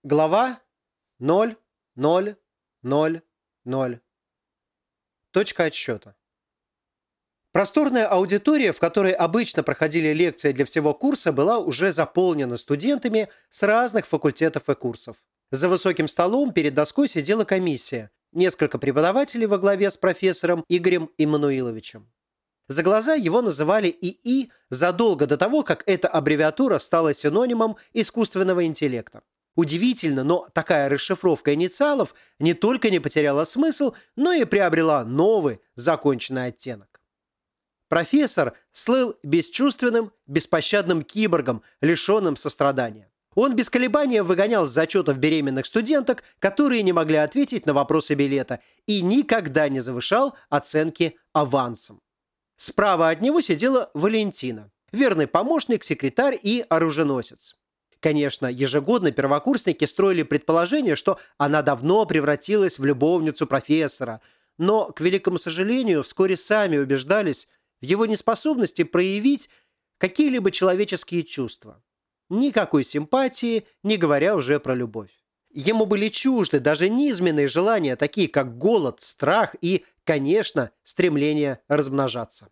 Глава 0000. Точка отсчета. Просторная аудитория, в которой обычно проходили лекции для всего курса, была уже заполнена студентами с разных факультетов и курсов. За высоким столом перед доской сидела комиссия, несколько преподавателей во главе с профессором Игорем Иммануиловичем. За глаза его называли ИИ задолго до того, как эта аббревиатура стала синонимом искусственного интеллекта. Удивительно, но такая расшифровка инициалов не только не потеряла смысл, но и приобрела новый, законченный оттенок. Профессор слыл бесчувственным, беспощадным киборгом, лишенным сострадания. Он без колебания выгонял с зачетов беременных студенток, которые не могли ответить на вопросы билета, и никогда не завышал оценки авансом. Справа от него сидела Валентина, верный помощник, секретарь и оруженосец. Конечно, ежегодно первокурсники строили предположение, что она давно превратилась в любовницу профессора, но, к великому сожалению, вскоре сами убеждались в его неспособности проявить какие-либо человеческие чувства. Никакой симпатии, не говоря уже про любовь. Ему были чужды даже низменные желания, такие как голод, страх и, конечно, стремление размножаться.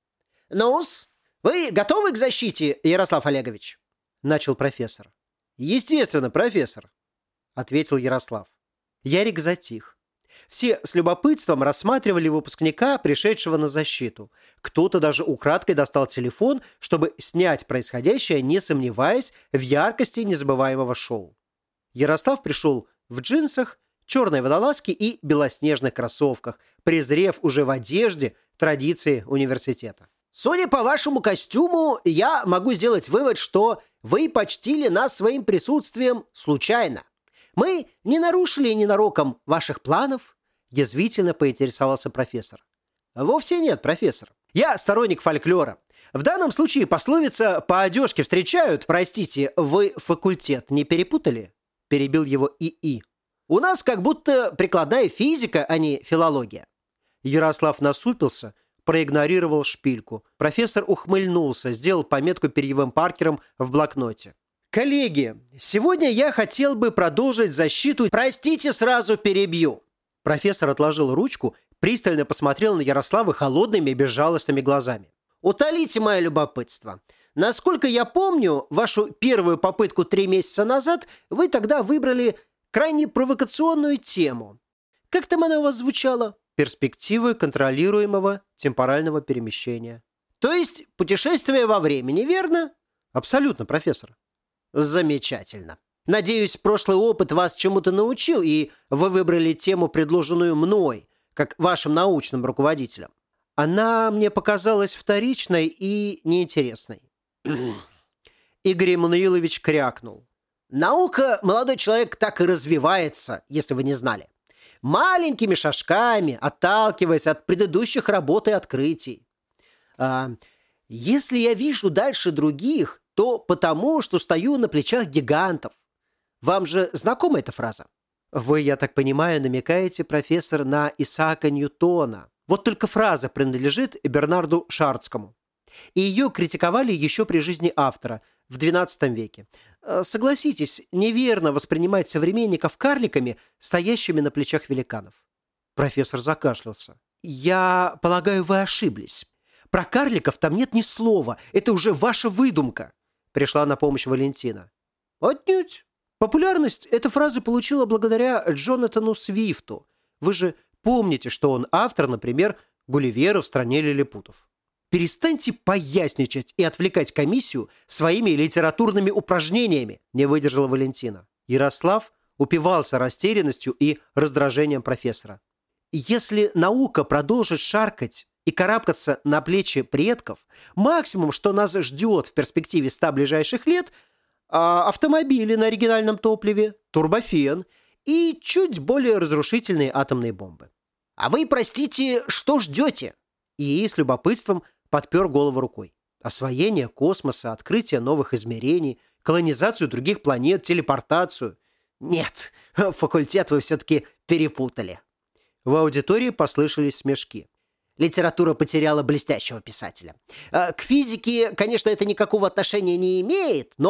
«Ну-с, вы готовы к защите, Ярослав Олегович?» – начал профессор. «Естественно, профессор», – ответил Ярослав. Ярик затих. Все с любопытством рассматривали выпускника, пришедшего на защиту. Кто-то даже украдкой достал телефон, чтобы снять происходящее, не сомневаясь в яркости незабываемого шоу. Ярослав пришел в джинсах, черной водолазке и белоснежных кроссовках, презрев уже в одежде традиции университета. «Судя по вашему костюму, я могу сделать вывод, что вы почтили нас своим присутствием случайно. Мы не нарушили ненароком ваших планов?» – язвительно поинтересовался профессор. «Вовсе нет, профессор. Я сторонник фольклора. В данном случае пословица «по одежке встречают». Простите, вы факультет не перепутали?» – перебил его ИИ. «У нас как будто прикладная физика, а не филология». Ярослав насупился, проигнорировал шпильку. Профессор ухмыльнулся, сделал пометку перьевым маркером в блокноте. «Коллеги, сегодня я хотел бы продолжить защиту...» «Простите, сразу перебью». Профессор отложил ручку, пристально посмотрел на Ярослава холодными и безжалостными глазами. «Утолите мое любопытство. Насколько я помню, вашу первую попытку 3 месяца назад вы тогда выбрали крайне провокационную тему. Как там она у вас звучала?» «Перспективы контролируемого темпорального перемещения». «То есть путешествие во времени, верно?» «Абсолютно, профессор». «Замечательно. Надеюсь, прошлый опыт вас чему-то научил, и вы выбрали тему, предложенную мной, как вашим научным руководителем». Она мне показалась вторичной и неинтересной. Игорь Иммануилович крякнул. «Наука, молодой человек, так и развивается, если вы не знали. Маленькими шажками, отталкиваясь от предыдущих работ и открытий. Если я вижу дальше других, то потому, что стою на плечах гигантов. Вам же знакома эта фраза?» «Вы, я так понимаю, намекаете, профессор, на Исаака Ньютона. Вот только фраза принадлежит Бернарду Шардскому. И ее критиковали еще при жизни автора, в XII веке. Согласитесь, неверно воспринимать современников карликами, стоящими на плечах великанов». Профессор закашлялся. «Я полагаю, вы ошиблись. Про карликов там нет ни слова. Это уже ваша выдумка», — пришла на помощь Валентина. «Отнюдь. Популярность эта фраза получила благодаря Джонатану Свифту. Вы же помните, что он автор, например, «Гулливера в стране лилипутов». «Перестаньте поясничать и отвлекать комиссию своими литературными упражнениями», – не выдержала Валентина. Ярослав упивался растерянностью и раздражением профессора. «Если наука продолжит шаркать и карабкаться на плечи предков, максимум, что нас ждет в перспективе 100 ближайших лет – автомобили на оригинальном топливе, турбофен и чуть более разрушительные атомные бомбы». «А вы, простите, что ждете?» И с любопытством подпер голову рукой. Освоение космоса, открытие новых измерений, колонизацию других планет, телепортацию. «Нет, факультет вы все-таки перепутали». В аудитории послышались смешки. Литература потеряла блестящего писателя. К физике, конечно, это никакого отношения не имеет, но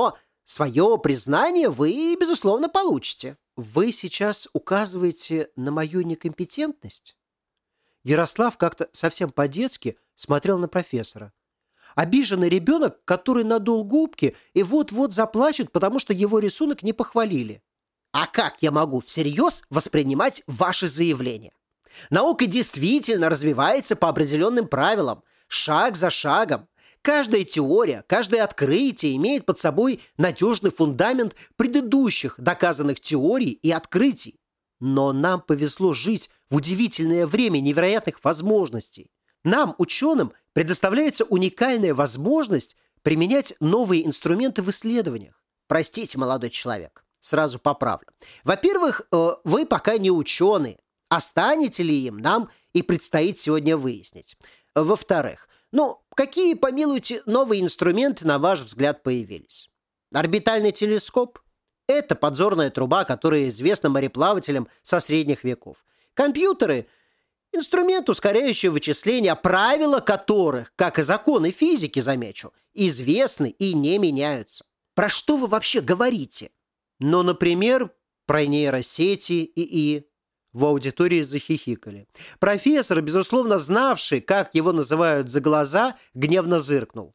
Свое признание вы, безусловно, получите. Вы сейчас указываете на мою некомпетентность? Ярослав как-то совсем по-детски смотрел на профессора. Обиженный ребенок, который надул губки и вот-вот заплачет, потому что его рисунок не похвалили. А как я могу всерьез воспринимать ваши заявления? Наука действительно развивается по определенным правилам, шаг за шагом. Каждая теория, каждое открытие имеет под собой надежный фундамент предыдущих доказанных теорий и открытий. Но нам повезло жить в удивительное время невероятных возможностей. Нам, ученым, предоставляется уникальная возможность применять новые инструменты в исследованиях. Простите, молодой человек, сразу поправлю. Во-первых, вы пока не ученые. А станете ли им, нам и предстоит сегодня выяснить. Во-вторых, какие, помилуйте, новые инструменты, на ваш взгляд, появились? Орбитальный телескоп? Это подзорная труба, которая известна мореплавателям со средних веков. Компьютеры – инструмент, ускоряющий вычисления, правила которых, как и законы физики, замечу, известны и не меняются. Про что вы вообще говорите? Например, про нейросети ИИ. В аудитории захихикали. Профессор, безусловно знавший, как его называют за глаза, гневно зыркнул.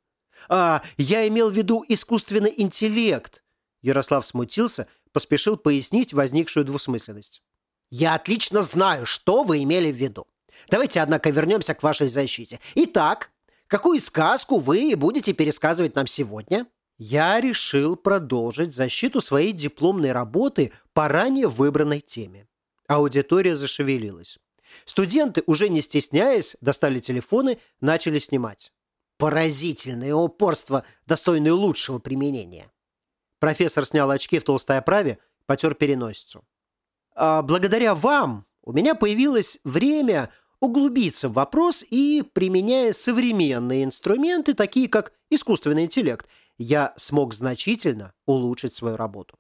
Я имел в виду искусственный интеллект. Ярослав смутился, поспешил пояснить возникшую двусмысленность. Я отлично знаю, что вы имели в виду. Давайте, однако, вернемся к вашей защите. Итак, какую сказку вы будете пересказывать нам сегодня? Я решил продолжить защиту своей дипломной работы по ранее выбранной теме. Аудитория зашевелилась. Студенты, уже не стесняясь, достали телефоны, начали снимать. Поразительное упорство, достойное лучшего применения. Профессор снял очки в толстой оправе, потер переносицу. Благодаря вам у меня появилось время углубиться в вопрос и, применяя современные инструменты, такие как искусственный интеллект, я смог значительно улучшить свою работу.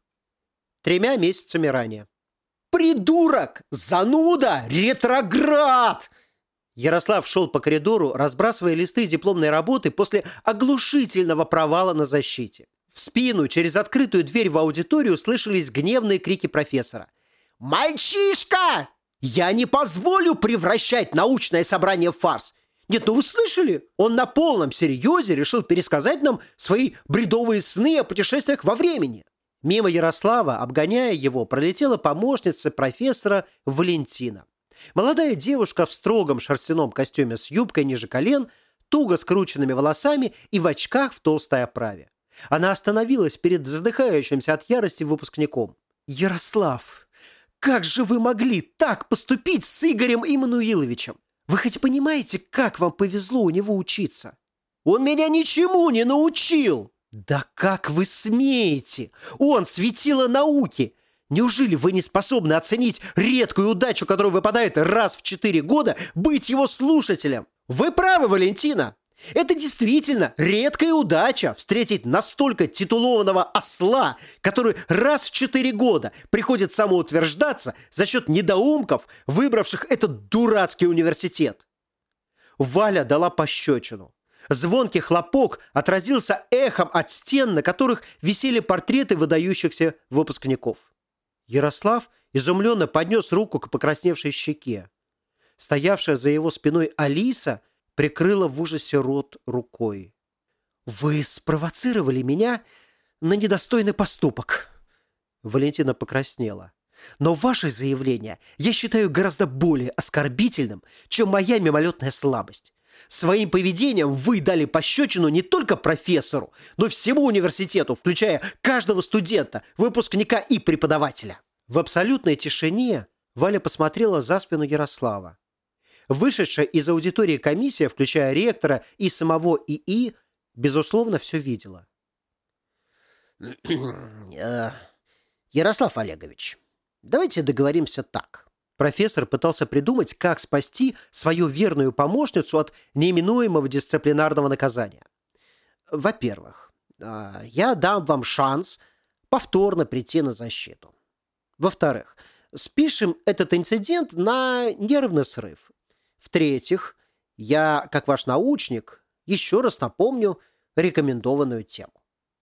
3 месяцами ранее. «Придурок! Зануда! Ретроград!» Ярослав шел по коридору, разбрасывая листы дипломной работы после оглушительного провала на защите. В спину через открытую дверь в аудиторию слышались гневные крики профессора. «Мальчишка! Я не позволю превращать научное собрание в фарс! Нет, вы слышали? Он на полном серьезе решил пересказать нам свои бредовые сны о путешествиях во времени!» Мимо Ярослава, обгоняя его, пролетела помощница профессора Валентина. Молодая девушка в строгом шерстяном костюме с юбкой ниже колен, туго скрученными волосами и в очках в толстой оправе. Она остановилась перед задыхающимся от ярости выпускником. «Ярослав, как же вы могли так поступить с Игорем Иммануиловичем? Вы хоть понимаете, как вам повезло у него учиться?» «Он меня ничему не научил!» «Да как вы смеете? Он светило науки! Неужели вы не способны оценить редкую удачу, которая выпадает раз в 4 года, быть его слушателем?» «Вы правы, Валентина! Это действительно редкая удача встретить настолько титулованного осла, который раз в 4 года приходит самоутверждаться за счет недоумков, выбравших этот дурацкий университет!» Валя дала пощечину. Звонкий хлопок отразился эхом от стен, на которых висели портреты выдающихся выпускников. Ярослав изумленно поднес руку к покрасневшей щеке. Стоявшая за его спиной Алиса прикрыла в ужасе рот рукой. «Вы спровоцировали меня на недостойный поступок!» Валентина покраснела. «Но ваше заявление я считаю гораздо более оскорбительным, чем моя мимолетная слабость. Своим поведением вы дали пощечину не только профессору, но и всему университету, включая каждого студента, выпускника и преподавателя». В абсолютной тишине Валя посмотрела за спину Ярослава. Вышедшая из аудитории комиссия, включая ректора и самого ИИ, безусловно, все видела. «Ярослав Олегович, давайте договоримся так». Профессор пытался придумать, как спасти свою верную помощницу от неименуемого дисциплинарного наказания. «Во-первых, я дам вам шанс повторно прийти на защиту. Во-вторых, спишем этот инцидент на нервный срыв. В-третьих, я, как ваш научник, еще раз напомню рекомендованную тему.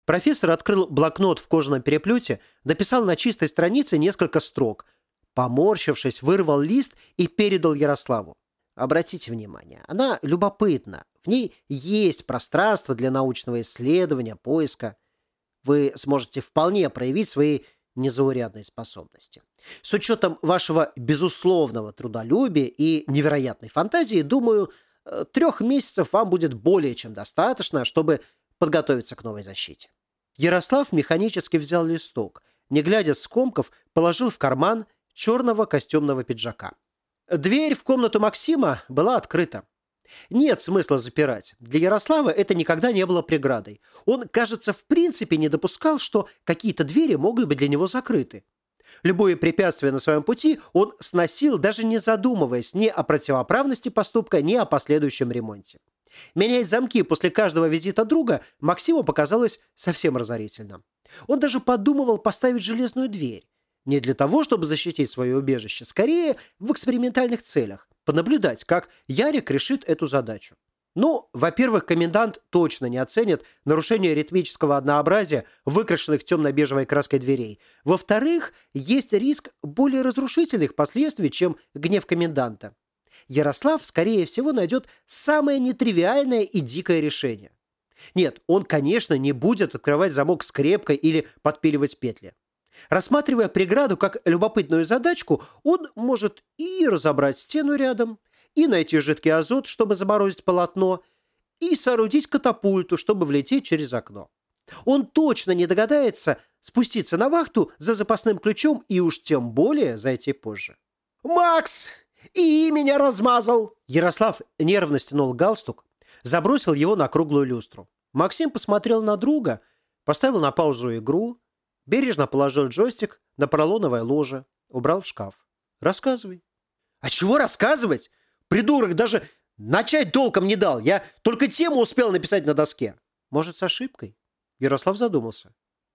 Профессор открыл блокнот в кожаном переплете, написал на чистой странице несколько строк. Поморщившись, вырвал лист и передал Ярославу. Обратите внимание, она любопытна. В ней есть пространство для научного исследования, поиска. Вы сможете вполне проявить свои незаурядные способности. С учетом вашего безусловного трудолюбия и невероятной фантазии, думаю, 3 месяцев вам будет более чем достаточно, чтобы подготовиться к новой защите. Ярослав механически взял листок, не глядя с комков, положил в карман черного костюмного пиджака. Дверь в комнату Максима была открыта. Нет смысла запирать. Для Ярослава это никогда не было преградой. Он, кажется, в принципе не допускал, что какие-то двери могут быть для него закрыты. Любое препятствие на своем пути он сносил, даже не задумываясь ни о противоправности поступка, ни о последующем ремонте. Менять замки после каждого визита друга Максиму показалось совсем разорительно. Он даже подумывал поставить железную дверь. Не для того, чтобы защитить свое убежище, скорее в экспериментальных целях, понаблюдать, как Ярик решит эту задачу. Ну, во-первых, комендант точно не оценит нарушение ритмического однообразия выкрашенных темно-бежевой краской дверей. Во-вторых, есть риск более разрушительных последствий, чем гнев коменданта. Ярослав, скорее всего, найдет самое нетривиальное и дикое решение. Нет, он, конечно, не будет открывать замок скрепкой или подпиливать петли. Рассматривая преграду как любопытную задачку, он может и разобрать стену рядом, и найти жидкий азот, чтобы заморозить полотно, и соорудить катапульту, чтобы влететь через окно. Он точно не догадается спуститься на вахту за запасным ключом и уж тем более зайти позже. «Макс! И меня размазал!» Ярослав нервно стянул галстук, забросил его на круглую люстру. Максим посмотрел на друга, поставил на паузу игру, бережно положил джойстик на поролоновое ложе, убрал в шкаф. «Рассказывай». «А чего рассказывать? Придурок даже начать толком не дал. Я только тему успел написать на доске». «Может, с ошибкой?» Ярослав задумался.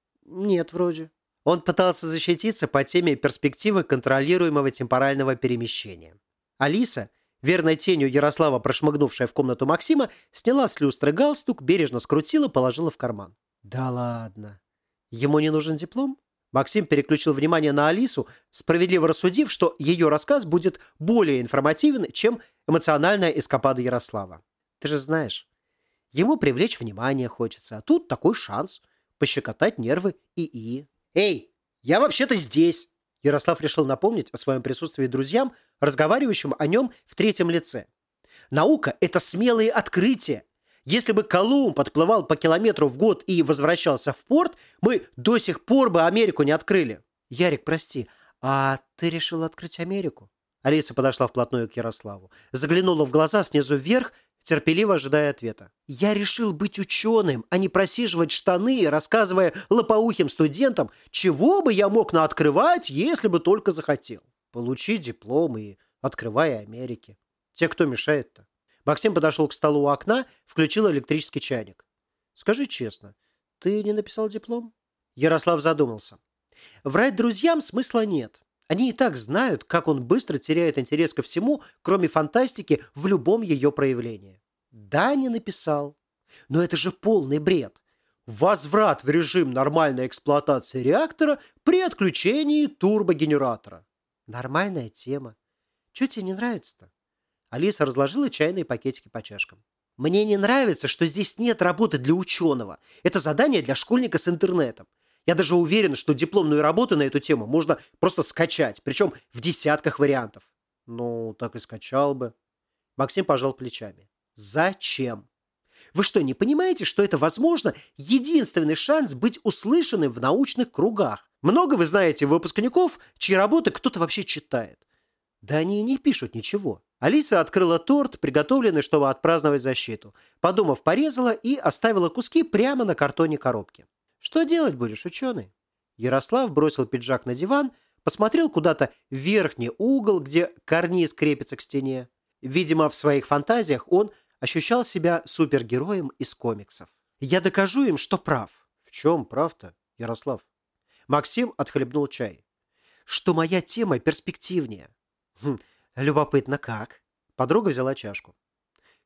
«Нет, вроде». Он пытался защититься по теме перспективы контролируемого темпорального перемещения. Алиса, верной тенью Ярослава, прошмыгнувшая в комнату Максима, сняла с люстры галстук, бережно скрутила, положила в карман. «Да ладно. Ему не нужен диплом?» Максим переключил внимание на Алису, справедливо рассудив, что ее рассказ будет более информативен, чем эмоциональная эскапада Ярослава. «Ты же знаешь, ему привлечь внимание хочется, а тут такой шанс пощекотать нервы ИИ». «Эй, я вообще-то здесь!» Ярослав решил напомнить о своем присутствии друзьям, разговаривающим о нем в третьем лице. «Наука – это смелые открытия. Если бы Колумб отплывал по километру в год и возвращался в порт, мы до сих пор бы Америку не открыли». «Ярик, прости, а ты решил открыть Америку?» Алиса подошла вплотную к Ярославу, заглянула в глаза снизу вверх, терпеливо ожидая ответа. «Я решил быть ученым, а не просиживать штаны, рассказывая лопоухим студентам, чего бы я мог наоткрывать, если бы только захотел. Получи диплом и открывай Америки. Те, кто мешает-то?» Максим подошел к столу у окна, включил электрический чайник. «Скажи честно, ты не написал диплом?» Ярослав задумался. Врать друзьям смысла нет. Они и так знают, как он быстро теряет интерес ко всему, кроме фантастики, в любом ее проявлении. Да, не написал. Но это же полный бред. Возврат в режим нормальной эксплуатации реактора при отключении турбогенератора. Нормальная тема. Чего тебе не нравится-то? Алиса разложила чайные пакетики по чашкам. «Мне не нравится, что здесь нет работы для ученого. Это задание для школьника с интернетом. Я даже уверен, что дипломную работу на эту тему можно просто скачать, причем в десятках вариантов». «Ну, так и скачал бы». Максим пожал плечами. «Зачем? Вы что, не понимаете, что это, возможно, единственный шанс быть услышанным в научных кругах? Много вы знаете выпускников, чьи работы кто-то вообще читает? Да они и не пишут ничего». Алиса открыла торт, приготовленный, чтобы отпраздновать защиту. Подумав, порезала и оставила куски прямо на картоне коробки. «Что делать будешь, ученый?» Ярослав бросил пиджак на диван, посмотрел куда-то в верхний угол, где карниз крепится к стене. Видимо, в своих фантазиях он ощущал себя супергероем из комиксов. «Я докажу им, что прав». «В чем прав-то, Ярослав?» Максим отхлебнул чай. «Что моя тема перспективнее». «Любопытно как?» Подруга взяла чашку.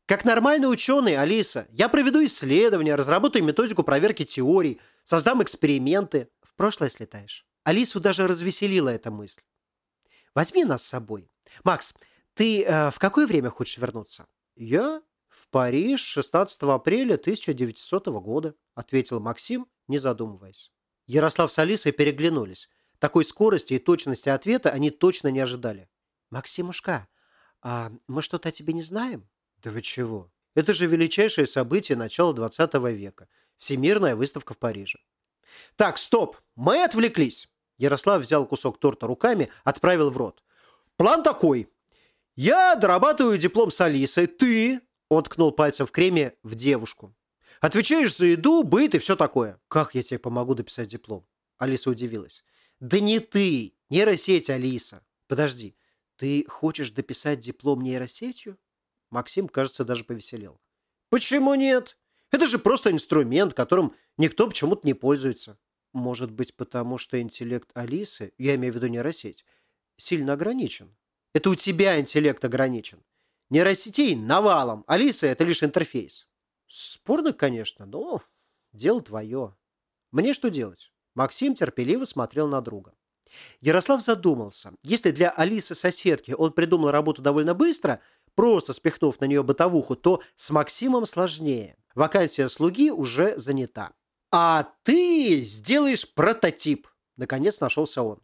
Как нормальный ученый, Алиса, я проведу исследования, разработаю методику проверки теорий, создам эксперименты. В прошлое слетаешь. Алису даже развеселила эта мысль. Возьми нас с собой. Макс, ты в какое время хочешь вернуться? Я в Париж 16 апреля 1900 года, ответил Максим, не задумываясь. Ярослав с Алисой переглянулись. Такой скорости и точности ответа они точно не ожидали. Максимушка, а мы что-то о тебе не знаем? Да вы чего? Это же величайшее событие начала 20 века. Всемирная выставка в Париже. Так, стоп! Мы отвлеклись! Ярослав взял кусок торта руками, отправил в рот. План такой. Я дорабатываю диплом с Алисой. Ты, он ткнул пальцем в креме, в девушку. Отвечаешь за еду, быт и все такое. Как я тебе помогу дописать диплом? Алиса удивилась. Да не ты, нейросеть, Алиса. Подожди, ты хочешь дописать диплом нейросетью? Максим, кажется, даже повеселел. Почему нет? Это же просто инструмент, которым никто почему-то не пользуется. Может быть, потому что интеллект Алисы, я имею в виду нейросеть, сильно ограничен. Это у тебя интеллект ограничен. Нейросетей навалом, Алиса – это лишь интерфейс. Спорно, конечно, но дело твое. Мне что делать? Максим терпеливо смотрел на друга. Ярослав задумался. Если для Алисы-соседки он придумал работу довольно быстро, просто спихнув на нее бытовуху, то с Максимом сложнее. Вакансия слуги уже занята. А ты сделаешь прототип. Наконец нашелся он.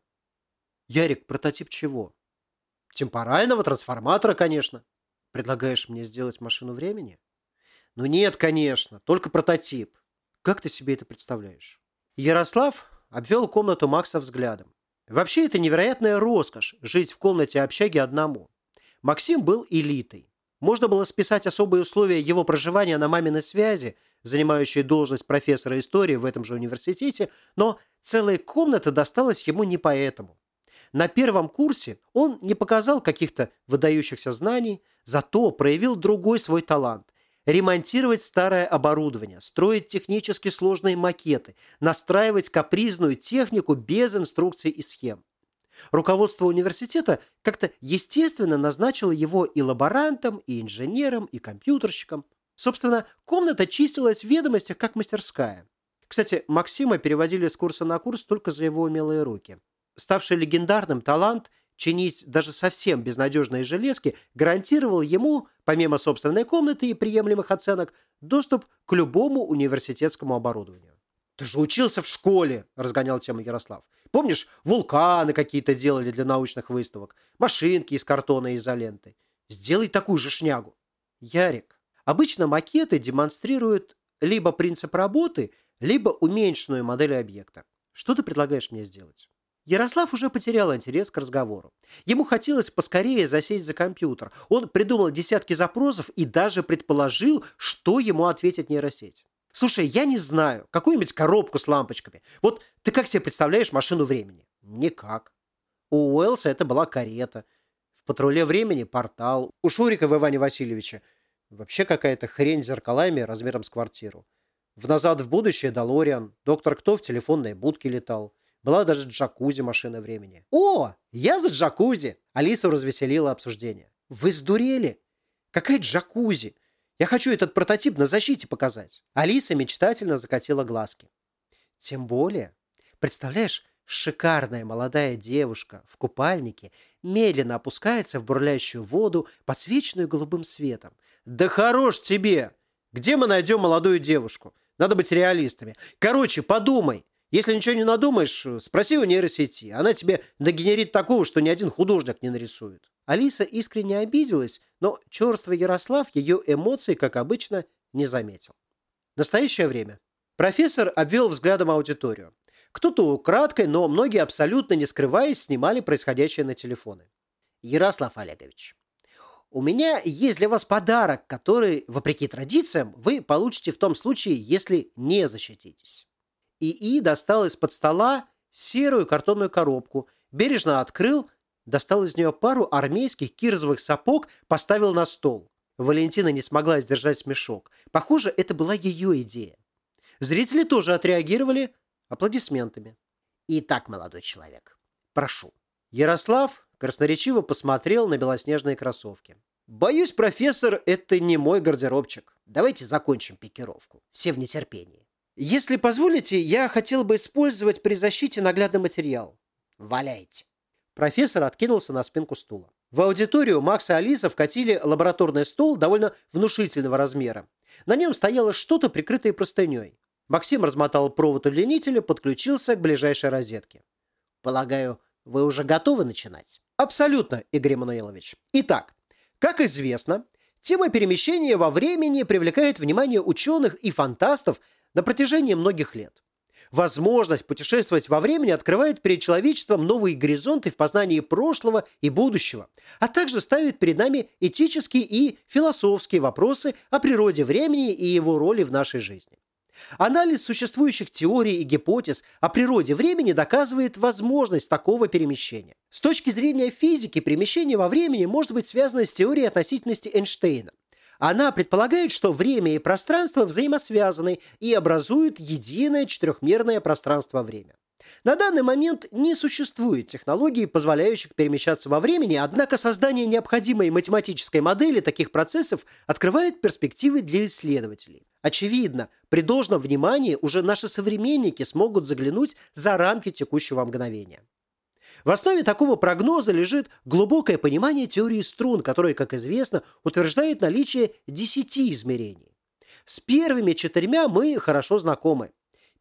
Ярик, прототип чего? Темпорального трансформатора, конечно. Предлагаешь мне сделать машину времени? Ну нет, конечно, только прототип. Как ты себе это представляешь? Ярослав обвел комнату Макса взглядом. Вообще это невероятная роскошь жить в комнате общаги одному. Максим был элитой. Можно было списать особые условия его проживания на маминой связи, занимающей должность профессора истории в этом же университете, но целая комната досталась ему не поэтому. На первом курсе он не показал каких-то выдающихся знаний, зато проявил другой свой талант – ремонтировать старое оборудование, строить технически сложные макеты, настраивать капризную технику без инструкций и схем. Руководство университета как-то естественно назначило его и лаборантом, и инженером, и компьютерщиком. Собственно, комната числилась в ведомостях как мастерская. Кстати, Максима переводили с курса на курс только за его умелые руки. Ставший легендарным талант чинить даже совсем безнадежные железки гарантировал ему, помимо собственной комнаты и приемлемых оценок, доступ к любому университетскому оборудованию. «Ты же учился в школе!» – разгонял тему Ярослав. «Помнишь, вулканы какие-то делали для научных выставок, машинки из картона и изоленты. Сделай такую же шнягу!» Ярик, обычно макеты демонстрируют либо принцип работы, либо уменьшенную модель объекта. Что ты предлагаешь мне сделать? Ярослав уже потерял интерес к разговору. Ему хотелось поскорее засесть за компьютер. Он придумал десятки запросов и даже предположил, что ему ответит нейросеть. «Слушай, я не знаю, какую-нибудь коробку с лампочками. Вот ты как себе представляешь машину времени?» «Никак». У Уэллса это была карета. В «Патруле времени» портал. У Шурика в Иване Васильевиче вообще какая-то хрень с зеркалами размером с квартиру. В «Назад в будущее» Долориан. Доктор Кто в телефонной будке летал. Была даже джакузи машина времени. «О, я за джакузи!» Алису развеселило обсуждение. «Вы сдурели? Какая джакузи? Я хочу этот прототип на защите показать». Алиса мечтательно закатила глазки. «Тем более, представляешь, шикарная молодая девушка в купальнике медленно опускается в бурлящую воду, подсвеченную голубым светом. Да хорош тебе! Где мы найдем молодую девушку? Надо быть реалистами. Короче, подумай. Если ничего не надумаешь, спроси у нейросети. Она тебе нагенерит такого, что ни один художник не нарисует». Алиса искренне обиделась, но черствый Ярослав ее эмоций, как обычно, не заметил. Настоящее время. Профессор обвел взглядом аудиторию. Кто-то украдкой, но многие абсолютно не скрываясь снимали происходящее на телефоны. «Ярослав Олегович, у меня есть для вас подарок, который, вопреки традициям, вы получите в том случае, если не защититесь». ИИ достал из-под стола серую картонную коробку, бережно открыл, достал из нее пару армейских кирзовых сапог, поставил на стол. Валентина не смогла сдержать смешок. Похоже, это была ее идея. Зрители тоже отреагировали аплодисментами. «Итак, молодой человек, прошу». Ярослав красноречиво посмотрел на белоснежные кроссовки. Боюсь, профессор, это не мой гардеробчик. Давайте закончим пикировку. Все в нетерпении. Если позволите, я хотел бы использовать при защите наглядный материал. Валяйте. Профессор откинулся на спинку стула. В аудиторию Макс и Алиса вкатили лабораторный стол довольно внушительного размера. На нем стояло что-то, прикрытое простыней. Максим размотал провод удлинителя, подключился к ближайшей розетке. Полагаю, вы уже готовы начинать? Абсолютно, Игорь Эммануилович. Итак, как известно, тема перемещения во времени привлекает внимание ученых и фантастов на протяжении многих лет. Возможность путешествовать во времени открывает перед человечеством новые горизонты в познании прошлого и будущего, а также ставит перед нами этические и философские вопросы о природе времени и его роли в нашей жизни. Анализ существующих теорий и гипотез о природе времени доказывает возможность такого перемещения. С точки зрения физики, перемещение во времени может быть связано с теорией относительности Эйнштейна. Она предполагает, что время и пространство взаимосвязаны и образуют единое четырехмерное пространство-время. На данный момент не существует технологий, позволяющих перемещаться во времени, однако создание необходимой математической модели таких процессов открывает перспективы для исследователей. Очевидно, при должном внимании уже наши современники смогут заглянуть за рамки текущего мгновения. В основе такого прогноза лежит глубокое понимание теории струн, которая, как известно, утверждает наличие 10 измерений. С первыми 4 мы хорошо знакомы.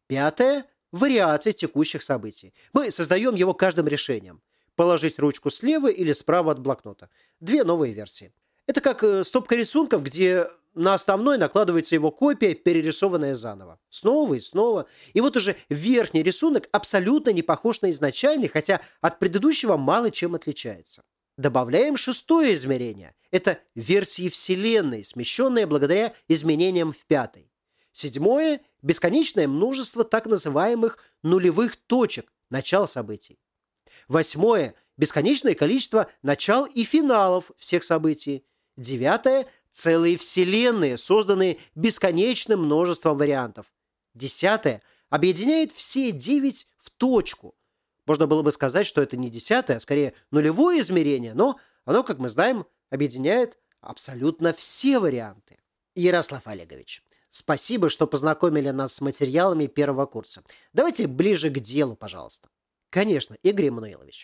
5 – вариация текущих событий. Мы создаем его каждым решением. Положить ручку слева или справа от блокнота. 2 новые версии. Это как стопка рисунков, где на основной накладывается его копия, перерисованная заново. Снова и снова. И вот уже верхний рисунок абсолютно не похож на изначальный, хотя от предыдущего мало чем отличается. Добавляем 6 измерение. Это версии Вселенной, смещенные благодаря изменениям в 5. 7 – бесконечное множество так называемых нулевых точек, начал событий. 8 – бесконечное количество начал и финалов всех событий. 9 – целые вселенные, созданные бесконечным множеством вариантов. 10 – объединяет все 9 в точку. Можно было бы сказать, что это не 10, а скорее нулевое измерение, но оно, как мы знаем, объединяет абсолютно все варианты. Ярослав Олегович, спасибо, что познакомили нас с материалами первого курса. Давайте ближе к делу, пожалуйста. Конечно, Игорь Эммануилович.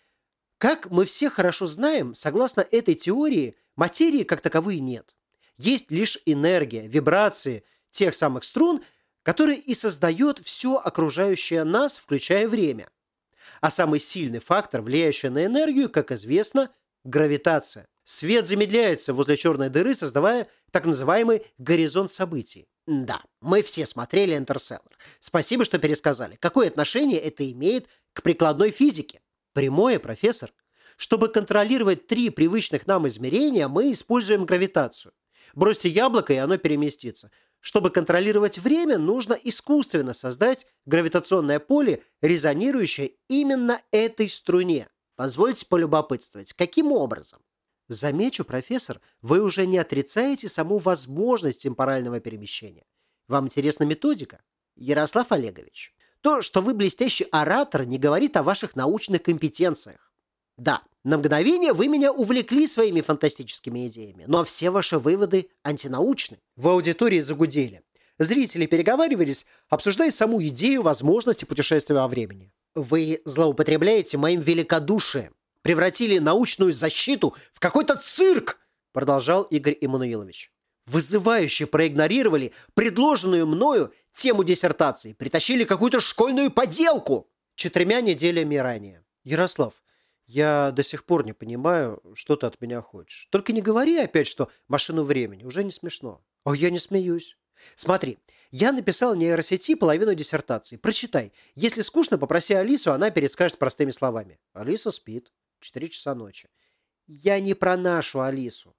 Как мы все хорошо знаем, согласно этой теории, материи как таковой нет. Есть лишь энергия, вибрации тех самых струн, которые и создает все окружающее нас, включая время. А самый сильный фактор, влияющий на энергию, как известно, гравитация. Свет замедляется возле черной дыры, создавая так называемый горизонт событий. Да, мы все смотрели «Интерстеллар». Спасибо, что пересказали. Какое отношение это имеет к прикладной физике? Прямое, профессор. Чтобы контролировать 3 привычных нам измерения, мы используем гравитацию. Бросьте яблоко, и оно переместится. Чтобы контролировать время, нужно искусственно создать гравитационное поле, резонирующее именно этой струне. Позвольте полюбопытствовать, каким образом? Замечу, профессор, вы уже не отрицаете саму возможность темпорального перемещения. Вам интересна методика? Ярослав Олегович, то, что вы блестящий оратор, не говорит о ваших научных компетенциях. Да, на мгновение вы меня увлекли своими фантастическими идеями, но все ваши выводы антинаучны. В аудитории загудели. Зрители переговаривались, обсуждая саму идею возможности путешествия во времени. Вы злоупотребляете моим великодушием. Превратили научную защиту в какой-то цирк, продолжал Игорь Эммануилович. Вызывающе проигнорировали предложенную мною тему диссертации, притащили какую-то школьную поделку 4 неделями ранее. Ярослав, я до сих пор не понимаю, что ты от меня хочешь. Только не говори опять, что машину времени. Уже не смешно. О, я не смеюсь. Смотри, я написал нейросети половину диссертации. Прочитай. Если скучно, попроси Алису, она перескажет простыми словами. Алиса спит. 4 часа ночи. Я не про нашу Алису.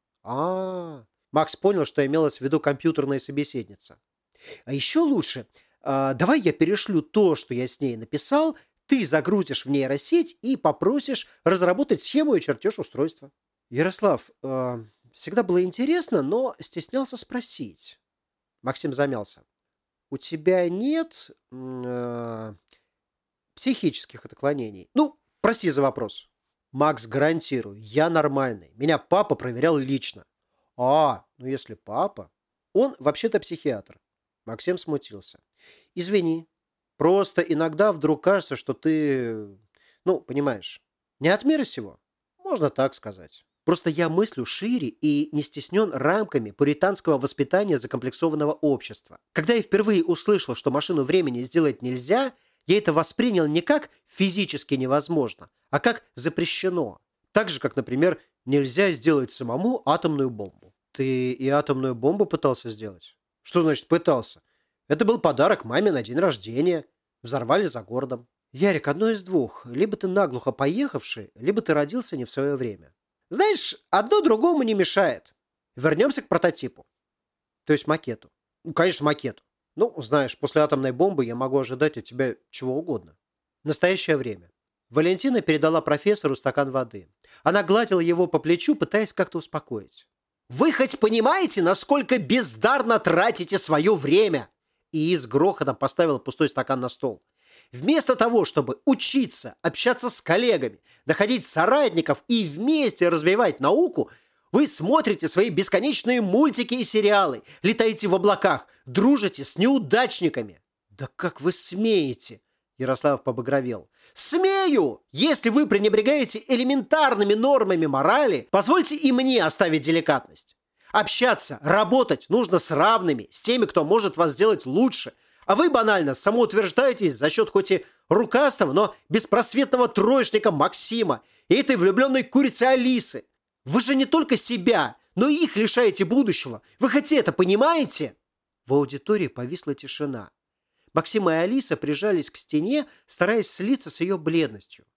Макс понял, что имелось в виду компьютерная собеседница. А еще лучше, давай я перешлю то, что я с ней написал, ты загрузишь в нейросеть и попросишь разработать схему и чертеж устройства. Ярослав, всегда было интересно, но стеснялся спросить. Максим замялся. У тебя нет психических отклонений? Ну, прости за вопрос. Макс, гарантирую, я нормальный. Меня папа проверял лично. А, ну если папа... Он вообще-то психиатр. Максим смутился. Извини. Просто иногда вдруг кажется, что ты... Ну, понимаешь, не от мира сего. Можно так сказать. Просто я мыслю шире и не стеснен рамками пуританского воспитания закомплексованного общества. Когда я впервые услышал, что машину времени сделать нельзя, я это воспринял не как физически невозможно, а как запрещено. Так же, как, например, нельзя сделать самому атомную бомбу. Ты и атомную бомбу пытался сделать? Что значит пытался? Это был подарок маме на день рождения. Взорвали за городом. Ярик, одно из двух. Либо ты наглухо поехавший, либо ты родился не в свое время. Знаешь, одно другому не мешает. Вернемся к прототипу. То есть макету. Ну, конечно, макету. Ну, знаешь, после атомной бомбы я могу ожидать от тебя чего угодно. Настоящее время. Валентина передала профессору стакан воды. Она гладила его по плечу, пытаясь как-то успокоить. «Вы хоть понимаете, насколько бездарно тратите свое время?» И с грохотом поставила пустой стакан на стол. «Вместо того, чтобы учиться, общаться с коллегами, находить соратников и вместе развивать науку, вы смотрите свои бесконечные мультики и сериалы, летаете в облаках, дружите с неудачниками». «Да как вы смеете?» Ярослав побагровел. «Смею! Если вы пренебрегаете элементарными нормами морали, позвольте и мне оставить деликатность. Общаться, работать нужно с равными, с теми, кто может вас сделать лучше. А вы банально самоутверждаетесь за счет хоть и рукастого, но беспросветного троечника Максима и этой влюбленной курицы Алисы. Вы же не только себя, но и их лишаете будущего. Вы хоть это понимаете?» В аудитории повисла тишина. Максим и Алиса прижались к стене, стараясь слиться с ее бледностью.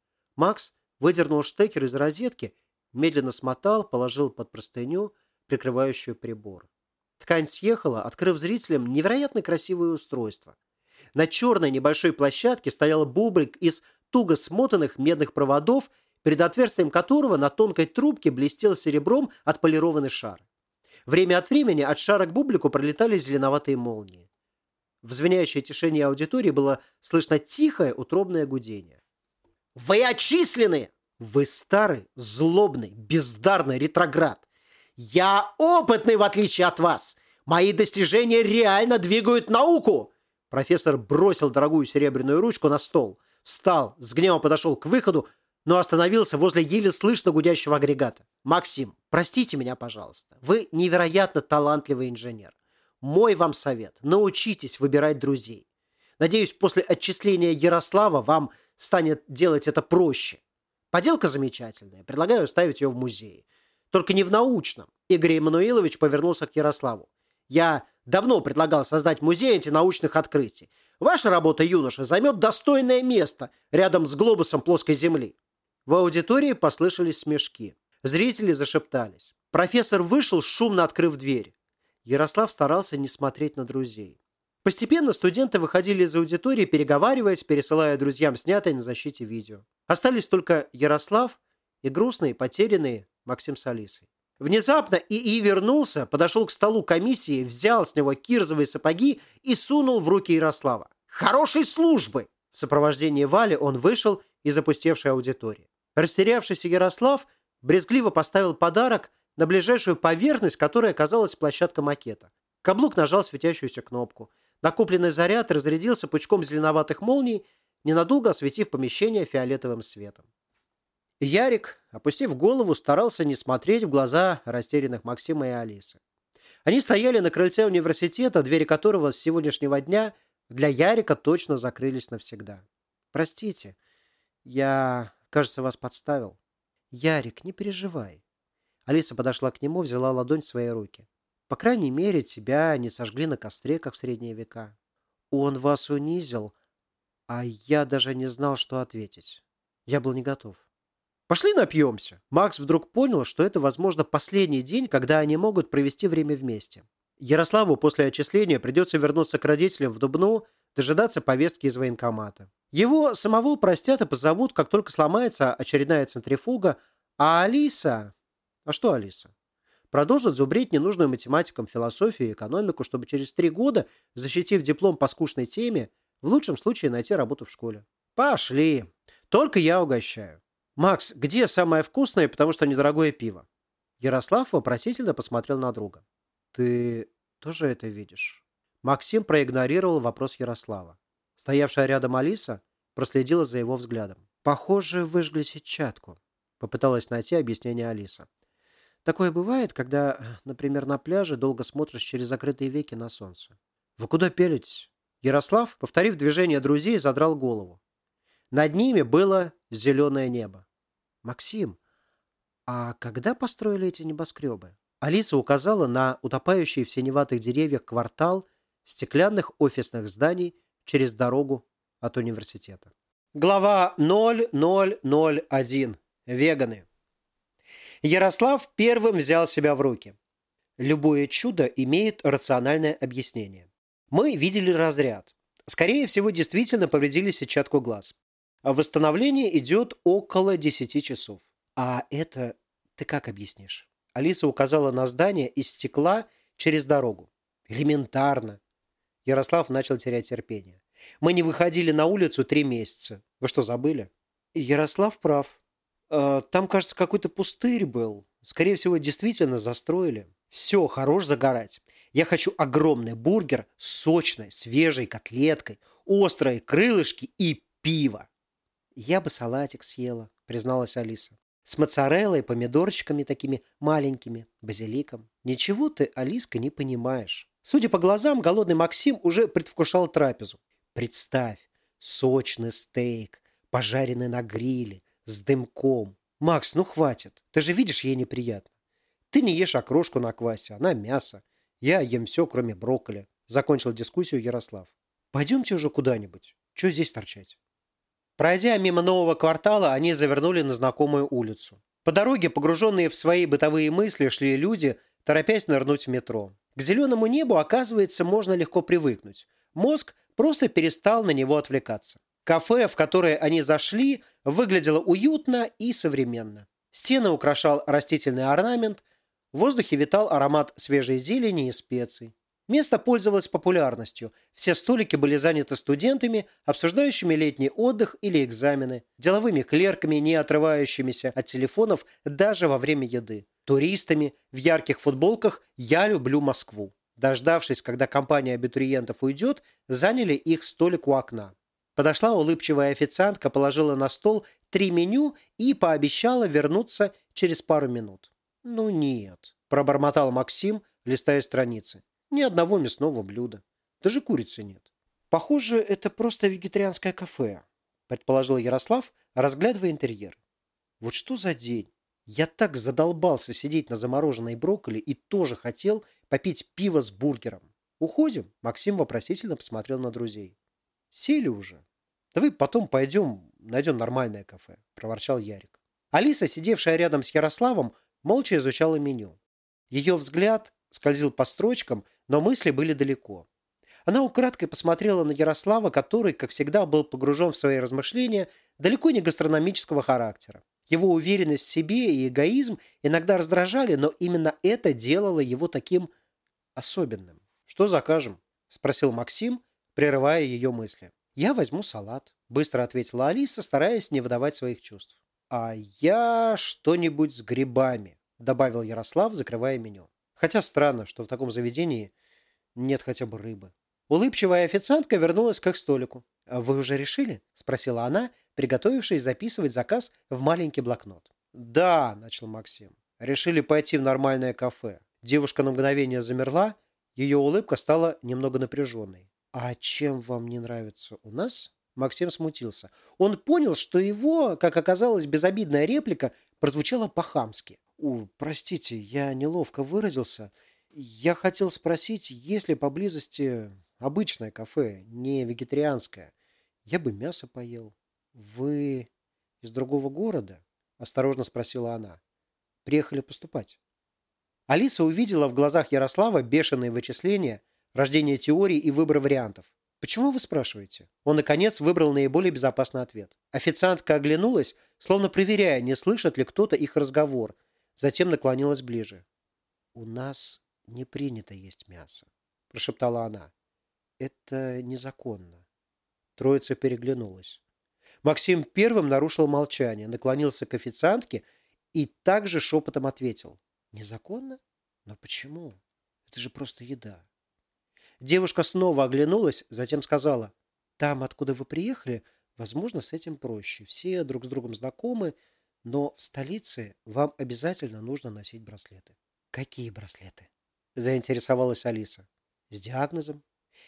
Макс выдернул штекер из розетки, медленно смотал, положил под простыню, прикрывающую прибор. Ткань съехала, открыв зрителям невероятно красивое устройство. На черной небольшой площадке стоял бублик из туго смотанных медных проводов, перед отверстием которого на тонкой трубке блестел серебром отполированный шар. Время от времени от шара к бублику пролетали зеленоватые молнии. В звенящей тишине аудитории было слышно тихое утробное гудение. «Вы отчислены! Вы старый, злобный, бездарный ретроград! Я опытный, в отличие от вас! Мои достижения реально двигают науку!» Профессор бросил дорогую серебряную ручку на стол, встал, с гневом подошел к выходу, но остановился возле еле слышно гудящего агрегата. «Максим, простите меня, пожалуйста. Вы невероятно талантливый инженер. Мой вам совет – научитесь выбирать друзей. Надеюсь, после отчисления Ярослава вам станет делать это проще. Поделка замечательная, предлагаю оставить ее в музее. Только не в научном». Игорь Эммануилович повернулся к Ярославу. «Я давно предлагал создать музей антинаучных открытий. Ваша работа, юноша, займет достойное место рядом с глобусом плоской Земли». В аудитории послышались смешки. Зрители зашептались. Профессор вышел, шумно открыв дверь. Ярослав старался не смотреть на друзей. Постепенно студенты выходили из аудитории, переговариваясь, пересылая друзьям снятые на защите видео. Остались только Ярослав и грустные, потерянные Максим с Алисой. Внезапно ИИ вернулся, подошел к столу комиссии, взял с него кирзовые сапоги и сунул в руки Ярослава. «Хорошей службы!» В сопровождении Вали он вышел из опустевшей аудитории. Растерявшийся Ярослав брезгливо поставил подарок на ближайшую поверхность, которая оказалась площадка макета. Каблук нажал светящуюся кнопку. Накопленный заряд разрядился пучком зеленоватых молний, ненадолго осветив помещение фиолетовым светом. Ярик, опустив голову, старался не смотреть в глаза растерянных Максима и Алисы. Они стояли на крыльце университета, двери которого с сегодняшнего дня для Ярика точно закрылись навсегда. «Простите, я, кажется, вас подставил». «Ярик, не переживай». Алиса подошла к нему, взяла ладонь в свои руки. «По крайней мере, тебя не сожгли на костре, как в средние века. Он вас унизил, а я даже не знал, что ответить. Я был не готов». «Пошли напьемся». Макс вдруг понял, что это, возможно, последний день, когда они могут провести время вместе. Ярославу после отчисления придется вернуться к родителям в Дубну, дожидаться повестки из военкомата. Его самого простят и позовут, как только сломается очередная центрифуга, а Алиса... А что Алиса? Продолжит зубрить ненужную математикам философию и экономику, чтобы через 3 года, защитив диплом по скучной теме, в лучшем случае найти работу в школе. Пошли. Только я угощаю. «Макс, где самое вкусное, потому что недорогое пиво?» Ярослав вопросительно посмотрел на друга. «Ты тоже это видишь?» Максим проигнорировал вопрос Ярослава. Стоявшая рядом Алиса проследила за его взглядом. «Похоже, выжгли сетчатку», — попыталась найти объяснение Алиса. «Такое бывает, когда, например, на пляже долго смотришь через закрытые веки на солнце». «Вы куда пелитесь?» Ярослав, повторив движение друзей, задрал голову. Над ними было зеленое небо. «Максим, а когда построили эти небоскребы?» Алиса указала на утопающий в синеватых деревьях квартал стеклянных офисных зданий через дорогу от университета. Глава 0001. Веганы. Ярослав первым взял себя в руки. Любое чудо имеет рациональное объяснение. Мы видели разряд. Скорее всего, действительно повредили сетчатку глаз. А восстановление идет около 10 часов. А это ты как объяснишь? Алиса указала на здание из стекла через дорогу. Элементарно. Ярослав начал терять терпение. Мы не выходили на улицу 3 месяца. Вы что, забыли? Ярослав прав. Там, кажется, какой-то пустырь был. Скорее всего, действительно застроили. Все, хорош загорать. Я хочу огромный бургер с сочной, свежей котлеткой, острые крылышки и пиво. Я бы салатик съела, призналась Алиса. С моцареллой, помидорчиками такими маленькими, базиликом. Ничего ты, Алиска, не понимаешь. Судя по глазам, голодный Максим уже предвкушал трапезу. Представь, сочный стейк, пожаренный на гриле, с дымком. Макс, ну хватит. Ты же видишь, ей неприятно. Ты не ешь окрошку на квасе, она мясо. Я ем все, кроме брокколи. Закончил дискуссию Ярослав. Пойдемте уже куда-нибудь. Чего здесь торчать? Пройдя мимо нового квартала, они завернули на знакомую улицу. По дороге, погруженные в свои бытовые мысли, шли люди, торопясь нырнуть в метро. К зеленому небу, оказывается, можно легко привыкнуть. Мозг просто перестал на него отвлекаться. Кафе, в которое они зашли, выглядело уютно и современно. Стены украшал растительный орнамент, в воздухе витал аромат свежей зелени и специй. Место пользовалось популярностью. Все столики были заняты студентами, обсуждающими летний отдых или экзамены, деловыми клерками, не отрывающимися от телефонов даже во время еды, туристами в ярких футболках «Я люблю Москву». Дождавшись, когда компания абитуриентов уйдет, заняли их столик у окна. Подошла улыбчивая официантка, положила на стол 3 меню и пообещала вернуться через пару минут. «Ну нет», – пробормотал Максим, листая страницы. «Ни одного мясного блюда. Даже курицы нет». «Похоже, это просто вегетарианское кафе», – предположил Ярослав, разглядывая интерьер. «Вот что за день? Я так задолбался сидеть на замороженной брокколи и тоже хотел попить пиво с бургером. Уходим?» Максим вопросительно посмотрел на друзей. «Сели уже. Давай потом пойдем, найдем нормальное кафе», – проворчал Ярик. Алиса, сидевшая рядом с Ярославом, молча изучала меню. Ее взгляд скользил по строчкам, но мысли были далеко. Она украдкой посмотрела на Ярослава, который, как всегда, был погружен в свои размышления далеко не гастрономического характера. Его уверенность в себе и эгоизм иногда раздражали, но именно это делало его таким особенным. «Что закажем?» – спросил Максим, прерывая ее мысли. «Я возьму салат», – быстро ответила Алиса, стараясь не выдавать своих чувств. «А я что-нибудь с грибами», – добавил Ярослав, закрывая меню. Хотя странно, что в таком заведении нет хотя бы рыбы. Улыбчивая официантка вернулась к их столику. «Вы уже решили?» – спросила она, приготовившись записывать заказ в маленький блокнот. «Да», – начал Максим. «Решили пойти в нормальное кафе». Девушка на мгновение замерла, ее улыбка стала немного напряженной. «А чем вам не нравится у нас?» Максим смутился. Он понял, что его, как оказалось, безобидная реплика прозвучала по-хамски. «Простите, я неловко выразился. Я хотел спросить, есть ли поблизости обычное кафе, не вегетарианское. Я бы мясо поел». «Вы из другого города?» – осторожно спросила она. «Приехали поступать». Алиса увидела в глазах Ярослава бешеные вычисления, рождение теорий и выбор вариантов. «Почему вы спрашиваете?» Он, наконец, выбрал наиболее безопасный ответ. Официантка оглянулась, словно проверяя, не слышит ли кто-то их разговор. Затем наклонилась ближе. «У нас не принято есть мясо», – прошептала она. «Это незаконно». Троица переглянулась. Максим первым нарушил молчание, наклонился к официантке и также шепотом ответил. «Незаконно? Но почему? Это же просто еда». Девушка снова оглянулась, затем сказала. «Там, откуда вы приехали, возможно, с этим проще. Все друг с другом знакомы, но в столице вам обязательно нужно носить браслеты». «Какие браслеты?» – заинтересовалась Алиса. «С диагнозом.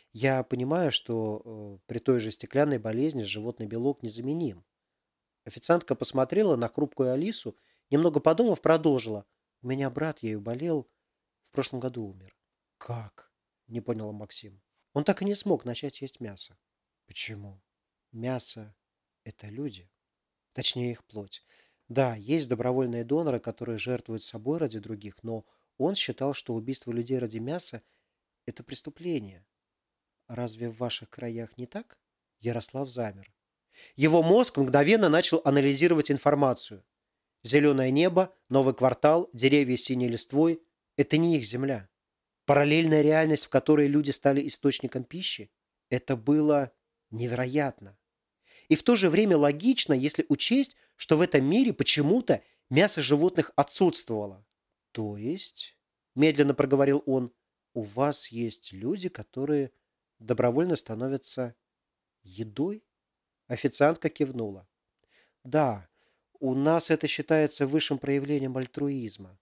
Я понимаю, что при той же стеклянной болезни животный белок незаменим». Официантка посмотрела на хрупкую Алису, немного подумав, продолжила. «У меня брат ею болел, в прошлом году умер». «Как?» – не понял Максим. «Он так и не смог начать есть мясо». «Почему?» «Мясо – это люди. Точнее, их плоть. Да, есть добровольные доноры, которые жертвуют собой ради других, но он считал, что убийство людей ради мяса – это преступление. Разве в ваших краях не так?» Ярослав замер. Его мозг мгновенно начал анализировать информацию. Зеленое небо, новый квартал, деревья с синей листвой – это не их земля. Параллельная реальность, в которой люди стали источником пищи – это было невероятно. И в то же время логично, если учесть, что в этом мире почему-то мясо животных отсутствовало. «То есть, – медленно проговорил он, – у вас есть люди, которые добровольно становятся едой?» Официантка кивнула. «Да, у нас это считается высшим проявлением альтруизма,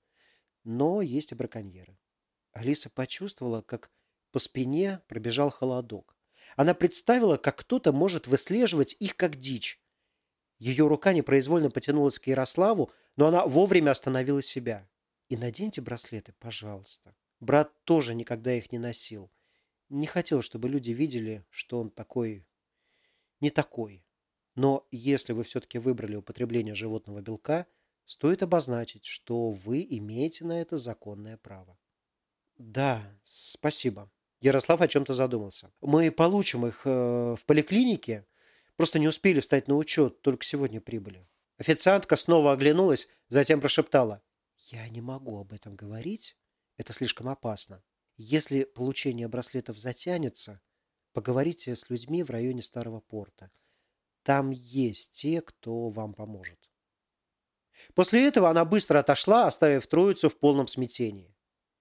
но есть и браконьеры». Алиса почувствовала, как по спине пробежал холодок. Она представила, как кто-то может выслеживать их как дичь. Ее рука непроизвольно потянулась к Ярославу, но она вовремя остановила себя. «И наденьте браслеты, пожалуйста». Брат тоже никогда их не носил. Не хотел, чтобы люди видели, что он такой... не такой. Но если вы все-таки выбрали употребление животного белка, стоит обозначить, что вы имеете на это законное право. «Да, спасибо». Ярослав о чем-то задумался. «Мы получим их в поликлинике. Просто не успели встать на учет, только сегодня прибыли». Официантка снова оглянулась, затем прошептала. «Я не могу об этом говорить. Это слишком опасно. Если получение браслетов затянется, поговорите с людьми в районе Старого порта. Там есть те, кто вам поможет». После этого она быстро отошла, оставив троицу в полном смятении.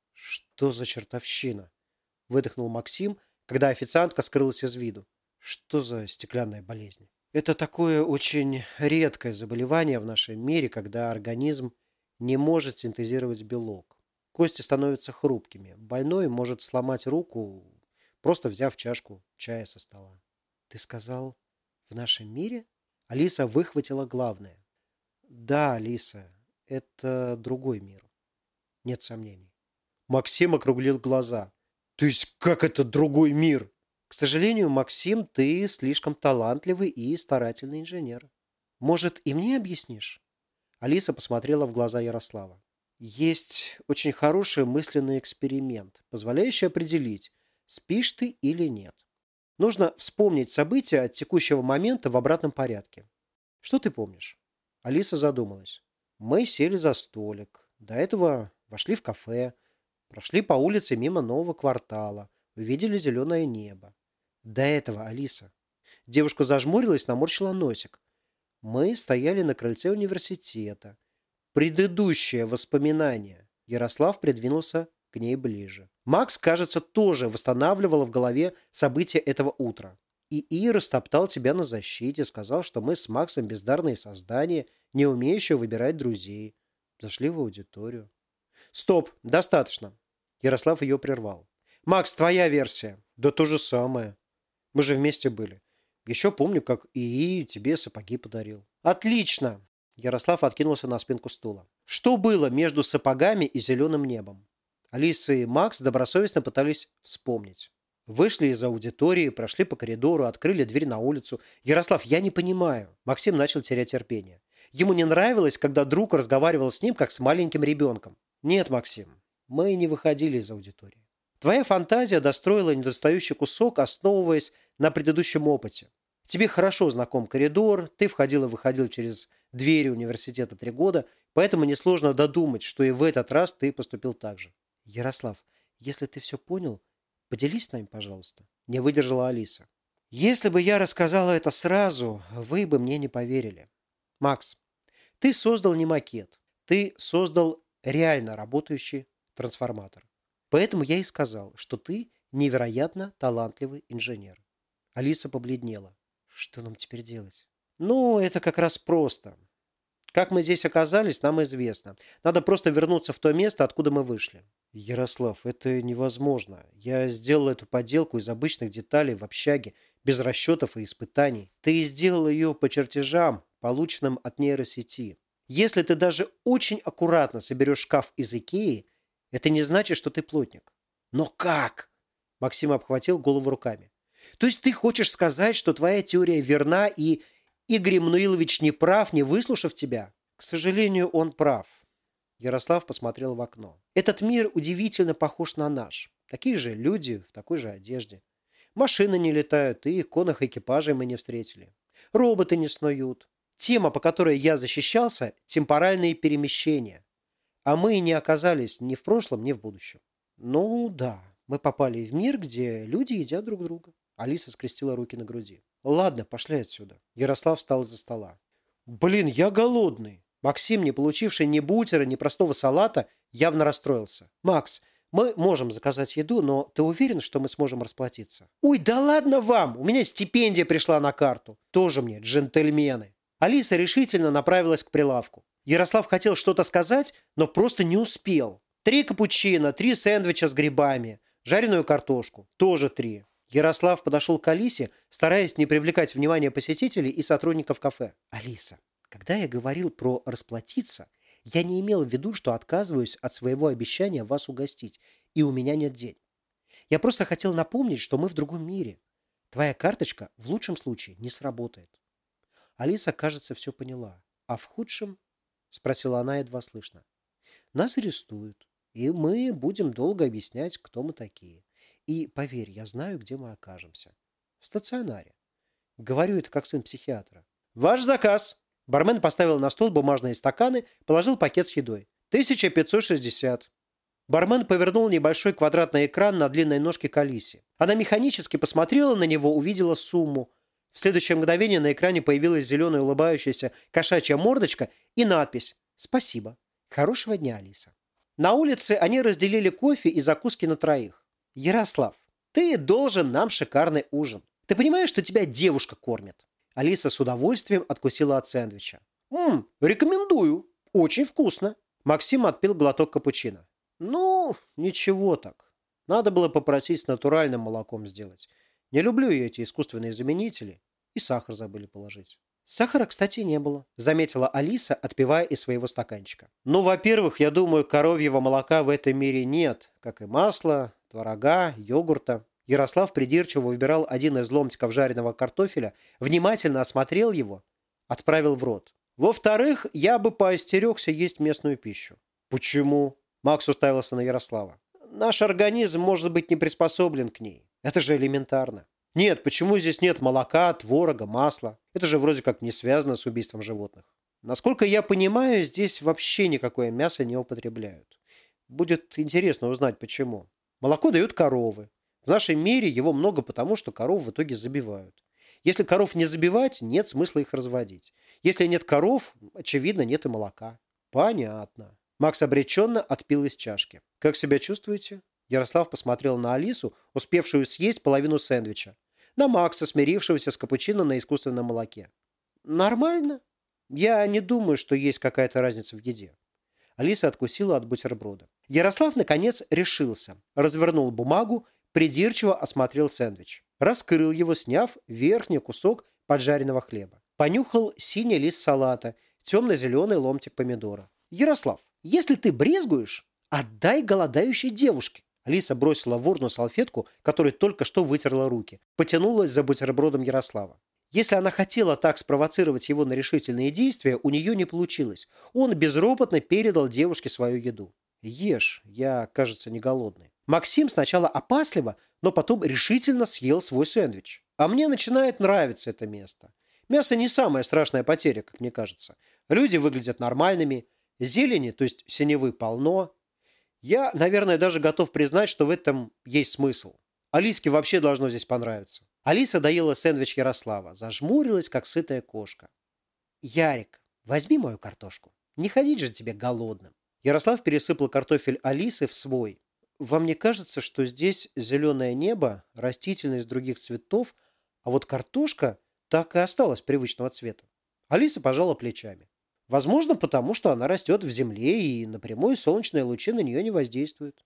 «Что за чертовщина?» – выдохнул Максим, когда официантка скрылась из виду. «Что за стеклянная болезнь?» «Это такое очень редкое заболевание в нашем мире, когда организм не может синтезировать белок. Кости становятся хрупкими. Больной может сломать руку, просто взяв чашку чая со стола». «Ты сказал, в нашем мире?» Алиса выхватила главное. «Да, Алиса, это другой мир. Нет сомнений». Максим округлил глаза. «То есть как это другой мир?» «К сожалению, Максим, ты слишком талантливый и старательный инженер. Может, и мне объяснишь?» Алиса посмотрела в глаза Ярослава. «Есть очень хороший мысленный эксперимент, позволяющий определить, спишь ты или нет. Нужно вспомнить события от текущего момента в обратном порядке. Что ты помнишь?» Алиса задумалась. «Мы сели за столик. До этого вошли в кафе. Прошли по улице мимо нового квартала. Увидели зеленое небо. До этого, Алиса». Девушка зажмурилась, наморщила носик. «Мы стояли на крыльце университета. Предыдущее воспоминание». Ярослав придвинулся к ней ближе. Макс, кажется, тоже восстанавливала в голове события этого утра. «И Ира стоптал тебя на защите, сказал, что мы с Максом бездарные создания, не умеющие выбирать друзей. Зашли в аудиторию». «Стоп, достаточно». Ярослав ее прервал. «Макс, твоя версия». «Да то же самое. Мы же вместе были. Еще помню, как ИИ тебе сапоги подарил». «Отлично!» Ярослав откинулся на спинку стула. «Что было между сапогами и зеленым небом?» Алиса и Макс добросовестно пытались вспомнить. Вышли из аудитории, прошли по коридору, открыли дверь на улицу. «Ярослав, я не понимаю». Максим начал терять терпение. Ему не нравилось, когда друг разговаривал с ним, как с маленьким ребенком. «Нет, Максим, мы не выходили из аудитории. Твоя фантазия достроила недостающий кусок, основываясь на предыдущем опыте. Тебе хорошо знаком коридор, ты входил и выходил через двери университета 3 года, поэтому несложно додумать, что и в этот раз ты поступил так же». «Ярослав, если ты все понял, поделись с нами, пожалуйста». Не выдержала Алиса. Если бы я рассказала это сразу, вы бы мне не поверили. Макс, ты создал не макет, ты создал реально работающий трансформатор. Поэтому я и сказал, что ты невероятно талантливый инженер. Алиса побледнела. Что нам теперь делать? Ну, это как раз просто. Как мы здесь оказались, нам известно. Надо просто вернуться в то место, откуда мы вышли. Ярослав, это невозможно. Я сделал эту поделку из обычных деталей в общаге, без расчетов и испытаний. Ты сделал ее по чертежам, полученным от нейросети. Если ты даже очень аккуратно соберешь шкаф из Икеи, это не значит, что ты плотник. Но как? Максим обхватил голову руками. То есть ты хочешь сказать, что твоя теория верна и Игорь Эммануилович не прав, не выслушав тебя? К сожалению, он прав. Ярослав посмотрел в окно. Этот мир удивительно похож на наш. Такие же люди в такой же одежде. Машины не летают, и конных экипажей мы не встретили. Роботы не снуют. Тема, по которой я защищался – темпоральные перемещения. А мы не оказались ни в прошлом, ни в будущем. Ну да, мы попали в мир, где люди едят друг друга. Алиса скрестила руки на груди. Ладно, пошли отсюда. Ярослав встал из-за стола. Блин, я голодный. Максим, не получивший ни бутера, ни простого салата, явно расстроился. Макс, мы можем заказать еду, но ты уверен, что мы сможем расплатиться? Ой, да ладно вам! У меня стипендия пришла на карту. Тоже мне, джентльмены. Алиса решительно направилась к прилавку. Ярослав хотел что-то сказать, но просто не успел. 3 капучино, 3 сэндвича с грибами, жареную картошку. Тоже 3. Ярослав подошел к Алисе, стараясь не привлекать внимание посетителей и сотрудников кафе. «Алиса, когда я говорил про расплатиться, я не имел в виду, что отказываюсь от своего обещания вас угостить, и у меня нет денег. Я просто хотел напомнить, что мы в другом мире. Твоя карточка в лучшем случае не сработает». Алиса, кажется, все поняла. «А в худшем?» – спросила она едва слышно. «Нас арестуют, и мы будем долго объяснять, кто мы такие. И, поверь, я знаю, где мы окажемся. В стационаре. Говорю это как сын психиатра. Ваш заказ!» Бармен поставил на стол бумажные стаканы, положил пакет с едой. 1560. Бармен повернул небольшой квадратный экран на длинной ножке к Алисе. Она механически посмотрела на него, увидела сумму. В следующее мгновение на экране появилась зеленая улыбающаяся кошачья мордочка и надпись «Спасибо. Хорошего дня, Алиса». На улице они разделили кофе и закуски на троих. «Ярослав, ты должен нам шикарный ужин. Ты понимаешь, что тебя девушка кормит?» Алиса с удовольствием откусила от сэндвича. Рекомендую. Очень вкусно». Максим отпил глоток капучино. «Ну, ничего так. Надо было попросить с натуральным молоком сделать. Не люблю я эти искусственные заменители. И сахар забыли положить». «Сахара, кстати, не было», – заметила Алиса, отпивая из своего стаканчика. «Ну, во-первых, я думаю, коровьего молока в этом мире нет, как и масла, творога, йогурта». Ярослав придирчиво выбирал один из ломтиков жареного картофеля, внимательно осмотрел его, отправил в рот. «Во-вторых, я бы поостерегся есть местную пищу». «Почему?» – Макс уставился на Ярослава. «Наш организм может быть не приспособлен к ней. Это же элементарно». «Нет, почему здесь нет молока, творога, масла? Это же вроде как не связано с убийством животных». «Насколько я понимаю, здесь вообще никакое мясо не употребляют. Будет интересно узнать, почему. Молоко дают коровы. В нашем мире его много потому, что коров в итоге забивают. Если коров не забивать, нет смысла их разводить. Если нет коров, очевидно, нет и молока». «Понятно». Макс обреченно отпил из чашки. «Как себя чувствуете?» Ярослав посмотрел на Алису, успевшую съесть половину сэндвича. На Макса, смирившегося с капучино на искусственном молоке. «Нормально. Я не думаю, что есть какая-то разница в еде». Алиса откусила от бутерброда. Ярослав, наконец, решился. Развернул бумагу, придирчиво осмотрел сэндвич. Раскрыл его, сняв верхний кусок поджаренного хлеба. Понюхал синий лист салата, темно-зеленый ломтик помидора. «Ярослав, если ты брезгуешь, отдай голодающей девушке». Алиса бросила в урну салфетку, которой только что вытерла руки. Потянулась за бутербродом Ярослава. Если она хотела так спровоцировать его на решительные действия, у нее не получилось. Он безропотно передал девушке свою еду. «Ешь, я, кажется, не голодный». Максим сначала опасливо, но потом решительно съел свой сэндвич. А мне начинает нравиться это место. Мясо не самая страшная потеря, как мне кажется. Люди выглядят нормальными. Зелени, то есть синевы, полно. Я, наверное, даже готов признать, что в этом есть смысл. Алиске вообще должно здесь понравиться. Алиса доела сэндвич Ярослава, зажмурилась, как сытая кошка. «Ярик, возьми мою картошку. Не ходить же тебе голодным». Ярослав пересыпал картофель Алисы в свой. «Вам не кажется, что здесь зеленое небо, растительность других цветов, а вот картошка так и осталась привычного цвета?» Алиса пожала плечами. «Возможно, потому что она растет в земле, и напрямую солнечные лучи на нее не воздействуют».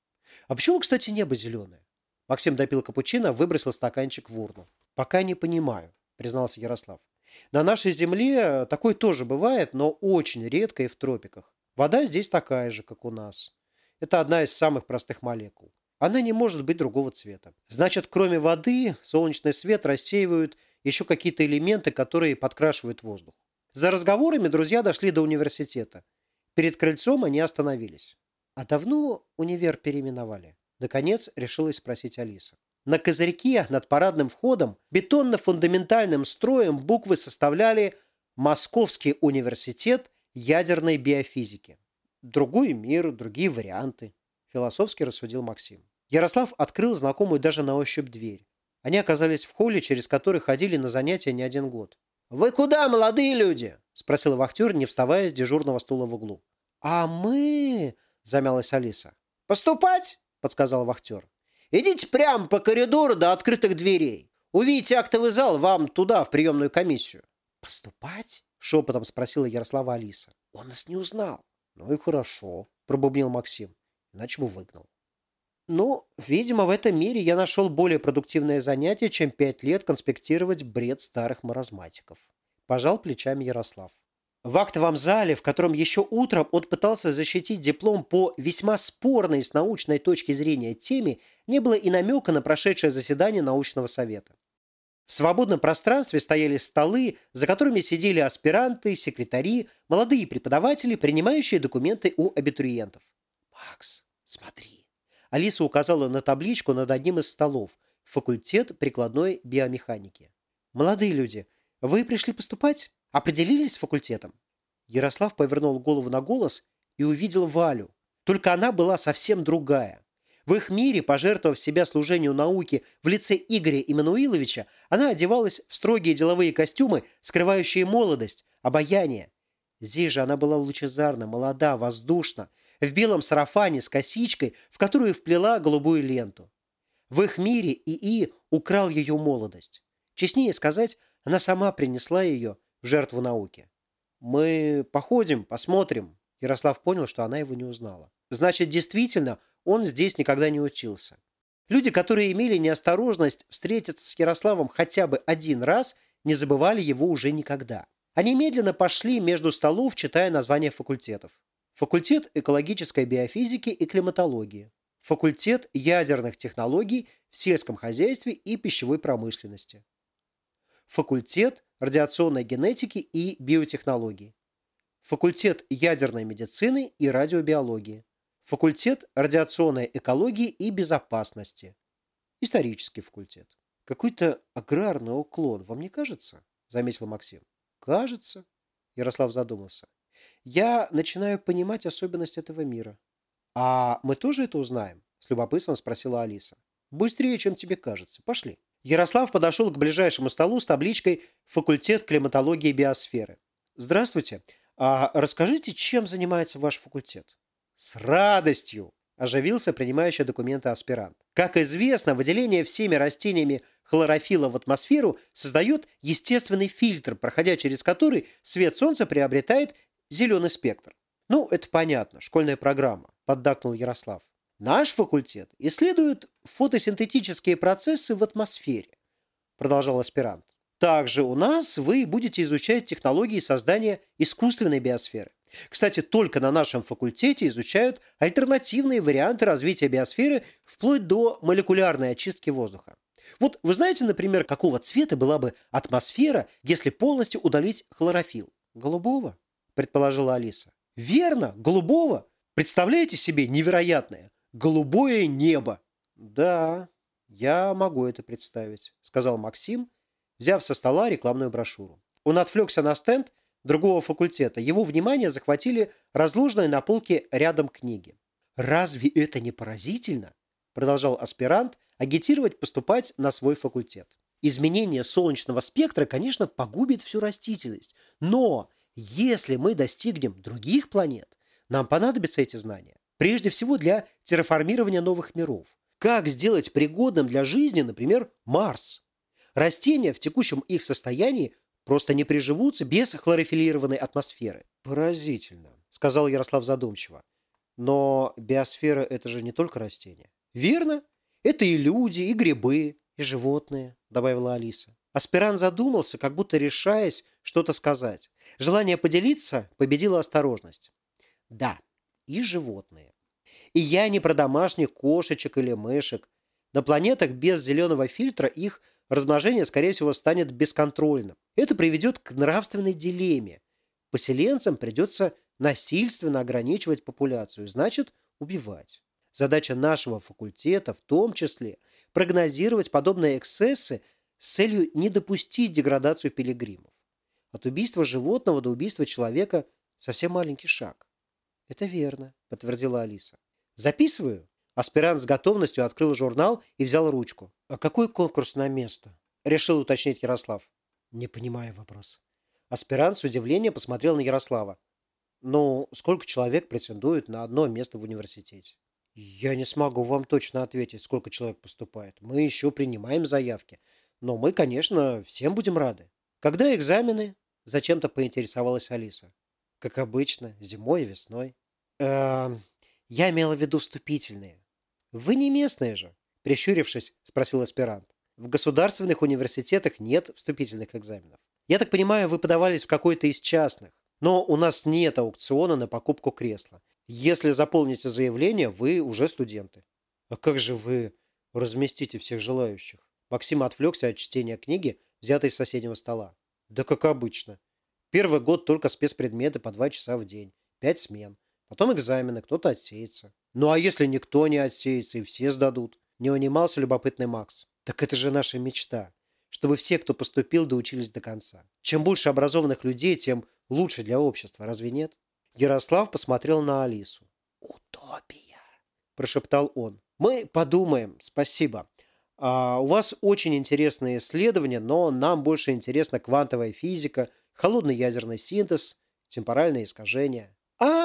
«А почему, кстати, небо зеленое?» Максим допил капучино, выбросил стаканчик в урну. «Пока не понимаю», признался Ярослав. «На нашей земле такое тоже бывает, но очень редко и в тропиках. Вода здесь такая же, как у нас. Это одна из самых простых молекул. Она не может быть другого цвета. Значит, кроме воды, солнечный свет рассеивают еще какие-то элементы, которые подкрашивают воздух». За разговорами друзья дошли до университета. Перед крыльцом они остановились. «А давно универ переименовали?» Наконец решилась спросить Алиса. На козырьке над парадным входом бетонно-фундаментальным строем буквы составляли «Московский университет ядерной биофизики». «Другой мир, другие варианты», – философски рассудил Максим. Ярослав открыл знакомую даже на ощупь дверь. Они оказались в холле, через который ходили на занятия не один год. «Вы куда, молодые люди?» – спросил вахтер, не вставая с дежурного стула в углу. «А мы...» – замялась Алиса. «Поступать?» – подсказал вахтер. «Идите прямо по коридору до открытых дверей. Увидите актовый зал, вам туда, в приемную комиссию». «Поступать?» – шепотом спросила Ярослава Алиса. «Он нас не узнал». «Ну и хорошо», – пробубнил Максим. «Иначе бы выгнал». «Ну, видимо, в этом мире я нашел более продуктивное занятие, чем 5 лет конспектировать бред старых маразматиков», – пожал плечами Ярослав. В актовом зале, в котором еще утром он пытался защитить диплом по весьма спорной с научной точки зрения теме, не было и намека на прошедшее заседание научного совета. В свободном пространстве стояли столы, за которыми сидели аспиранты, секретари, молодые преподаватели, принимающие документы у абитуриентов. «Макс, смотри!» Алиса указала на табличку над одним из столов. Факультет прикладной биомеханики. «Молодые люди, вы пришли поступать? Определились с факультетом?» Ярослав повернул голову на голос и увидел Валю. Только она была совсем другая. В их мире, пожертвовав себя служению науке в лице Игоря Иммануиловича, она одевалась в строгие деловые костюмы, скрывающие молодость, обаяние. Здесь же она была лучезарна, молода, воздушна, в белом сарафане с косичкой, в которую вплела голубую ленту. В их мире ИИ украл ее молодость. Честнее сказать, она сама принесла ее в жертву науке. «Мы походим, посмотрим». Ярослав понял, что она его не узнала. Значит, действительно, он здесь никогда не учился. Люди, которые имели неосторожность встретиться с Ярославом хотя бы один раз, не забывали его уже никогда. Они медленно пошли между столов, читая названия факультетов. Факультет экологической биофизики и климатологии. Факультет ядерных технологий в сельском хозяйстве и пищевой промышленности. Факультет радиационной генетики и биотехнологий. Факультет ядерной медицины и радиобиологии. Факультет радиационной экологии и безопасности. Исторический факультет. «Какой-то аграрный уклон, вам не кажется?» – заметил Максим. «Кажется», – Ярослав задумался. «Я начинаю понимать особенность этого мира». «А мы тоже это узнаем?» – с любопытством спросила Алиса. «Быстрее, чем тебе кажется. Пошли». Ярослав подошел к ближайшему столу с табличкой «Факультет климатологии и биосферы». «Здравствуйте. А расскажите, чем занимается ваш факультет?» «С радостью!» – оживился принимающий документы аспирант. «Как известно, выделение всеми растениями хлорофилла в атмосферу создает естественный фильтр, проходя через который свет солнца приобретает зеленый спектр». «Ну, это понятно, школьная программа», – поддакнул Ярослав. «Наш факультет исследует фотосинтетические процессы в атмосфере», – продолжал аспирант. «Также у нас вы будете изучать технологии создания искусственной биосферы. Кстати, только на нашем факультете изучают альтернативные варианты развития биосферы вплоть до молекулярной очистки воздуха. Вот вы знаете, например, какого цвета была бы атмосфера, если полностью удалить хлорофилл?» «Голубого», – предположила Алиса. «Верно, голубого. Представляете себе невероятное? Голубое небо!» «Да, я могу это представить», – сказал Максим, взяв со стола рекламную брошюру. Он отвлекся на стенд другого факультета. Его внимание захватили разложенные на полке рядом книги. «Разве это не поразительно?» – продолжал аспирант агитировать поступать на свой факультет. Изменение солнечного спектра, конечно, погубит всю растительность. Но если мы достигнем других планет, нам понадобятся эти знания. Прежде всего для терраформирования новых миров. Как сделать пригодным для жизни, например, Марс? Растения в текущем их состоянии просто не приживутся без хлорофиллированной атмосферы. Поразительно, сказал Ярослав задумчиво. Но биосфера – это же не только растения. Верно? Это и люди, и грибы, и животные, добавила Алиса. Аспирант задумался, как будто решаясь что-то сказать. Желание поделиться победило осторожность. Да, и животные. И я не про домашних кошечек или мышек. На планетах без зеленого фильтра их размножение, скорее всего, станет бесконтрольным. Это приведет к нравственной дилемме. Поселенцам придется насильственно ограничивать популяцию, значит, убивать. Задача нашего факультета в том числе прогнозировать подобные эксцессы с целью не допустить деградацию пилигримов. От убийства животного до убийства человека совсем маленький шаг. Это верно, подтвердила Алиса. Записываю. Аспирант с готовностью открыл журнал и взял ручку. А какой конкурс на место? Решил уточнить Ярослав. Не понимаю вопрос. Аспирант с удивлением посмотрел на Ярослава. Ну, сколько человек претендует на одно место в университете? Я не смогу вам точно ответить, сколько человек поступает. Мы еще принимаем заявки. Но мы, конечно, всем будем рады. Когда экзамены? Зачем-то поинтересовалась Алиса. Как обычно, зимой и весной. Я имела в виду вступительные. Вы не местные же? Прищурившись, спросил аспирант. В государственных университетах нет вступительных экзаменов. Я так понимаю, вы подавались в какой-то из частных. Но у нас нет аукциона на покупку кресла. Если заполните заявление, вы уже студенты. А как же вы разместите всех желающих? Максим отвлекся от чтения книги, взятой с соседнего стола. Да как обычно. Первый год только спецпредметы по 2 часа в день. 5 смен. Потом экзамены, кто-то отсеется. Ну а если никто не отсеется и все сдадут? Не унимался любопытный Макс. Так это же наша мечта. Чтобы все, кто поступил, доучились до конца. Чем больше образованных людей, тем лучше для общества, разве нет? Ярослав посмотрел на Алису. «Утопия!» – прошептал он. «Мы подумаем, спасибо. У вас очень интересные исследования, но нам больше интересна квантовая физика, холодный ядерный синтез, темпоральные искажения».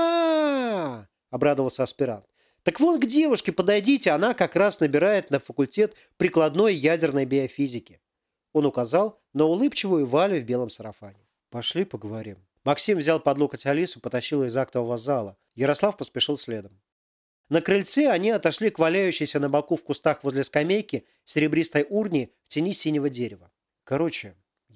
Обрадовался аспирант. «Так вон к девушке подойдите, она как раз набирает на факультет прикладной ядерной биофизики». Он указал на улыбчивую Валю в белом сарафане. «Пошли поговорим». Максим взял под локоть Алису, потащил из актового зала. Ярослав поспешил следом. На крыльце они отошли к валяющейся на боку в кустах возле скамейки серебристой урне в тени синего дерева. Короче,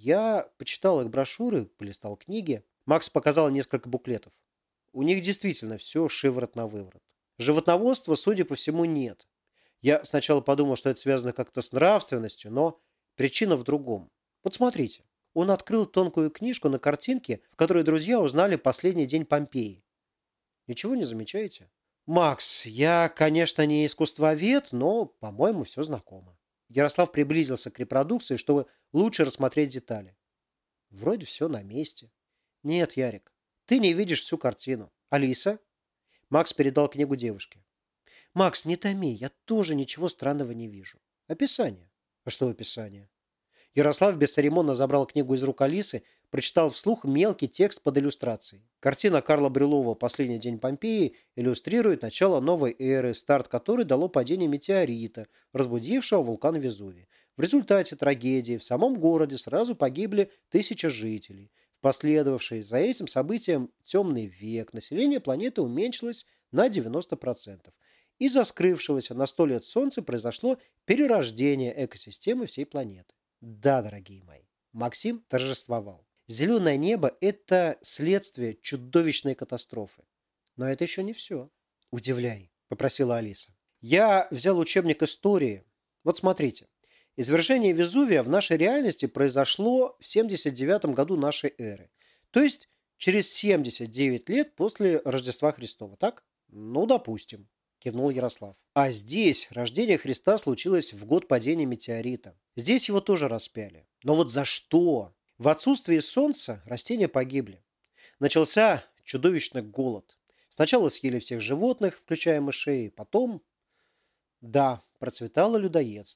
я почитал их брошюры, полистал книги. Макс показал несколько буклетов. У них действительно все шиворот на выворот. Животноводства, судя по всему, нет. Я сначала подумал, что это связано как-то с нравственностью, но причина в другом. Вот смотрите. Он открыл тонкую книжку на картинке, в которой друзья узнали последний день Помпеи. Ничего не замечаете? Макс, я, конечно, не искусствовед, но, по-моему, все знакомо. Ярослав приблизился к репродукции, чтобы лучше рассмотреть детали. Вроде все на месте. Нет, Ярик, ты не видишь всю картину. Алиса? Макс передал книгу девушке. Макс, не томи, я тоже ничего странного не вижу. Описание. А что описание? Ярослав бесцеремонно забрал книгу из рук Алисы, прочитал вслух мелкий текст под иллюстрацией. Картина Карла Брюлова «Последний день Помпеи» иллюстрирует начало новой эры, старт которой дало падение метеорита, разбудившего вулкан Везувий. В результате трагедии в самом городе сразу погибли 1000 жителей. В последовавший за этим событием темный век население планеты уменьшилось на 90%. Из-за скрывшегося на 100 лет Солнца произошло перерождение экосистемы всей планеты. Да, дорогие мои, Максим торжествовал. Зеленое небо – это следствие чудовищной катастрофы. Но это еще не все. Удивляй, попросила Алиса. Я взял учебник истории. Вот смотрите. Извержение Везувия в нашей реальности произошло в 79 году нашей эры. То есть через 79 лет после Рождества Христова, так? Ну, допустим. Кивнул Ярослав. А здесь рождение Христа случилось в год падения метеорита. Здесь его тоже распяли. Но вот за что? В отсутствие солнца растения погибли. Начался чудовищный голод. Сначала съели всех животных, включая мышей, потом... Да, процветало людоедство.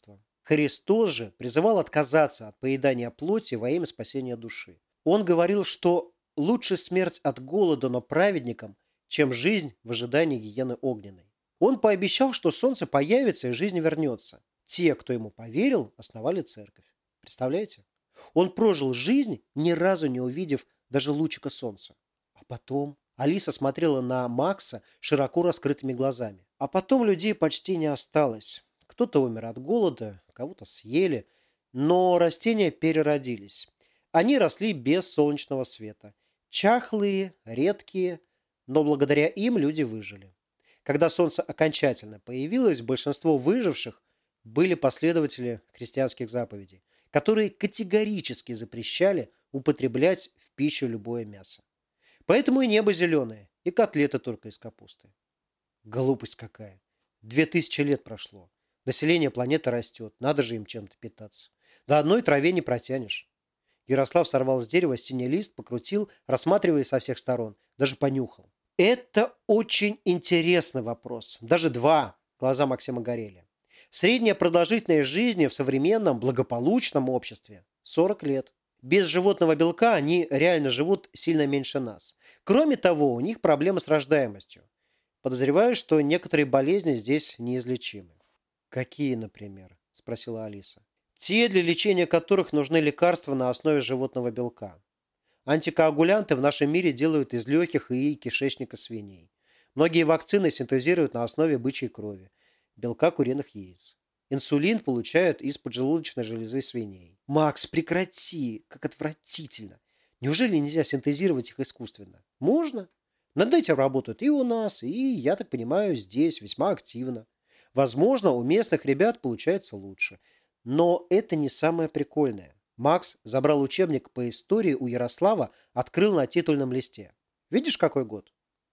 Христос же призывал отказаться от поедания плоти во имя спасения души. Он говорил, что лучше смерть от голода, но праведникам, чем жизнь в ожидании гиены огненной. Он пообещал, что солнце появится и жизнь вернется. Те, кто ему поверил, основали церковь. Представляете? Он прожил жизнь, ни разу не увидев даже лучика солнца. А потом Алиса смотрела на Макса широко раскрытыми глазами. А потом людей почти не осталось. Кто-то умер от голода, кого-то съели, но растения переродились. Они росли без солнечного света. Чахлые, редкие, но благодаря им люди выжили. Когда солнце окончательно появилось, большинство выживших были последователи христианских заповедей, которые категорически запрещали употреблять в пищу любое мясо. Поэтому и небо зеленое, и котлеты только из капусты. Глупость какая. 2000 лет прошло. Население планеты растет, надо же им чем-то питаться. До одной траве не протянешь. Ярослав сорвал с дерева синий лист, покрутил, рассматривая со всех сторон, даже понюхал. Это очень интересный вопрос. Даже два. Глаза Максима горели. Средняя продолжительность жизни в современном благополучном обществе – 40 лет. Без животного белка они реально живут сильно меньше нас. Кроме того, у них проблемы с рождаемостью. Подозреваю, что некоторые болезни здесь неизлечимы. «Какие, например?» – спросила Алиса. «Те, для лечения которых нужны лекарства на основе животного белка. Антикоагулянты в нашем мире делают из легких и кишечника свиней. Многие вакцины синтезируют на основе бычьей крови, белка куриных яиц. Инсулин получают из поджелудочной железы свиней. Макс, прекрати! Как отвратительно! Неужели нельзя синтезировать их искусственно? Можно. Над этим работают и у нас, и, я так понимаю, здесь весьма активно. Возможно, у местных ребят получается лучше. Но это не самое прикольное. Макс забрал учебник по истории у Ярослава, открыл на титульном листе. Видишь, какой год?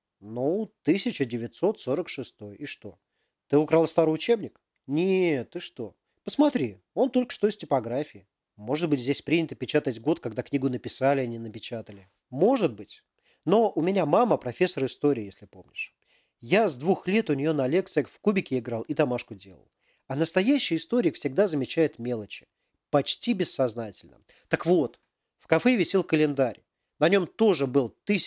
Ну, 1946. И что? Ты украл старый учебник? Нет, ты что? Посмотри, он только что из типографии. Может быть, здесь принято печатать год, когда книгу написали, а не напечатали. Может быть. Но у меня мама профессор истории, если помнишь. Я с 2 лет у нее на лекциях в кубике играл и домашку делал. А настоящий историк всегда замечает мелочи. Почти бессознательно. Так вот, в кафе висел календарь. На нем тоже был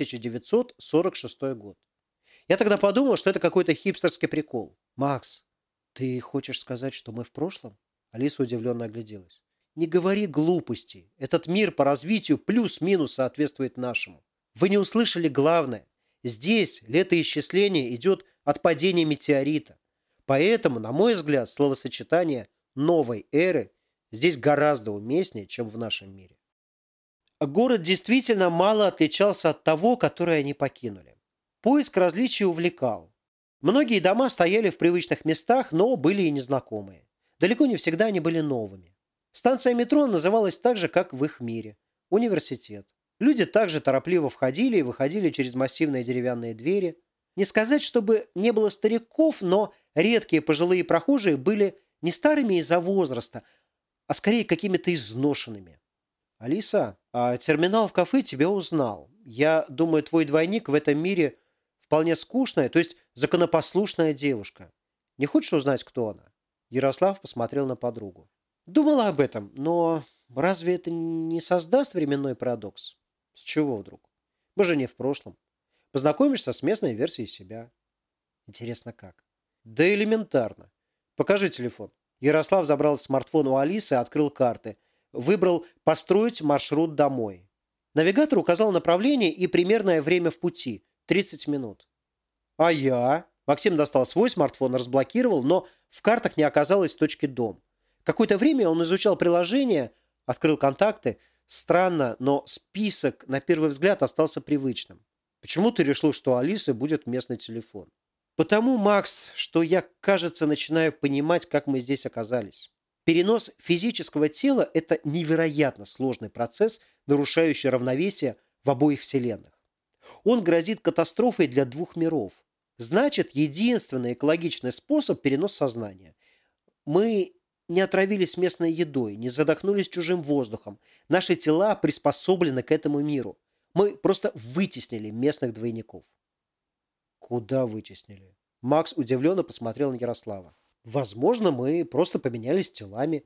1946 год. Я тогда подумал, что это какой-то хипстерский прикол. Макс, ты хочешь сказать, что мы в прошлом? Алиса удивленно огляделась. Не говори глупостей. Этот мир по развитию плюс-минус соответствует нашему. Вы не услышали главное. Здесь летоисчисление идет от падения метеорита. Поэтому, на мой взгляд, словосочетание «новой эры» здесь гораздо уместнее, чем в нашем мире. Город действительно мало отличался от того, который они покинули. Поиск различий увлекал. Многие дома стояли в привычных местах, но были и незнакомые. Далеко не всегда они были новыми. Станция метро называлась так же, как в их мире – университет. Люди также торопливо входили и выходили через массивные деревянные двери. Не сказать, чтобы не было стариков, но редкие пожилые прохожие были не старыми из-за возраста, а скорее какими-то изношенными. «Алиса, а терминал в кафе тебя узнал. Я думаю, твой двойник в этом мире вполне скучная, то есть законопослушная девушка. Не хочешь узнать, кто она?» Ярослав посмотрел на подругу. «Думала об этом, но разве это не создаст временной парадокс?» «С чего вдруг? Мы же не в прошлом. Познакомишься с местной версией себя». «Интересно, как?» «Да элементарно. Покажи телефон». Ярослав забрал смартфон у Алисы, открыл карты. Выбрал «Построить маршрут домой». Навигатор указал направление и примерное время в пути – 30 минут. «А я?» Максим достал свой смартфон, разблокировал, но в картах не оказалось точки «Дом». Какое-то время он изучал приложение, открыл контакты. Странно, но список на первый взгляд остался привычным. «Почему ты решил, что у Алисы будет местный телефон?» «Потому, Макс, что я, кажется, начинаю понимать, как мы здесь оказались. Перенос физического тела – это невероятно сложный процесс, нарушающий равновесие в обоих вселенных. Он грозит катастрофой для 2 миров. Значит, единственный экологичный способ – перенос сознания. Мы не отравились местной едой, не задохнулись чужим воздухом. Наши тела приспособлены к этому миру. Мы просто вытеснили местных двойников». «Куда вытеснили?» Макс удивленно посмотрел на Ярослава. «Возможно, мы просто поменялись телами.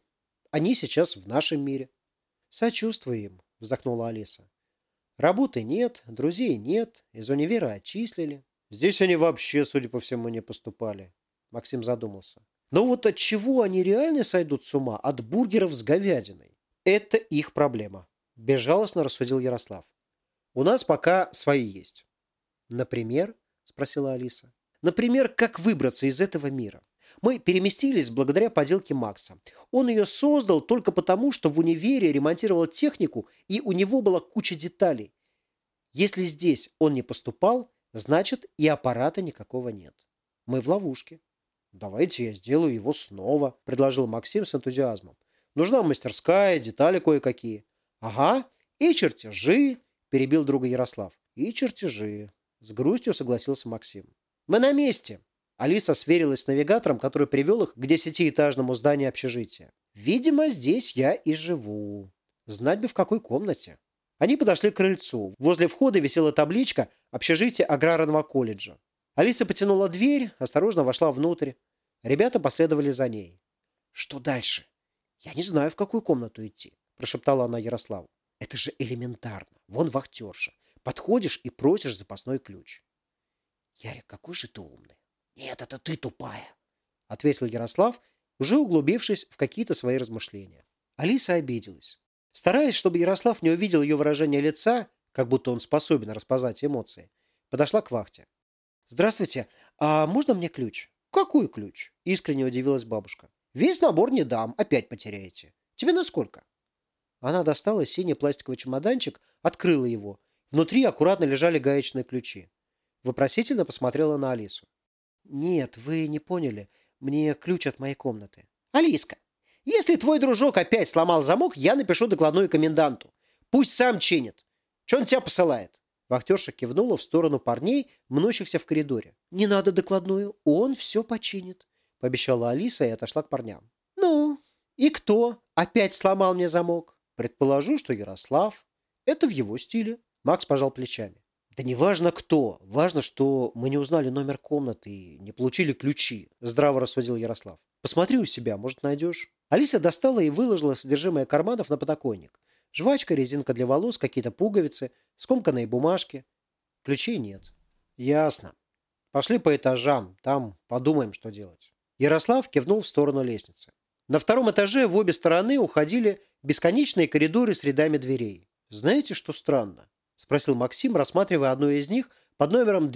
Они сейчас в нашем мире. Сочувствую им, вздохнула Алиса. Работы нет, друзей нет, из универа отчислили. Здесь они вообще, судя по всему, не поступали. Максим задумался. Но вот от чего они реально сойдут с ума? От бургеров с говядиной. Это их проблема, безжалостно рассудил Ярослав. У нас пока свои есть. Например, спросила Алиса. Например, как выбраться из этого мира? Мы переместились благодаря поделке Макса. Он ее создал только потому, что в универе ремонтировал технику, и у него была куча деталей. Если здесь он не поступал, значит и аппарата никакого нет. Мы в ловушке. Давайте я сделаю его снова, предложил Максим с энтузиазмом. Нужна мастерская, детали кое-какие. Ага, и чертежи, перебил друга Ярослав. И чертежи, с грустью согласился Максим. Мы на месте. Алиса сверилась с навигатором, который привел их к 10-этажному зданию общежития. Видимо, здесь я и живу. Знать бы, в какой комнате. Они подошли к крыльцу. Возле входа висела табличка «Общежитие аграрного колледжа». Алиса потянула дверь, осторожно вошла внутрь. Ребята последовали за ней. «Что дальше? Я не знаю, в какую комнату идти», – прошептала она Ярославу. «Это же элементарно. Вон вахтерша. Подходишь и просишь запасной ключ». «Ярик, какой же ты умный». «Нет, это ты тупая», – ответил Ярослав, уже углубившись в какие-то свои размышления. Алиса обиделась. Стараясь, чтобы Ярослав не увидел ее выражение лица, как будто он способен распознать эмоции, подошла к вахте. «Здравствуйте, а можно мне ключ?» «Какой ключ?» – искренне удивилась бабушка. «Весь набор не дам, опять потеряете. Тебе на сколько?» Она достала синий пластиковый чемоданчик, открыла его. Внутри аккуратно лежали гаечные ключи. Вопросительно посмотрела на Алису. «Нет, вы не поняли. Мне ключ от моей комнаты». «Алиска, если твой дружок опять сломал замок, я напишу докладную коменданту. Пусть сам чинит. Че он тебя посылает?» Вахтерша кивнула в сторону парней, мнущихся в коридоре. «Не надо докладную, он все починит», – пообещала Алиса и отошла к парням. «Ну, и кто опять сломал мне замок?» «Предположу, что Ярослав. Это в его стиле». Макс пожал плечами. «Да не важно кто. Важно, что мы не узнали номер комнаты и не получили ключи», – здраво рассудил Ярослав. «Посмотри у себя, может, найдешь». Алиса достала и выложила содержимое карманов на подоконник. Жвачка, резинка для волос, какие-то пуговицы, скомканные бумажки. Ключей нет. «Ясно. Пошли по этажам, там подумаем, что делать». Ярослав кивнул в сторону лестницы. На втором этаже в обе стороны уходили бесконечные коридоры с рядами дверей. «Знаете, что странно?» – спросил Максим, рассматривая одну из них под номером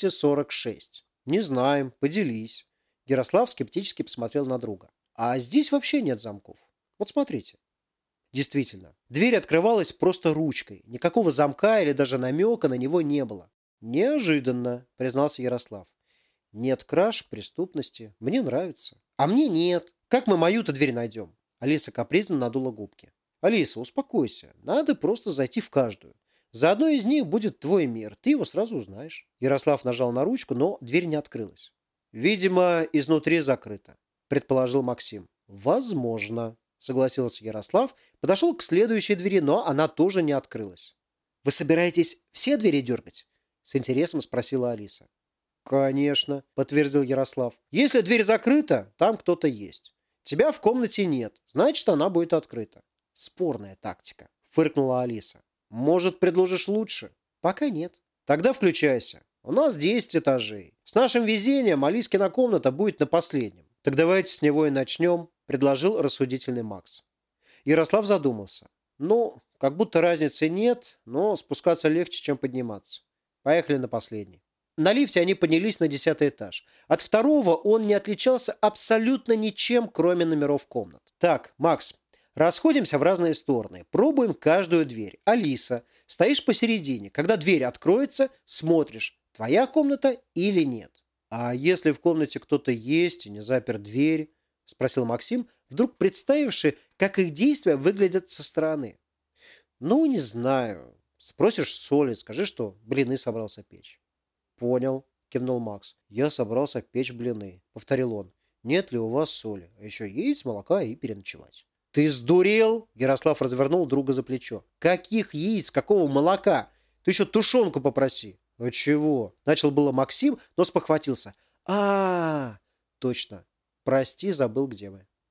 246. «Не знаем, поделись». Ярослав скептически посмотрел на друга. «А здесь вообще нет замков. Вот смотрите». Действительно, дверь открывалась просто ручкой. Никакого замка или даже намека на него не было. «Неожиданно», – признался Ярослав. «Нет краж, преступности. Мне нравится». «А мне нет. Как мы мою-то дверь найдем?» Алиса капризно надула губки. «Алиса, успокойся. Надо просто зайти в каждую. За одной из них будет твой мир. Ты его сразу узнаешь». Ярослав нажал на ручку, но дверь не открылась. «Видимо, изнутри закрыто», – предположил Максим. «Возможно», – согласился Ярослав, подошел к следующей двери, но она тоже не открылась. «Вы собираетесь все двери дергать?» – с интересом спросила Алиса. «Конечно», – подтвердил Ярослав. «Если дверь закрыта, там кто-то есть. Тебя в комнате нет, значит, она будет открыта». «Спорная тактика», – фыркнула Алиса. «Может, предложишь лучше?» «Пока нет». «Тогда включайся. У нас 10 этажей. С нашим везением Алискина комната будет на последнем. Так давайте с него и начнем», – предложил рассудительный Макс. Ярослав задумался. «Ну, как будто разницы нет, но спускаться легче, чем подниматься. Поехали на последний». На лифте они поднялись на 10-й этаж. От второго он не отличался абсолютно ничем, кроме номеров комнат. «Так, Макс, расходимся в разные стороны. Пробуем каждую дверь. Алиса, стоишь посередине. Когда дверь откроется, смотришь, твоя комната или нет». «А если в комнате кто-то есть и не запер дверь?» – спросил Максим, вдруг представивший, как их действия выглядят со стороны. «Ну, не знаю. Спросишь Соли, скажи, что блины собрался печь». «Понял», – кивнул Макс. «Я собрался печь блины», – повторил он. «Нет ли у вас соли? А еще яиц, молока и переночевать». «Ты сдурел?» – Ярослав развернул друга за плечо. «Каких яиц? Какого молока? Ты еще тушенку попроси». «А чего?» – начал было Максим, но спохватился. «А, точно. Прости, забыл, где мы».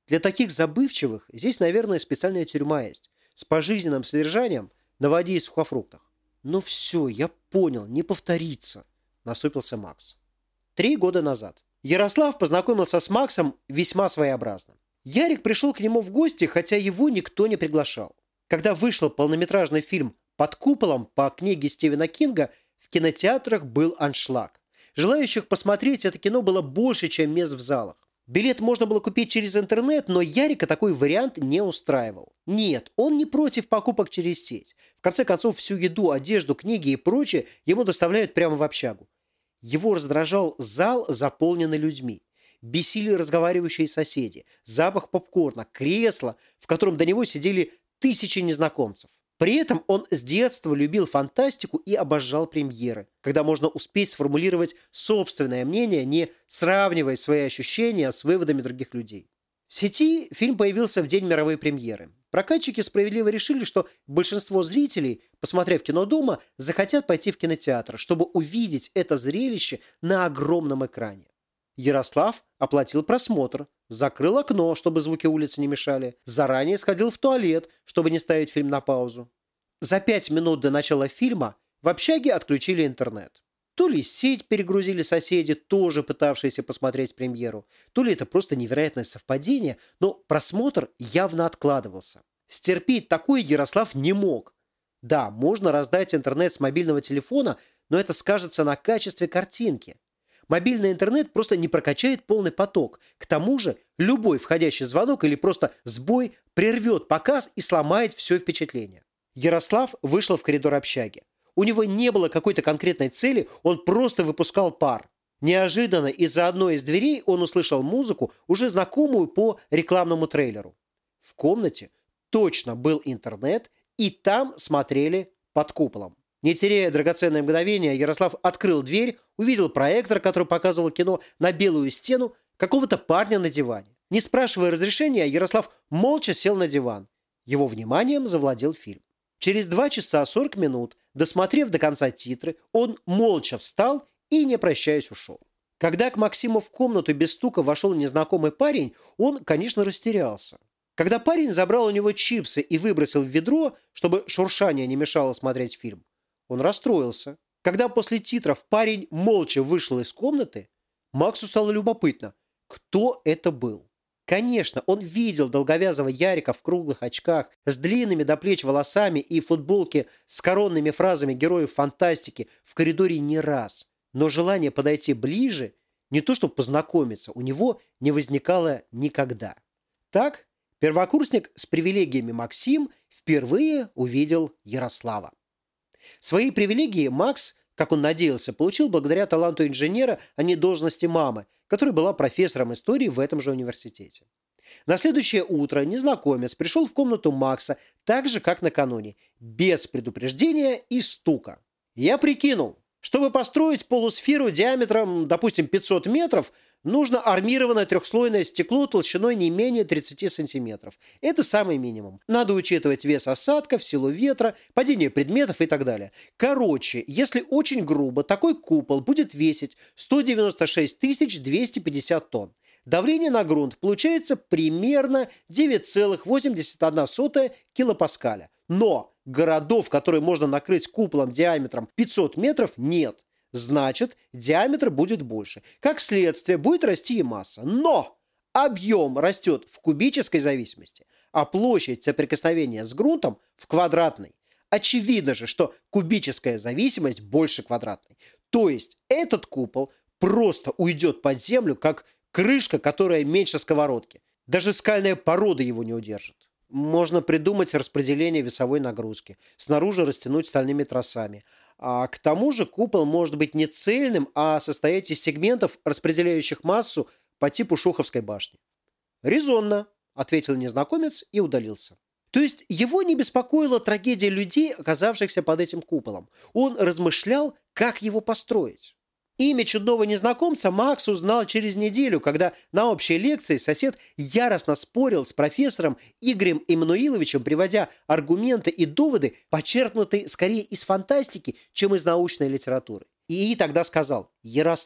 Для таких забывчивых здесь, наверное, специальная тюрьма есть, с пожизненным содержанием на воде и сухофруктах. «Ну все, я понял, не повторится», – насупился Макс. 3 года назад Ярослав познакомился с Максом весьма своеобразно. Ярик пришел к нему в гости, хотя его никто не приглашал. Когда вышел полнометражный фильм «Под куполом» по книге Стивена Кинга, в кинотеатрах был аншлаг. Желающих посмотреть это кино было больше, чем мест в залах. Билет можно было купить через интернет, но Ярика такой вариант не устраивал. Нет, он не против покупок через сеть. В конце концов, всю еду, одежду, книги и прочее ему доставляют прямо в общагу. Его раздражал зал, заполненный людьми. Бесили разговаривающие соседи, запах попкорна, кресло, в котором до него сидели тысячи незнакомцев. При этом он с детства любил фантастику и обожал премьеры, когда можно успеть сформулировать собственное мнение, не сравнивая свои ощущения с выводами других людей. В сети фильм появился в день мировой премьеры. Прокатчики справедливо решили, что большинство зрителей, посмотрев кино дома, захотят пойти в кинотеатр, чтобы увидеть это зрелище на огромном экране. Ярослав оплатил просмотр, закрыл окно, чтобы звуки улицы не мешали, заранее сходил в туалет, чтобы не ставить фильм на паузу. За 5 минут до начала фильма в общаге отключили интернет. То ли сеть перегрузили соседи, тоже пытавшиеся посмотреть премьеру, то ли это просто невероятное совпадение, но просмотр явно откладывался. Стерпеть такое Ярослав не мог. Да, можно раздать интернет с мобильного телефона, но это скажется на качестве картинки. Мобильный интернет просто не прокачает полный поток. К тому же любой входящий звонок или просто сбой прервет показ и сломает все впечатление. Ярослав вышел в коридор общаги. У него не было какой-то конкретной цели, он просто выпускал пар. Неожиданно из-за одной из дверей он услышал музыку, уже знакомую по рекламному трейлеру. В комнате точно был интернет, и там смотрели «Под куполом». Не теряя драгоценное мгновение, Ярослав открыл дверь, увидел проектор, который показывал кино, на белую стену, какого-то парня на диване. Не спрашивая разрешения, Ярослав молча сел на диван. Его вниманием завладел фильм. Через 2 часа 40 минут, досмотрев до конца титры, он молча встал и, не прощаясь, ушел. Когда к Максиму в комнату без стука вошел незнакомый парень, он, конечно, растерялся. Когда парень забрал у него чипсы и выбросил в ведро, чтобы шуршание не мешало смотреть фильм, он расстроился. Когда после титров парень молча вышел из комнаты, Максу стало любопытно, кто это был. Конечно, он видел долговязого Ярика в круглых очках, с длинными до плеч волосами и футболке с коронными фразами героев фантастики в коридоре не раз. Но желание подойти ближе, не то чтобы познакомиться, у него не возникало никогда. Так, первокурсник с привилегиями Максим впервые увидел Ярослава. Свои привилегии Макс, как он надеялся, получил благодаря таланту инженера, а не должности мамы, которая была профессором истории в этом же университете. На следующее утро незнакомец пришел в комнату Макса так же, как накануне, без предупреждения и стука. «Я прикинул, чтобы построить полусферу диаметром, допустим, 500 метров, нужно армированное трехслойное стекло толщиной не менее 30 сантиметров. Это самый минимум. Надо учитывать вес осадков, силу ветра, падение предметов и так далее. Короче, если очень грубо, такой купол будет весить 196 250 тонн. Давление на грунт получается примерно 9,81 килопаскаля. Но городов, которые можно накрыть куполом диаметром 500 метров, нет. Значит, диаметр будет больше. Как следствие, будет расти и масса. Но объем растет в кубической зависимости, а площадь соприкосновения с грунтом в квадратной. Очевидно же, что кубическая зависимость больше квадратной. То есть этот купол просто уйдет под землю, как крышка, которая меньше сковородки. Даже скальная порода его не удержит. Можно придумать распределение весовой нагрузки, снаружи растянуть стальными тросами. А к тому же купол может быть не цельным, а состоять из сегментов, распределяющих массу по типу Шуховской башни. «Резонно», — ответил незнакомец и удалился. То есть его не беспокоила трагедия людей, оказавшихся под этим куполом. Он размышлял, как его построить. Имя чудного незнакомца Макс узнал через неделю, когда на общей лекции сосед яростно спорил с профессором Игорем Эммануиловичем, приводя аргументы и доводы, почерпнутые скорее из фантастики, чем из научной литературы. И тогда сказал: «Ярослав,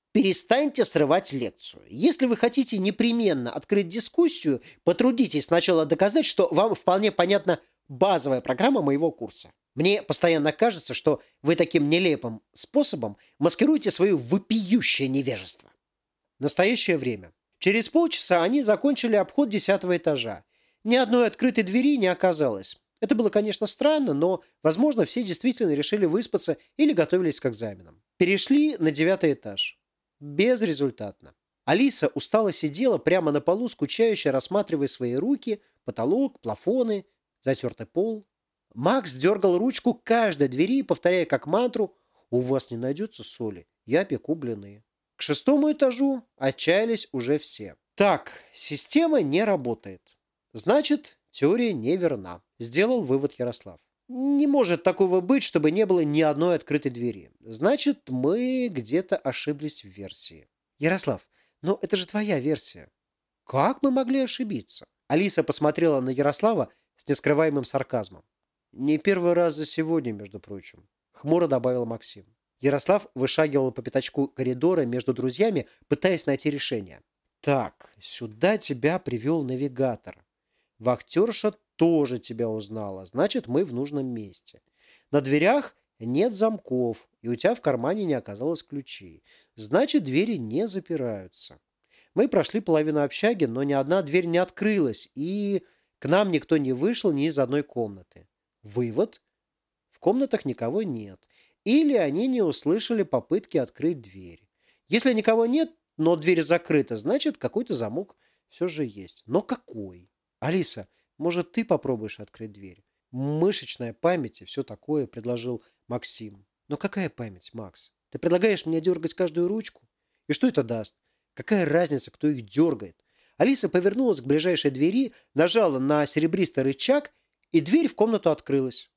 Перестаньте срывать лекцию. Если вы хотите непременно открыть дискуссию, потрудитесь сначала доказать, что вам вполне понятна базовая программа моего курса. Мне постоянно кажется, что вы таким нелепым способом маскируете свое вопиющее невежество. Настоящее время. Через полчаса они закончили обход 10-го этажа. Ни одной открытой двери не оказалось. Это было, конечно, странно, но, возможно, все действительно решили выспаться или готовились к экзаменам. Перешли на 9-й этаж. Безрезультатно. Алиса устало сидела прямо на полу, скучающе рассматривая свои руки, потолок, плафоны, затертый пол. Макс дергал ручку каждой двери, повторяя как мантру: «У вас не найдется соли, я пеку блины». К 6-му этажу отчаялись уже все. Так, система не работает. Значит, теория неверна, сделал вывод Ярослав. Не может такого быть, чтобы не было ни одной открытой двери. Значит, мы где-то ошиблись в версии. Ярослав, но это же твоя версия. Как мы могли ошибиться? Алиса посмотрела на Ярослава с нескрываемым сарказмом. Не первый раз за сегодня, между прочим. Хмуро добавил Максим. Ярослав вышагивал по пятачку коридора между друзьями, пытаясь найти решение. Так, сюда тебя привел навигатор. Вахтерша тоже тебя узнала, значит, мы в нужном месте. На дверях нет замков, и у тебя в кармане не оказалось ключей. Значит, двери не запираются. Мы прошли половину общаги, но ни одна дверь не открылась, и к нам никто не вышел ни из одной комнаты. Вывод: в комнатах никого нет. Или они не услышали попытки открыть дверь. Если никого нет, но дверь закрыта, значит, какой-то замок все же есть. Но какой? Алиса, может, ты попробуешь открыть дверь? Мышечная память и все такое, предложил Максим. Но какая память, Макс? Ты предлагаешь мне дергать каждую ручку? И что это даст? Какая разница, кто их дергает? Алиса повернулась к ближайшей двери, нажала на серебристый рычаг, и дверь в комнату открылась.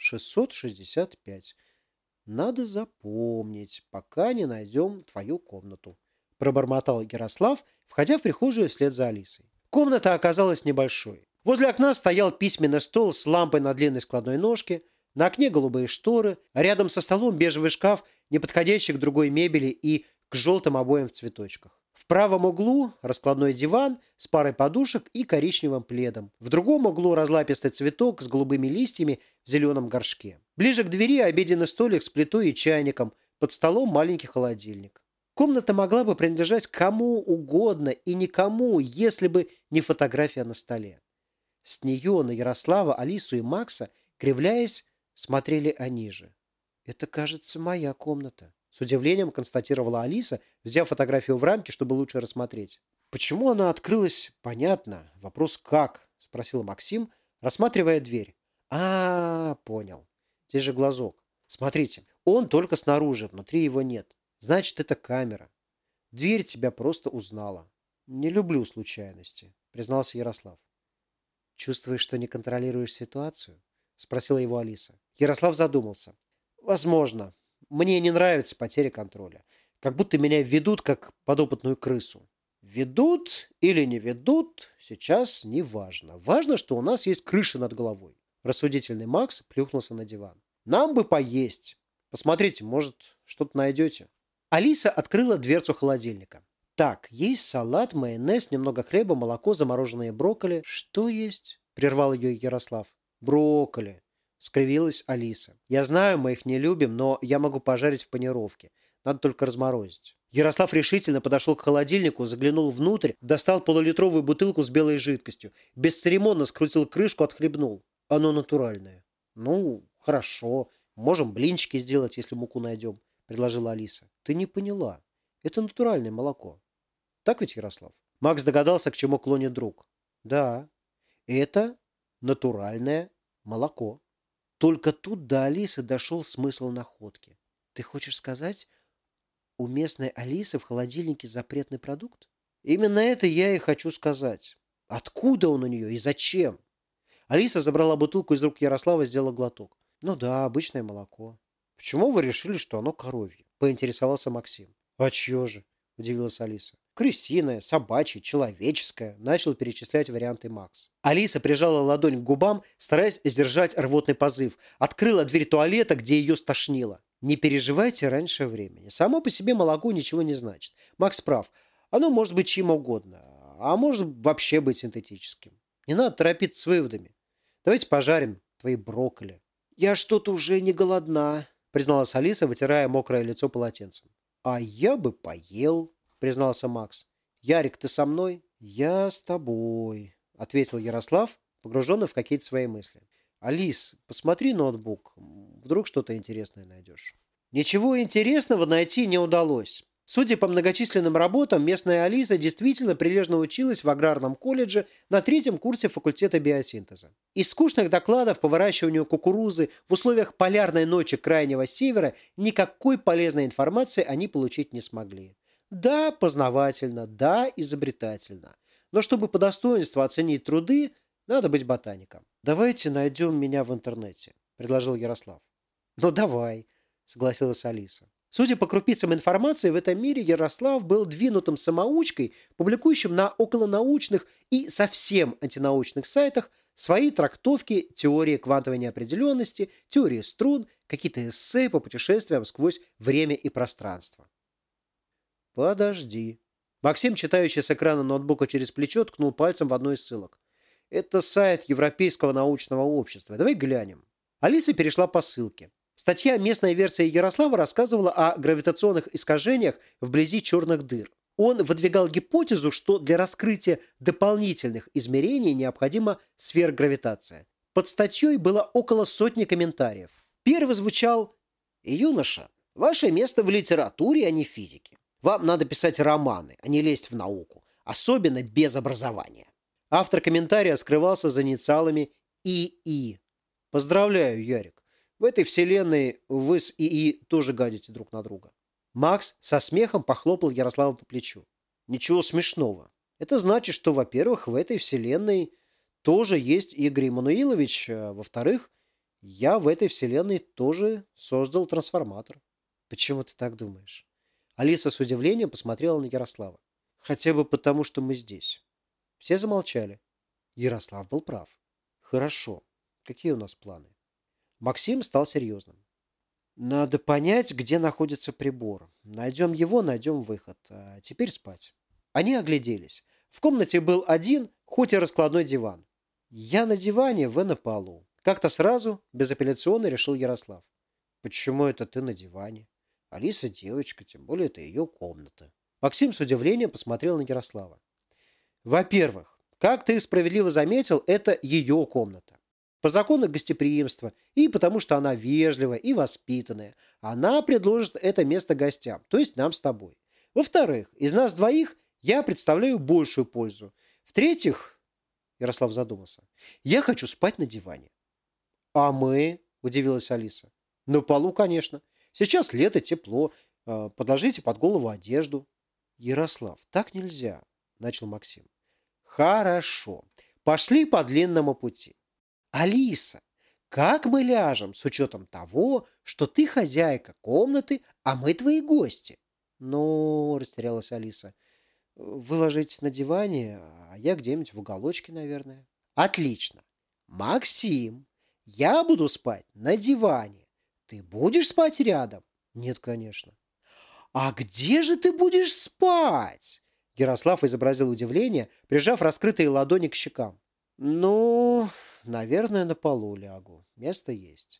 665. Надо запомнить, пока не найдем твою комнату, пробормотал Ярослав, входя в прихожую вслед за Алисой. Комната оказалась небольшой. Возле окна стоял письменный стол с лампой на длинной складной ножке, на окне голубые шторы, а рядом со столом бежевый шкаф, не подходящий к другой мебели и к желтым обоям в цветочках. В правом углу раскладной диван с парой подушек и коричневым пледом. В другом углу разлапистый цветок с голубыми листьями в зеленом горшке. Ближе к двери обеденный столик с плитой и чайником, под столом маленький холодильник. Комната могла бы принадлежать кому угодно и никому, если бы не фотография на столе. С нее на Ярослава, Алису и Макса, кривляясь, смотрели они же. «Это, кажется, моя комната», — с удивлением констатировала Алиса, взяв фотографию в рамке, чтобы лучше рассмотреть. «Почему она открылась, понятно. Вопрос как?» — спросил Максим, рассматривая дверь. Понял. Здесь же глазок. Смотрите, он только снаружи, внутри его нет. Значит, это камера. Дверь тебя просто узнала. Не люблю случайности», — признался Ярослав. «Чувствуешь, что не контролируешь ситуацию?» — спросила его Алиса. Ярослав задумался. «Возможно. Мне не нравится потеря контроля. Как будто меня ведут, как подопытную крысу». «Ведут или не ведут, сейчас не важно. Важно, что у нас есть крыша над головой». Рассудительный Макс плюхнулся на диван. «Нам бы поесть. Посмотрите, может, что-то найдете». Алиса открыла дверцу холодильника. «Так, есть салат, майонез, немного хлеба, молоко, замороженные брокколи». «Что есть?» – прервал ее Ярослав. «Брокколи», – скривилась Алиса. «Я знаю, мы их не любим, но я могу пожарить в панировке. Надо только разморозить». Ярослав решительно подошел к холодильнику, заглянул внутрь, достал полулитровую бутылку с белой жидкостью. Бесцеремонно скрутил крышку, отхлебнул. «Оно натуральное». «Ну, хорошо. Можем блинчики сделать, если муку найдем», – предложила Алиса. «Ты не поняла. Это натуральное молоко. Так ведь, Ярослав?» Макс догадался, к чему клонит друг. «Да, это натуральное молоко». Только тут до Алисы дошел смысл находки. «Ты хочешь сказать, у местной Алисы в холодильнике запретный продукт?» «Именно это я и хочу сказать. Откуда он у нее и зачем?» Алиса забрала бутылку из рук Ярослава и сделала глоток. «Ну да, обычное молоко». «Почему вы решили, что оно коровье?» – поинтересовался Максим. «А чье же?» – удивилась Алиса. Крысиное, собачье, человеческое, начал перечислять варианты Макс. Алиса прижала ладонь к губам, стараясь сдержать рвотный позыв. Открыла дверь туалета, где ее стошнило. Не переживайте раньше времени. Само по себе молоко ничего не значит. Макс прав. Оно может быть чьим угодно, а может вообще быть синтетическим. Не надо торопиться с выводами. Давайте пожарим твои брокколи. Я что-то уже не голодна, призналась Алиса, вытирая мокрое лицо полотенцем. А я бы поел, признался Макс. Ярик, ты со мной? Я с тобой, ответил Ярослав, погруженный в какие-то свои мысли. Алис, посмотри ноутбук. Вдруг что-то интересное найдешь. Ничего интересного найти не удалось. Судя по многочисленным работам, местная Алиса действительно прилежно училась в аграрном колледже на 3-м курсе факультета биосинтеза. Из скучных докладов по выращиванию кукурузы в условиях полярной ночи крайнего севера никакой полезной информации они получить не смогли. Да, познавательно, да, изобретательно. Но чтобы по достоинству оценить труды, надо быть ботаником. «Давайте найдем меня в интернете», – предложил Ярослав. «Ну давай», – согласилась Алиса. Судя по крупицам информации, в этом мире Ярослав был двинутым самоучкой, публикующим на околонаучных и совсем антинаучных сайтах свои трактовки теории квантовой неопределенности, теории струн, какие-то эссе по путешествиям сквозь время и пространство. «Подожди». Максим, читающий с экрана ноутбука через плечо, ткнул пальцем в одну из ссылок. «Это сайт Европейского научного общества. Давай глянем». Алиса перешла по ссылке. Статья «Местная версия Ярослава» рассказывала о гравитационных искажениях вблизи черных дыр. Он выдвигал гипотезу, что для раскрытия дополнительных измерений необходима сверхгравитация. Под статьей было около 100 комментариев. Первый звучал: «Юноша, ваше место в литературе, а не в физике. Вам надо писать романы, а не лезть в науку, особенно без образования». Автор комментария скрывался за инициалами ИИ. «Поздравляю, Ярик. В этой вселенной вы с ИИ тоже гадите друг на друга». Макс со смехом похлопал Ярослава по плечу. «Ничего смешного. Это значит, что, во-первых, в этой вселенной тоже есть Игорь Эммануилович, а во-вторых, я в этой вселенной тоже создал трансформатор». «Почему ты так думаешь?» Алиса с удивлением посмотрела на Ярослава. «Хотя бы потому, что мы здесь». Все замолчали. Ярослав был прав. «Хорошо. Какие у нас планы?» Максим стал серьезным. «Надо понять, где находится прибор. Найдем его, найдем выход. А теперь спать». Они огляделись. В комнате был один, хоть и раскладной диван. «Я на диване, вы на полу». Как-то сразу, безапелляционно решил Ярослав. «Почему это ты на диване? Алиса девочка, тем более это ее комната». Максим с удивлением посмотрел на Ярослава. «Во-первых, как ты справедливо заметил, это ее комната. По закону гостеприимства и потому, что она вежливая и воспитанная, она предложит это место гостям, то есть нам с тобой. Во-вторых, из нас двоих я представляю большую пользу. В-третьих, Ярослав задумался, я хочу спать на диване». «А мы?» – удивилась Алиса. «На полу, конечно. Сейчас лето, тепло. Подложите под голову одежду». «Ярослав, так нельзя», – начал Максим. «Хорошо. Пошли по длинному пути. Алиса, как мы ляжем с учетом того, что ты хозяйка комнаты, а мы твои гости?» «Ну, — растерялась Алиса, — вы ложитесь на диване, а я где-нибудь в уголочке, наверное». «Отлично. Максим, я буду спать на диване. Ты будешь спать рядом?» «Нет, конечно». «А где же ты будешь спать?» Ярослав изобразил удивление, прижав раскрытые ладони к щекам. «Ну, наверное, на полу лягу. Место есть».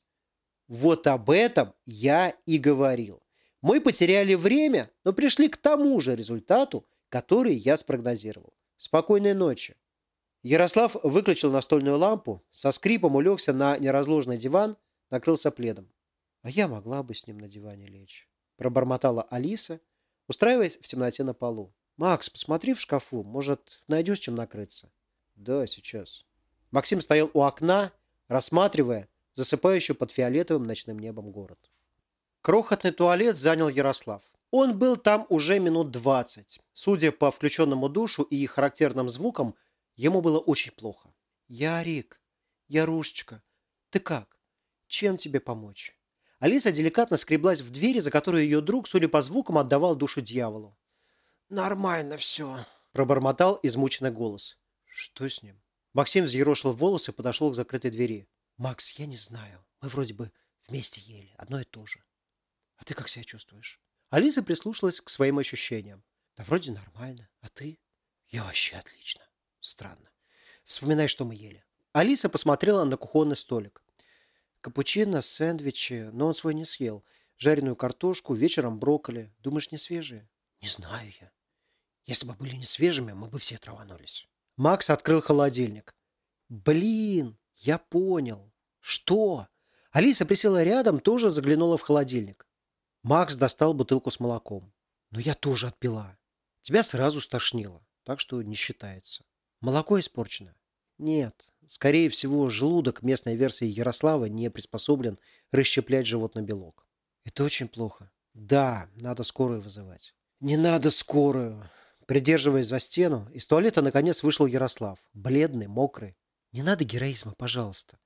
Вот об этом я и говорил. Мы потеряли время, но пришли к тому же результату, который я спрогнозировал. Спокойной ночи. Ярослав выключил настольную лампу, со скрипом улегся на неразложенный диван, накрылся пледом. «А я могла бы с ним на диване лечь», – пробормотала Алиса, устраиваясь в темноте на полу. «Макс, посмотри в шкафу, может, найдешь чем накрыться?» «Да, сейчас». Максим стоял у окна, рассматривая засыпающую под фиолетовым ночным небом город. Крохотный туалет занял Ярослав. Он был там уже минут 20. Судя по включенному душу и характерным звукам, ему было очень плохо. «Ярик, Ярушечка, ты как? Чем тебе помочь?» Алиса деликатно скреблась в двери, за которой ее друг, судя по звукам, отдавал душу дьяволу. Нормально все. Пробормотал измученный голос. Что с ним? Максим взъерошил волосы и подошел к закрытой двери. Макс, я не знаю. Мы вроде бы вместе ели, одно и то же. А ты как себя чувствуешь? Алиса прислушалась к своим ощущениям. Да вроде нормально. А ты? Я вообще отлично. Странно. Вспоминай, что мы ели. Алиса посмотрела на кухонный столик. Капучино, сэндвичи, но он свой не съел. Жареную картошку, вечером брокколи. Думаешь, не свежие? Не знаю я. Если бы были не свежими, мы бы все траванулись. Макс открыл холодильник. Блин, я понял. Что? Алиса присела рядом, тоже заглянула в холодильник. Макс достал бутылку с молоком. Но я тоже отпила. Тебя сразу стошнило, так что не считается. Молоко испорчено? Нет. Скорее всего, желудок местной версии Ярослава не приспособлен расщеплять животный белок. Это очень плохо. Да, надо скорую вызывать. Не надо скорую. Придерживаясь за стену, из туалета наконец вышел Ярослав. Бледный, мокрый. Не надо героизма, пожалуйста.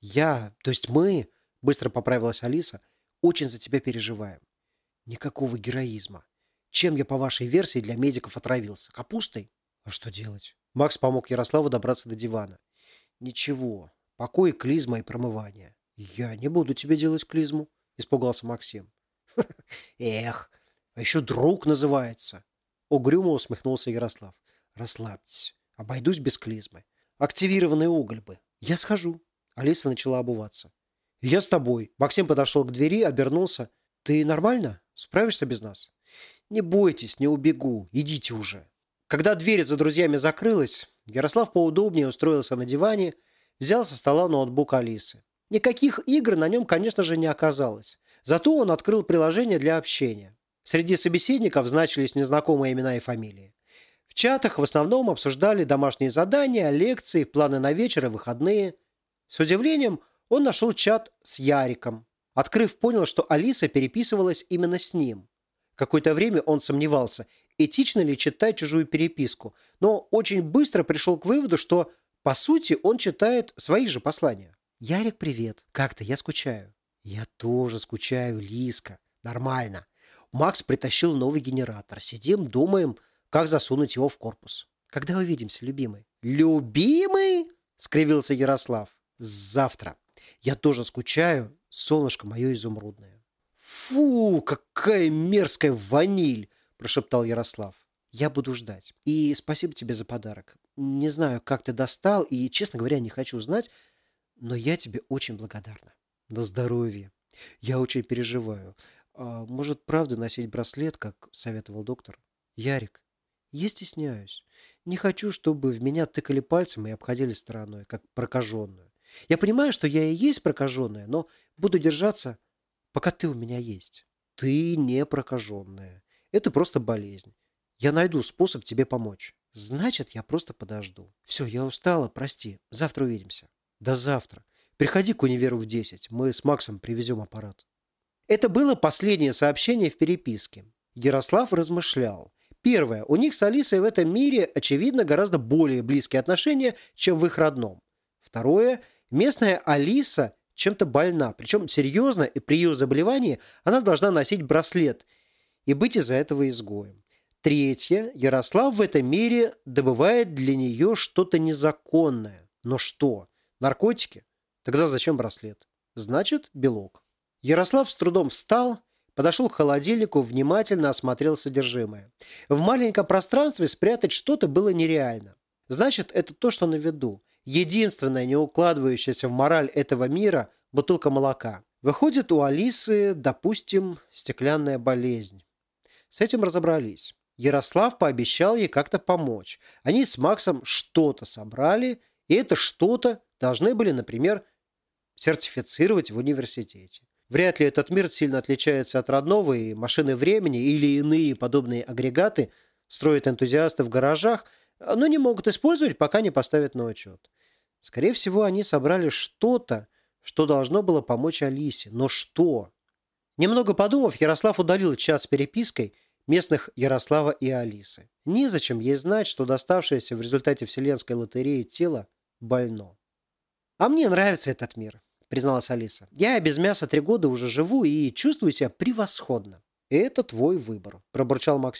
Мы, быстро поправилась Алиса, очень за тебя переживаем. Никакого героизма. Чем я, по вашей версии, для медиков отравился? Капустой? А что делать? Макс помог Ярославу добраться до дивана. Ничего. Покой, клизма и промывание. Я не буду тебе делать клизму, испугался Максим. Эх, а еще друг называется. Угрюмо усмехнулся Ярослав. Расслабьтесь. Обойдусь без клизмы. Активированный уголь бы. Я схожу. Алиса начала обуваться. Я с тобой. Максим подошел к двери, обернулся. Ты нормально? Справишься без нас? Не бойтесь, не убегу. Идите уже. Когда дверь за друзьями закрылась, Ярослав поудобнее устроился на диване, взял со стола ноутбук Алисы. Никаких игр на нем, конечно же, не оказалось. Зато он открыл приложение для общения. Среди собеседников значились незнакомые имена и фамилии. В чатах в основном обсуждали домашние задания, лекции, планы на вечер и выходные. С удивлением он нашел чат с Яриком. Открыв, понял, что Алиса переписывалась именно с ним. Какое-то время он сомневался, этично ли читать чужую переписку, но очень быстро пришел к выводу, что, по сути, он читает свои же послания. «Ярик, привет. Как ты? Я скучаю». «Я тоже скучаю, Лиска. Нормально. Макс притащил новый генератор. Сидим, думаем, как засунуть его в корпус. Когда увидимся, любимый?» «Любимый?» – скривился Ярослав. «Завтра. Я тоже скучаю, солнышко мое изумрудное». «Фу, какая мерзкая ваниль!» – прошептал Ярослав. «Я буду ждать. И спасибо тебе за подарок. Не знаю, как ты достал, и, честно говоря, не хочу знать, но я тебе очень благодарна». «На здоровье. Я очень переживаю. Может, правда носить браслет, как советовал доктор? Ярик, я стесняюсь. Не хочу, чтобы в меня тыкали пальцем и обходили стороной, как прокаженную. Я понимаю, что я и есть прокаженная, но буду держаться, пока ты у меня есть. Ты не прокаженная. Это просто болезнь. Я найду способ тебе помочь. Значит, я просто подожду. Все, я устала, прости. Завтра увидимся. До завтра. Приходи к универу в 10. Мы с Максом привезем аппарат. Это было последнее сообщение в переписке. Ярослав размышлял. Первое. У них с Алисой в этом мире, очевидно, гораздо более близкие отношения, чем в их родном. Второе. Местная Алиса чем-то больна. Причем серьезно, и при ее заболевании она должна носить браслет и быть из-за этого изгоем. Третье. Ярослав в этом мире добывает для нее что-то незаконное. Но что? Наркотики? Тогда зачем браслет? Значит, белок. Ярослав с трудом встал, подошел к холодильнику, внимательно осмотрел содержимое. В маленьком пространстве спрятать что-то было нереально. Значит, это то, что на виду. Единственная не укладывающаяся в мораль этого мира – бутылка молока. Выходит, у Алисы, допустим, стеклянная болезнь. С этим разобрались. Ярослав пообещал ей как-то помочь. Они с Максом что-то собрали, и это что-то должны были, например, сертифицировать в университете. Вряд ли этот мир сильно отличается от родного, и машины времени или иные подобные агрегаты строят энтузиасты в гаражах, но не могут использовать, пока не поставят на учет. Скорее всего, они собрали что-то, что должно было помочь Алисе. Но что? Немного подумав, Ярослав удалил чат с перепиской местных Ярослава и Алисы. Незачем ей знать, что доставшееся в результате вселенской лотереи тело больно. «А мне нравится этот мир», — призналась Алиса. «Я без мяса 3 года уже живу и чувствую себя превосходно». «Это твой выбор», — пробурчал Максим.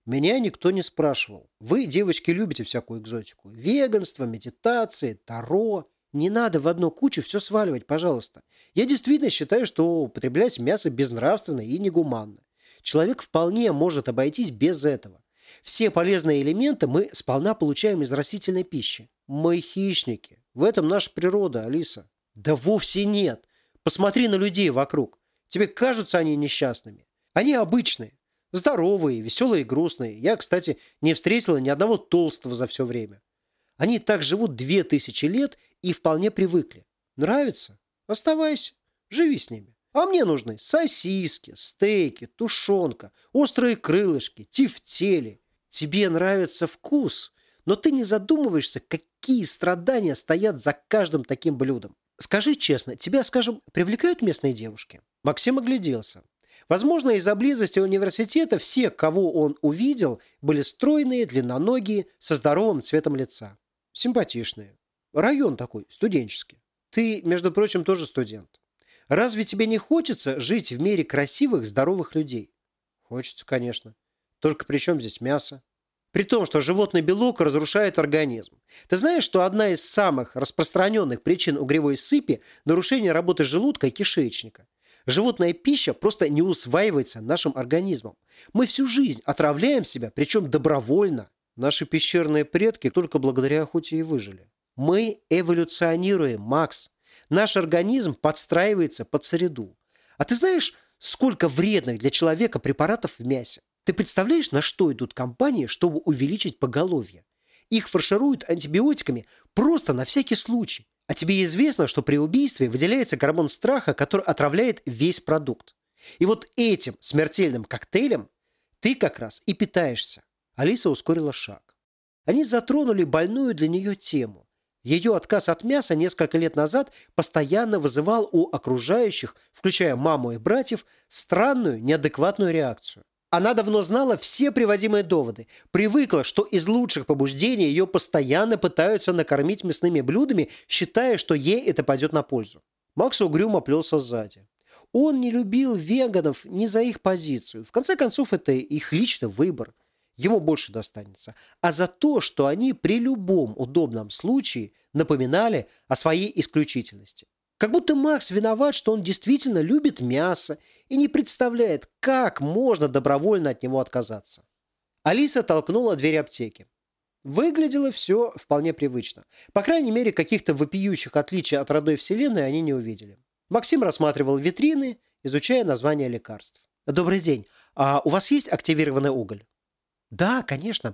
Меня никто не спрашивал. Вы, девочки, любите всякую экзотику. Веганство, медитации, таро. Не надо в одну кучу все сваливать, пожалуйста. Я действительно считаю, что употреблять мясо безнравственно и негуманно. Человек вполне может обойтись без этого. Все полезные элементы мы сполна получаем из растительной пищи. Мы хищники. В этом наша природа, Алиса. Да вовсе нет. Посмотри на людей вокруг. Тебе кажутся они несчастными. Они обычные. Здоровые, веселые и грустные. Я, кстати, не встретила ни одного толстого за все время. Они так живут 2000 лет и вполне привыкли. Нравится? Оставайся. Живи с ними. А мне нужны сосиски, стейки, тушенка, острые крылышки, тефтели. Тебе нравится вкус, но ты не задумываешься, какие страдания стоят за каждым таким блюдом. Скажи честно, тебя, скажем, привлекают местные девушки? Максим огляделся. Возможно, из-за близости университета все, кого он увидел, были стройные, длинноногие, со здоровым цветом лица. Симпатичные. Район такой, студенческий. Ты, между прочим, тоже студент. Разве тебе не хочется жить в мире красивых, здоровых людей? Хочется, конечно. Только при чем здесь мясо? При том, что животный белок разрушает организм. Ты знаешь, что одна из самых распространенных причин угревой сыпи – нарушение работы желудка и кишечника. Животная пища просто не усваивается нашим организмом. Мы всю жизнь отравляем себя, причем добровольно. Наши пещерные предки только благодаря охоте и выжили. Мы эволюционируем, Макс. Наш организм подстраивается под среду. А ты знаешь, сколько вредных для человека препаратов в мясе? Ты представляешь, на что идут компании, чтобы увеличить поголовье? Их фаршируют антибиотиками просто на всякий случай. А тебе известно, что при убийстве выделяется гормон страха, который отравляет весь продукт. И вот этим смертельным коктейлем ты как раз и питаешься. Алиса ускорила шаг. Они затронули больную для нее тему. Ее отказ от мяса несколько лет назад постоянно вызывал у окружающих, включая маму и братьев, странную, неадекватную реакцию. Она давно знала все приводимые доводы, привыкла, что из лучших побуждений ее постоянно пытаются накормить мясными блюдами, считая, что ей это пойдет на пользу. Макс угрюмо плелся сзади. Он не любил веганов ни за их позицию. В конце концов, это их личный выбор. Ему больше достанется. А за то, что они при любом удобном случае напоминали о своей исключительности. Как будто Макс виноват, что он действительно любит мясо и не представляет, как можно добровольно от него отказаться. Алиса толкнула дверь аптеки. Выглядело все вполне привычно. По крайней мере, каких-то вопиющих отличий от родной вселенной они не увидели. Максим рассматривал витрины, изучая названия лекарств. «Добрый день. А у вас есть активированный уголь?» «Да, конечно.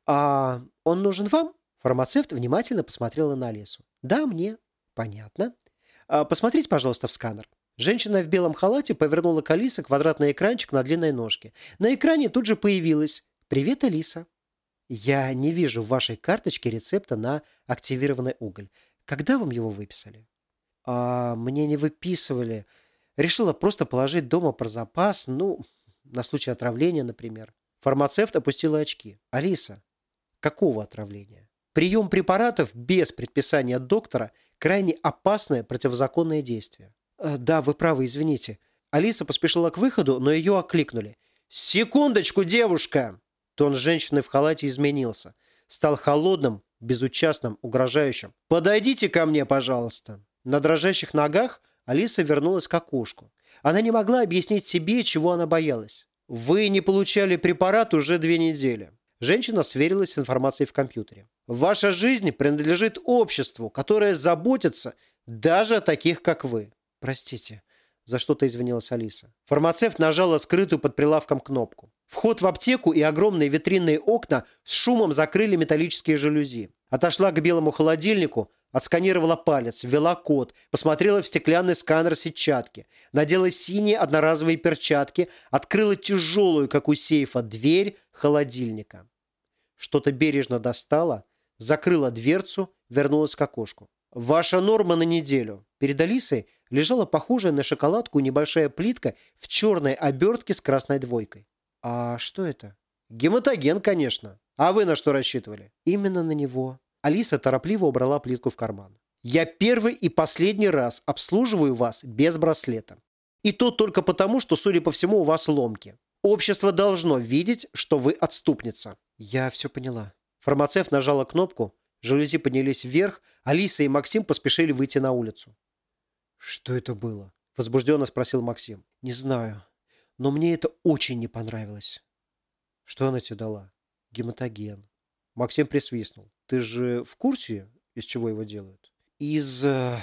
А он нужен вам?» Фармацевт внимательно посмотрела на Алису. «Да, мне». «Понятно. Посмотрите, пожалуйста, в сканер». Женщина в белом халате повернула к Алисе квадратный экранчик на длинной ножке. На экране тут же появилось: «Привет, Алиса. Я не вижу в вашей карточке рецепта на активированный уголь. Когда вам его выписали?» «Мне не выписывали. Решила просто положить дома про запас, на случай отравления, например». Фармацевт опустила очки. «Алиса, какого отравления? Прием препаратов без предписания доктора – крайне опасное противозаконное действие». «Да, вы правы, извините». Алиса поспешила к выходу, но ее окликнули. «Секундочку, девушка!» Тон женщины в халате изменился. Стал холодным, безучастным, угрожающим. «Подойдите ко мне, пожалуйста». На дрожащих ногах Алиса вернулась к окошку. Она не могла объяснить себе, чего она боялась. «Вы не получали препарат уже 2 недели». Женщина сверилась с информацией в компьютере. «Ваша жизнь принадлежит обществу, которое заботится даже о таких, как вы». «Простите», – за что-то извинилась Алиса. Фармацевт нажала скрытую под прилавком кнопку. Вход в аптеку и огромные витринные окна с шумом закрыли металлические жалюзи. Отошла к белому холодильнику, отсканировала палец, ввела код, посмотрела в стеклянный сканер сетчатки, надела синие одноразовые перчатки, открыла тяжелую, как у сейфа, дверь холодильника. Что-то бережно достала, закрыла дверцу, вернулась к окошку. «Ваша норма на неделю». Перед Алисой лежала похожая на шоколадку небольшая плитка в черной обертке с красной двойкой. «А что это?» «Гематоген, конечно. А вы на что рассчитывали?» «Именно на него». Алиса торопливо убрала плитку в карман. «Я первый и последний раз обслуживаю вас без браслета. И то только потому, что, судя по всему, у вас ломки. Общество должно видеть, что вы отступница». «Я все поняла». Фармацевт нажала кнопку, жалюзи поднялись вверх, Алиса и Максим поспешили выйти на улицу. «Что это было?» – возбужденно спросил Максим. «Не знаю, но мне это очень не понравилось». «Что она тебе дала?» «Гематоген». Максим присвистнул. «Ты же в курсе, из чего его делают?» «Из...»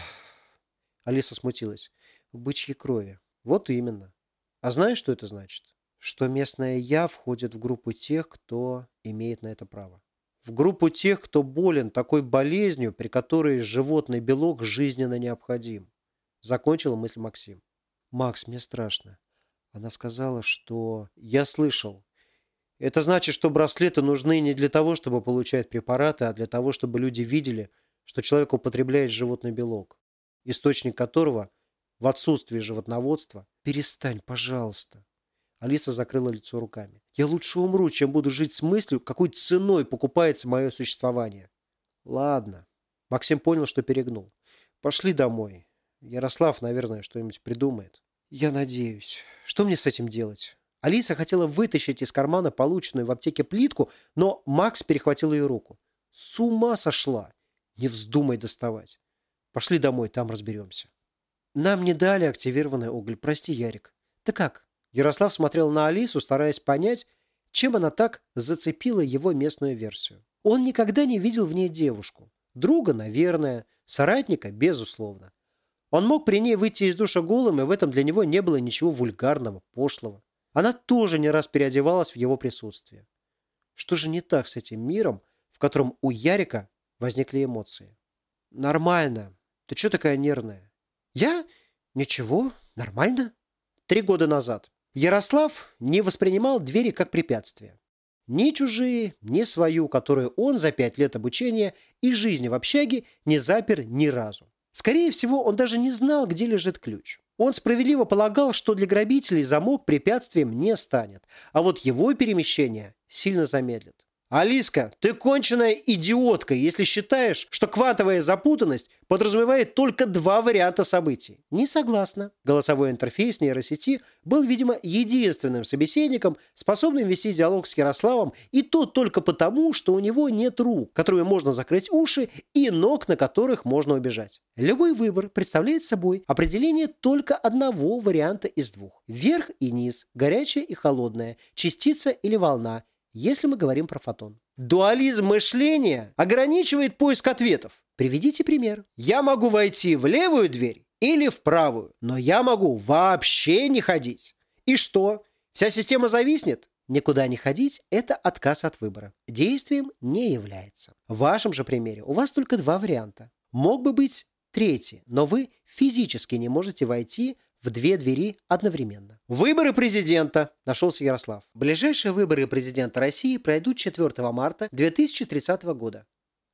Алиса смутилась. «Бычьей крови». «Вот именно. А знаешь, что это значит?» «Что местная я входит в группу тех, кто имеет на это право. В группу тех, кто болен такой болезнью, при которой животный белок жизненно необходим». Закончила мысль Максим. «Макс, мне страшно. Она сказала, что...» «Я слышал. Это значит, что браслеты нужны не для того, чтобы получать препараты, а для того, чтобы люди видели, что человек употребляет животный белок, источник которого в отсутствии животноводства...» «Перестань, пожалуйста». Алиса закрыла лицо руками. «Я лучше умру, чем буду жить с мыслью, какой ценой покупается мое существование». «Ладно». Максим понял, что перегнул. «Пошли домой. Ярослав, наверное, что-нибудь придумает». «Я надеюсь. Что мне с этим делать?» Алиса хотела вытащить из кармана полученную в аптеке плитку, но Макс перехватил ее руку. «С ума сошла! Не вздумай доставать. Пошли домой, там разберемся». «Нам не дали активированный уголь. Прости, Ярик. Ты как?» Ярослав смотрел на Алису, стараясь понять, чем она так зацепила его местную версию. Он никогда не видел в ней девушку. Друга, наверное, соратника, безусловно. Он мог при ней выйти из душа голым, и в этом для него не было ничего вульгарного, пошлого. Она тоже не раз переодевалась в его присутствии. Что же не так с этим миром, в котором у Ярика возникли эмоции? «Нормально. Ты что такая нервная?» «Я? Ничего. Нормально». 3 года назад. Ярослав не воспринимал двери как препятствие. Ни чужие, ни свою, которую он за 5 лет обучения и жизни в общаге не запер ни разу. Скорее всего, он даже не знал, где лежит ключ. Он справедливо полагал, что для грабителей замок препятствием не станет, а вот его перемещение сильно замедлит. «Алиска, ты конченая идиотка, если считаешь, что квантовая запутанность подразумевает только 2 варианта событий». «Не согласна». Голосовой интерфейс нейросети был, видимо, единственным собеседником, способным вести диалог с Ярославом, и то только потому, что у него нет рук, которыми можно закрыть уши, и ног, на которых можно убежать. Любой выбор представляет собой определение только одного варианта из 2. Вверх и низ, горячее и холодное, частица или волна, если мы говорим про фотон. Дуализм мышления ограничивает поиск ответов. Приведите пример. Я могу войти в левую дверь или в правую, но я могу вообще не ходить. И что? Вся система зависнет? Никуда не ходить – это отказ от выбора. Действием не является. В вашем же примере у вас только 2 варианта. Мог бы быть 3, но вы физически не можете войти в 2 двери одновременно. Выборы президента, нашелся Ярослав. Ближайшие выборы президента России пройдут 4 марта 2030 года.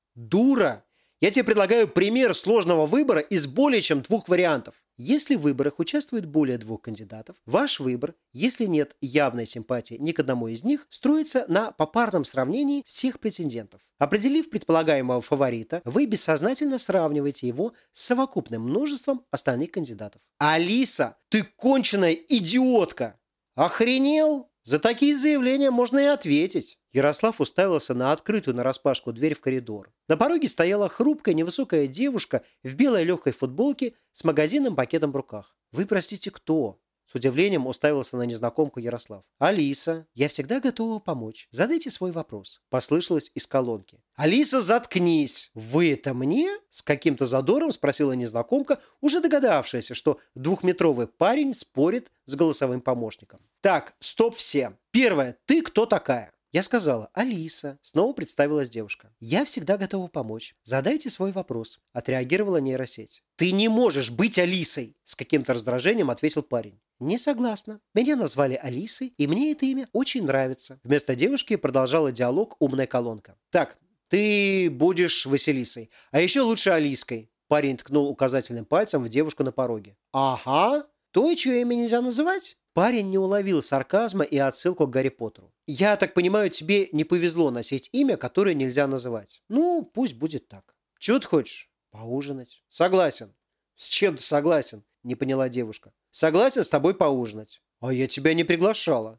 Дура! Я тебе предлагаю пример сложного выбора из более чем 2 вариантов. Если в выборах участвует более 2 кандидатов, ваш выбор, если нет явной симпатии ни к одному из них, строится на попарном сравнении всех претендентов. Определив предполагаемого фаворита, вы бессознательно сравниваете его с совокупным множеством остальных кандидатов. Алиса, ты конченая идиотка! Охренел? За такие заявления можно и ответить. Ярослав уставился на открытую нараспашку дверь в коридор. На пороге стояла хрупкая невысокая девушка в белой легкой футболке с магазинным пакетом в руках. «Вы, простите, кто?» С удивлением уставился на незнакомку Ярослав. «Алиса, я всегда готова помочь. Задайте свой вопрос», – послышалось из колонки. «Алиса, заткнись! Вы это мне?» – с каким-то задором спросила незнакомка, уже догадавшаяся, что 2-метровый парень спорит с голосовым помощником. «Так, стоп все. Первое, ты кто такая?» Я сказала: «Алиса». Снова представилась девушка. «Я всегда готова помочь. Задайте свой вопрос», – отреагировала нейросеть. «Ты не можешь быть Алисой!» – с каким-то раздражением ответил парень. «Не согласна. Меня назвали Алисой, и мне это имя очень нравится». Вместо девушки продолжала диалог умная колонка. «Так, ты будешь Василисой, а еще лучше Алиской». Парень ткнул указательным пальцем в девушку на пороге. «Ага. То, чье имя нельзя называть?» Парень не уловил сарказма и отсылку к Гарри Поттеру. «Я так понимаю, тебе не повезло носить имя, которое нельзя называть. Ну, пусть будет так. Чего ты хочешь? Поужинать». «Согласен». «С чем ты согласен?» – не поняла девушка. «Согласен с тобой поужинать». «А я тебя не приглашала».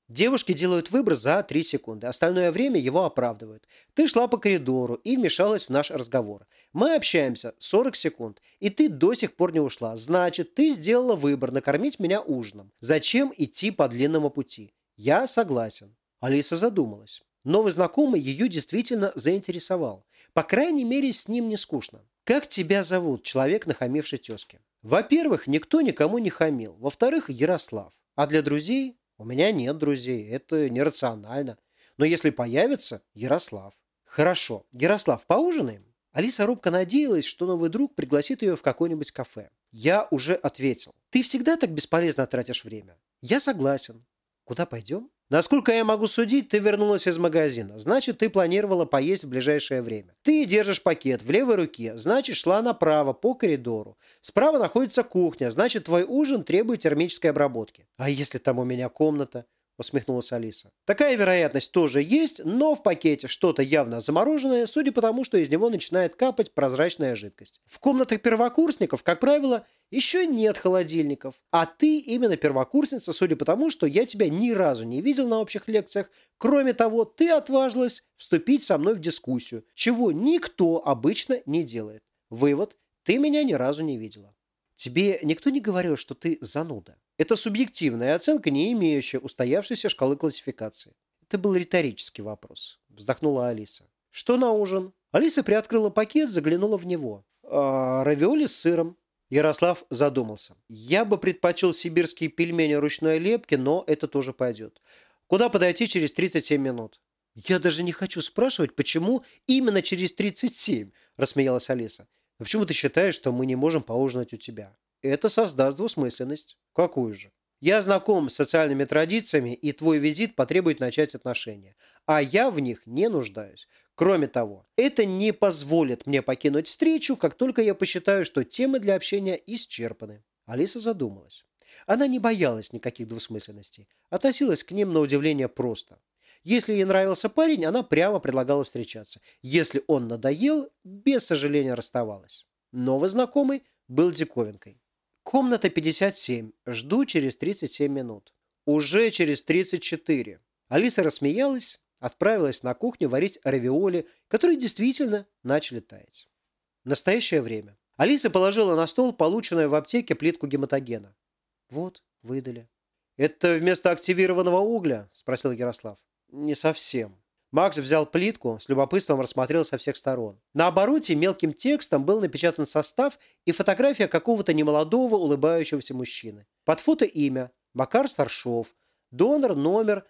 Девушки делают выбор за 3 секунды. Остальное время его оправдывают. Ты шла по коридору и вмешалась в наш разговор. Мы общаемся 40 секунд, и ты до сих пор не ушла. Значит, ты сделала выбор накормить меня ужином. Зачем идти по длинному пути? Я согласен. Алиса задумалась. Новый знакомый ее действительно заинтересовал. По крайней мере, с ним не скучно. Как тебя зовут, человек, нахамивший тезке? Во-первых, никто никому не хамил. Во-вторых, Ярослав. А для друзей? У меня нет друзей. Это нерационально. Но если появится, Ярослав. Хорошо. Ярослав, поужинаем? Алиса робко надеялась, что новый друг пригласит ее в какое-нибудь кафе. Я уже ответил. Ты всегда так бесполезно тратишь время. Я согласен. Куда пойдем? Насколько я могу судить, ты вернулась из магазина. Значит, ты планировала поесть в ближайшее время. Ты держишь пакет в левой руке. Значит, шла направо по коридору. Справа находится кухня. Значит, твой ужин требует термической обработки. А если там у меня комната? Усмехнулась Алиса. Такая вероятность тоже есть, но в пакете что-то явно замороженное, судя по тому, что из него начинает капать прозрачная жидкость. В комнатах первокурсников, как правило, еще нет холодильников. А ты именно первокурсница, судя по тому, что я тебя ни разу не видел на общих лекциях. Кроме того, ты отважилась вступить со мной в дискуссию, чего никто обычно не делает. Вывод: ты меня ни разу не видела. Тебе никто не говорил, что ты зануда? Это субъективная оценка, не имеющая устоявшейся шкалы классификации. Это был риторический вопрос. Вздохнула Алиса. Что на ужин? Алиса приоткрыла пакет, заглянула в него. Равиоли с сыром. Ярослав задумался. Я бы предпочел сибирские пельмени ручной лепки, но это тоже пойдет. Куда подойти через 37 минут? Я даже не хочу спрашивать, почему именно через 37, рассмеялась Алиса. Но почему ты считаешь, что мы не можем поужинать у тебя? Это создаст двусмысленность. Какую же? Я знаком с социальными традициями, и твой визит потребует начать отношения. А я в них не нуждаюсь. Кроме того, это не позволит мне покинуть встречу, как только я посчитаю, что темы для общения исчерпаны. Алиса задумалась. Она не боялась никаких двусмысленностей. Относилась к ним на удивление просто. Если ей нравился парень, она прямо предлагала встречаться. Если он надоел, без сожаления расставалась. Новый знакомый был диковинкой. Комната 57. Жду через 37 минут. Уже через 34. Алиса рассмеялась, отправилась на кухню варить равиоли, которые действительно начали таять. Настоящее время. Алиса положила на стол полученную в аптеке плитку гематогена. Вот, выдали. «Это вместо активированного угля?» – спросил Ярослав. «Не совсем». Макс взял плитку, с любопытством рассмотрел со всех сторон. На обороте мелким текстом был напечатан состав и фотография какого-то немолодого улыбающегося мужчины. Под фото имя Макар Старшов, донор номер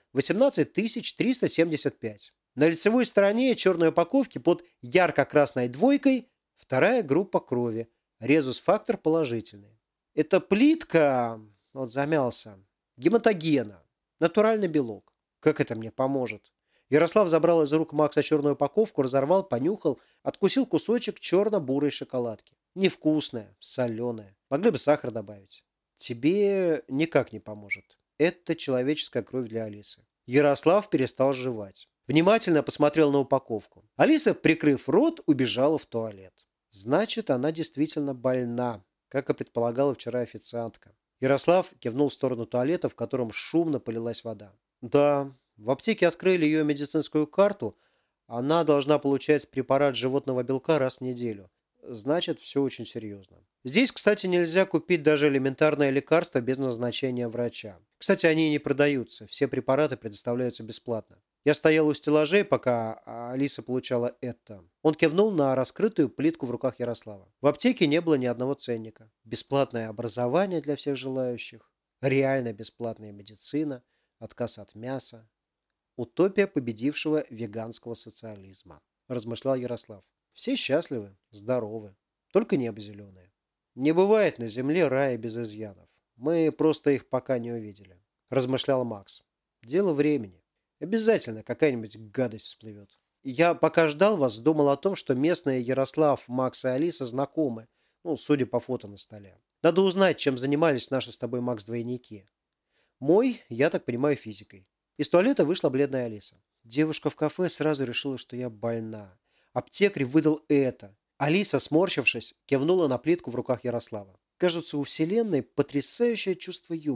18375. На лицевой стороне черной упаковки под ярко-красной двойкой вторая группа крови, резус-фактор положительный. Это плитка, вот замялся, гематогена, натуральный белок. Как это мне поможет? Ярослав забрал из рук Макса черную упаковку, разорвал, понюхал, откусил кусочек черно-бурой шоколадки. Невкусная, соленая. Могли бы сахар добавить. Тебе никак не поможет. Это человеческая кровь для Алисы. Ярослав перестал жевать. Внимательно посмотрел на упаковку. Алиса, прикрыв рот, убежала в туалет. Значит, она действительно больна, как и предполагала вчера официантка. Ярослав кивнул в сторону туалета, в котором шумно полилась вода. Да, в аптеке открыли ее медицинскую карту. Она должна получать препарат животного белка раз в неделю. Значит, все очень серьезно. Здесь, кстати, нельзя купить даже элементарное лекарство без назначения врача. Кстати, они не продаются. Все препараты предоставляются бесплатно. Я стоял у стеллажей, пока Алиса получала это. Он кивнул на раскрытую плитку в руках Ярослава. В аптеке не было ни одного ценника. Бесплатное образование для всех желающих. Реально бесплатная медицина. Отказ от мяса. Утопия победившего веганского социализма. Размышлял Ярослав. Все счастливы, здоровы. Только небо зеленое. Не бывает на земле рая без изъянов. Мы просто их пока не увидели. Размышлял Макс. Дело времени. Обязательно какая-нибудь гадость всплывет. Я пока ждал вас, думал о том, что местные Ярослав, Макс и Алиса знакомы. Судя по фото на столе. Надо узнать, чем занимались наши с тобой, Макс, двойники. Мой, я так понимаю, физикой. Из туалета вышла бледная Алиса. Девушка в кафе сразу решила, что я больна. Аптекарь выдал это. Алиса, сморщившись, кивнула на плитку в руках Ярослава. Кажется, у Вселенной потрясающее чувство юмора.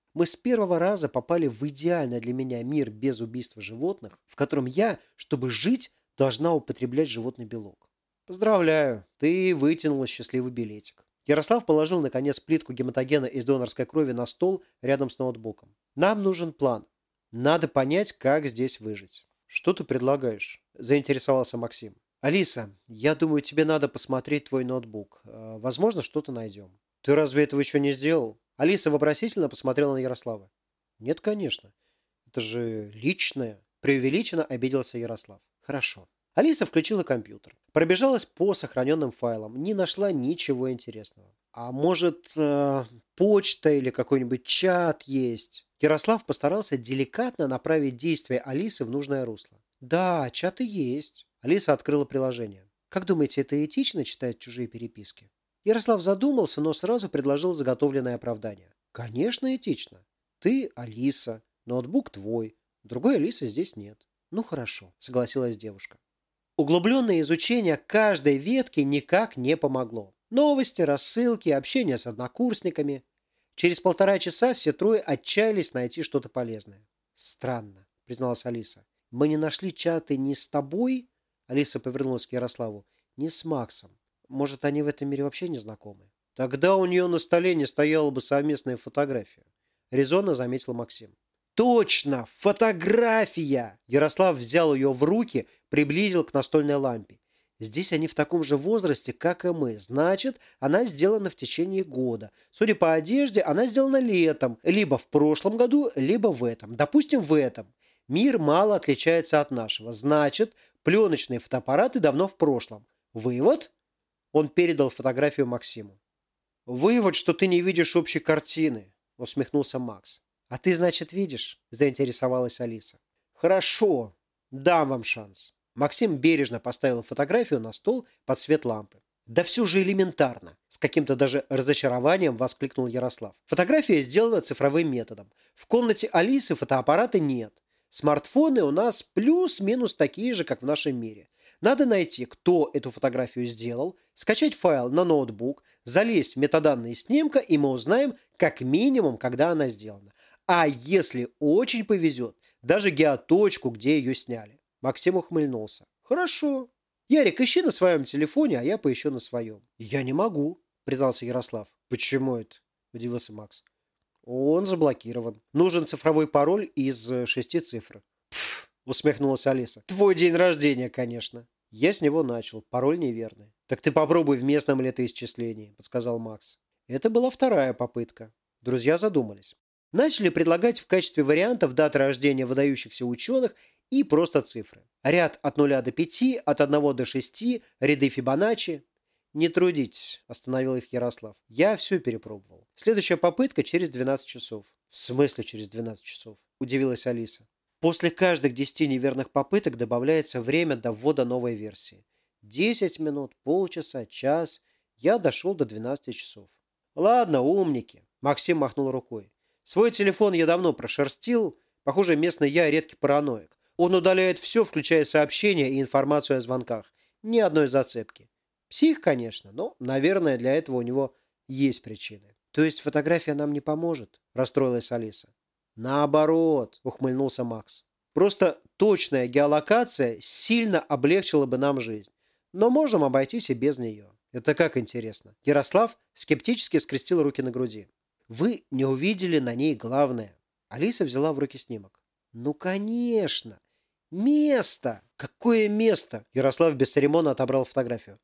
Мы с первого раза попали в идеальный для меня мир без убийства животных, в котором я, чтобы жить, должна употреблять животный белок. Поздравляю, ты вытянула счастливый билетик. Ярослав положил, наконец, плитку гематогена из донорской крови на стол рядом с ноутбуком. Нам нужен план. Надо понять, как здесь выжить. Что ты предлагаешь? Заинтересовался Максим. Алиса, я думаю, тебе надо посмотреть твой ноутбук. Возможно, что-то найдем. Ты разве этого еще не сделал? Алиса вопросительно посмотрела на Ярослава. Нет, конечно. Это же личное. Преувеличенно обиделся Ярослав. Хорошо. Алиса включила компьютер. Пробежалась по сохраненным файлам. Не нашла ничего интересного. А может, почта или какой-нибудь чат есть? Ярослав постарался деликатно направить действия Алисы в нужное русло. Да, чаты есть. Алиса открыла приложение. Как думаете, это этично читать чужие переписки? Ярослав задумался, но сразу предложил заготовленное оправдание. Конечно, этично. Ты Алиса, ноутбук твой. Другой Алисы здесь нет. Ну хорошо, согласилась девушка. Углубленное изучение каждой ветки никак не помогло. Новости, рассылки, общение с однокурсниками. Через 1,5 часа все трое отчаялись найти что-то полезное. Странно, призналась Алиса. Мы не нашли чаты ни с тобой, Алиса повернулась к Ярославу, ни с Максом. Может, они в этом мире вообще не знакомы? Тогда у нее на столе не стояла бы совместная фотография, резонно заметил Максим. Точно! Фотография! Ярослав взял ее в руки, приблизил к настольной лампе. Здесь они в таком же возрасте, как и мы. Значит, она сделана в течение года. Судя по одежде, она сделана летом. Либо в прошлом году, либо в этом. Допустим, в этом. Мир мало отличается от нашего. Значит, пленочные фотоаппараты давно в прошлом. Вывод? Он передал фотографию Максиму. Вывод, что ты не видишь общей картины, усмехнулся Макс. А ты, значит, видишь? Заинтересовалась Алиса. Хорошо, дам вам шанс. Максим бережно поставил фотографию на стол под свет лампы. Да все же элементарно, с каким-то даже разочарованием воскликнул Ярослав. Фотография сделана цифровым методом. В комнате Алисы фотоаппарата нет. Смартфоны у нас плюс-минус такие же, как в нашем мире. Надо найти, кто эту фотографию сделал, скачать файл на ноутбук, залезть в метаданные снимка, и мы узнаем как минимум, когда она сделана. А если очень повезет, даже геоточку, где ее сняли. Максим ухмыльнулся. Хорошо. Ярик, ищи на своем телефоне, а я поищу на своем. Я не могу, признался Ярослав. Почему это? Удивился Макс. Он заблокирован. Нужен цифровой пароль из 6 цифр. Пф, усмехнулась Алиса. Твой день рождения, конечно. Я с него начал. Пароль неверный. Так ты попробуй в местном летоисчислении, подсказал Макс. Это была вторая попытка. Друзья задумались. Начали предлагать в качестве вариантов даты рождения выдающихся ученых и просто цифры. Ряд от 0 до 5, от 1 до 6, ряды Фибоначчи. Не трудитесь, остановил их Ярослав. Я все перепробовал. Следующая попытка через 12 часов. В смысле через 12 часов? Удивилась Алиса. После каждых 10 неверных попыток добавляется время до ввода новой версии. 10 минут, полчаса, час. Я дошел до 12 часов. Ладно, умники. Максим махнул рукой. Свой телефон я давно прошерстил. Похоже, местный я редкий параноик. Он удаляет все, включая сообщения и информацию о звонках. Ни одной зацепки. Псих, конечно, но, наверное, для этого у него есть причины. То есть фотография нам не поможет? Расстроилась Алиса. Наоборот, ухмыльнулся Макс. Просто точная геолокация сильно облегчила бы нам жизнь. Но можем обойтись и без нее. Это как интересно. Ярослав скептически скрестил руки на груди. Вы не увидели на ней главное. Алиса взяла в руки снимок. Ну, конечно. Место. Какое место? Ярослав бесцеремонно отобрал фотографию.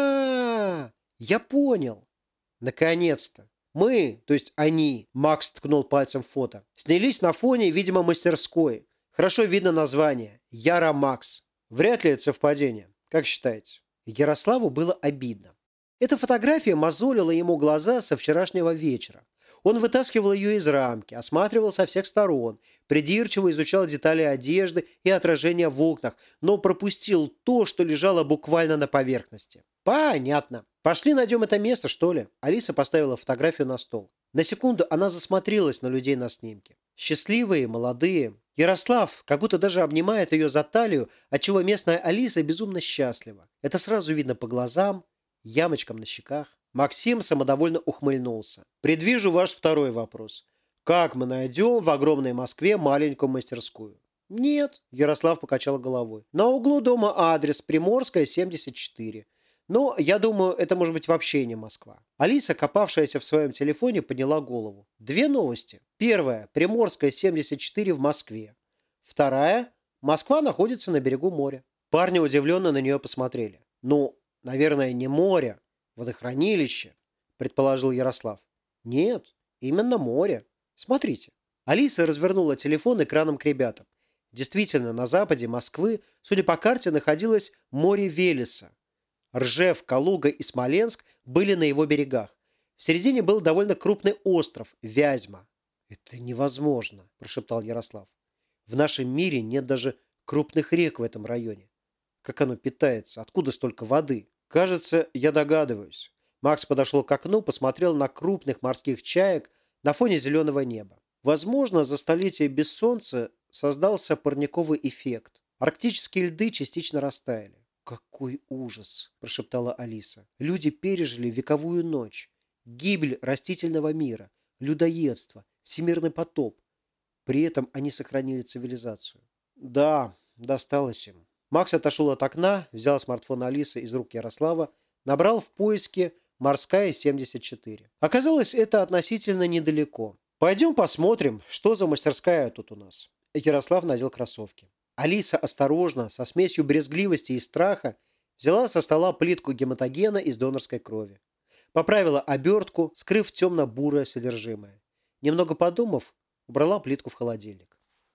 Я понял. Наконец-то. Мы, то есть они, Макс ткнул пальцем в фото, снялись на фоне, видимо, мастерской. Хорошо видно название. Яра Макс. Вряд ли это совпадение. Как считаете? Ярославу было обидно. Эта фотография мозолила ему глаза со вчерашнего вечера. Он вытаскивал ее из рамки, осматривал со всех сторон, придирчиво изучал детали одежды и отражения в окнах, но пропустил то, что лежало буквально на поверхности. Понятно. Пошли найдем это место, что ли? Алиса поставила фотографию на стол. На секунду она засмотрелась на людей на снимке. Счастливые, молодые. Ярослав как будто даже обнимает ее за талию, отчего местная Алиса безумно счастлива. Это сразу видно по глазам, ямочкам на щеках. Максим самодовольно ухмыльнулся. Предвижу ваш второй вопрос. Как мы найдем в огромной Москве маленькую мастерскую? Нет, Ярослав покачал головой. На углу дома адрес Приморская, 74. Но я думаю, это может быть вообще не Москва. Алиса, копавшаяся в своем телефоне, подняла голову. Две новости. Первая. Приморская, 74 в Москве. Вторая. Москва находится на берегу моря. Парни удивленно на нее посмотрели. Ну, наверное, не море, водохранилище, предположил Ярослав. Нет, именно море. Смотрите. Алиса развернула телефон экраном к ребятам. Действительно, на западе Москвы, судя по карте, находилось море Велеса. Ржев, Калуга и Смоленск были на его берегах. В середине был довольно крупный остров – Вязьма. «Это невозможно», – прошептал Ярослав. «В нашем мире нет даже крупных рек в этом районе. Как оно питается? Откуда столько воды?» «Кажется, я догадываюсь». Макс подошел к окну, посмотрел на крупных морских чаек на фоне зеленого неба. Возможно, за столетия без солнца создался парниковый эффект. Арктические льды частично растаяли. «Какой ужас!» – прошептала Алиса. «Люди пережили вековую ночь, гибель растительного мира, людоедство, всемирный потоп. При этом они сохранили цивилизацию». «Да, досталось им». Макс отошел от окна, взял смартфон Алисы из рук Ярослава, набрал в поиске «Морская, 74». Оказалось, это относительно недалеко. «Пойдем посмотрим, что за мастерская тут у нас». Ярослав надел кроссовки. Алиса осторожно, со смесью брезгливости и страха, взяла со стола плитку гематогена из донорской крови. Поправила обертку, скрыв темно-бурое содержимое. Немного подумав, убрала плитку в холодильник.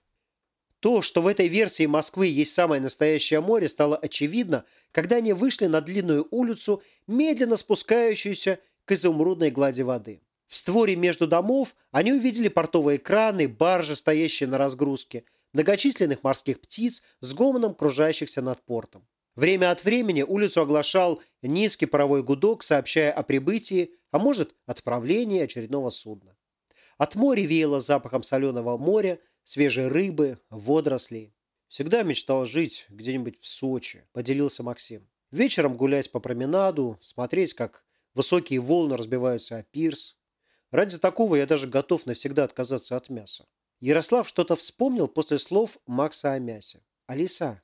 То, что в этой версии Москвы есть самое настоящее море, стало очевидно, когда они вышли на длинную улицу, медленно спускающуюся к изумрудной глади воды. В створе между домов они увидели портовые краны, баржи, стоящие на разгрузке, многочисленных морских птиц с гомоном кружащихся над портом. Время от времени улицу оглашал низкий паровой гудок, сообщая о прибытии, а может, отправлении очередного судна. От моря веяло запахом соленого моря, свежей рыбы, водорослей. «Всегда мечтал жить где-нибудь в Сочи», – поделился Максим. «Вечером гулять по променаду, смотреть, как высокие волны разбиваются о пирс. Ради такого я даже готов навсегда отказаться от мяса». Ярослав что-то вспомнил после слов Макса о мясе. «Алиса,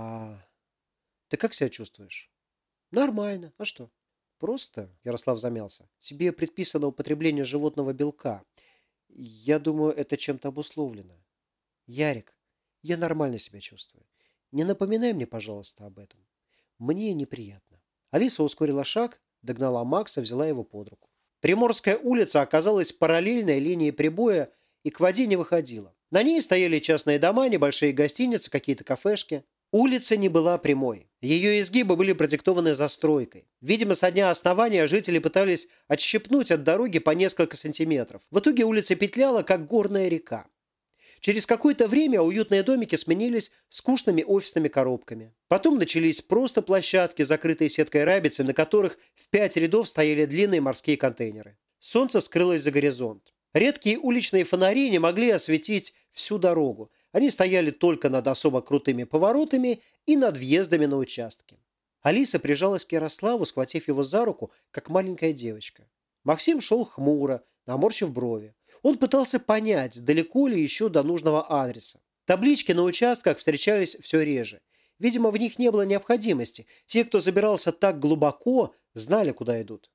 ты как себя чувствуешь?» «Нормально. А что?» «Просто», – Ярослав замялся, – «тебе предписано употребление животного белка. Я думаю, это чем-то обусловлено». «Ярик, я нормально себя чувствую. Не напоминай мне, пожалуйста, об этом. Мне неприятно». Алиса ускорила шаг, догнала Макса, взяла его под руку. Приморская улица оказалась параллельной линии прибоя и к воде не выходила. На ней стояли частные дома, небольшие гостиницы, какие-то кафешки. Улица не была прямой. Ее изгибы были продиктованы застройкой. Видимо, со дня основания жители пытались отщипнуть от дороги по несколько сантиметров. В итоге улица петляла, как горная река. Через какое-то время уютные домики сменились скучными офисными коробками. Потом начались просто площадки, закрытые сеткой рабицы, на которых в 5 рядов стояли длинные морские контейнеры. Солнце скрылось за горизонт. Редкие уличные фонари не могли осветить всю дорогу. Они стояли только над особо крутыми поворотами и над въездами на участки. Алиса прижалась к Ярославу, схватив его за руку, как маленькая девочка. Максим шел хмуро, наморщив брови. Он пытался понять, далеко ли еще до нужного адреса. Таблички на участках встречались все реже. Видимо, в них не было необходимости. Те, кто забирался так глубоко, знали, куда идут.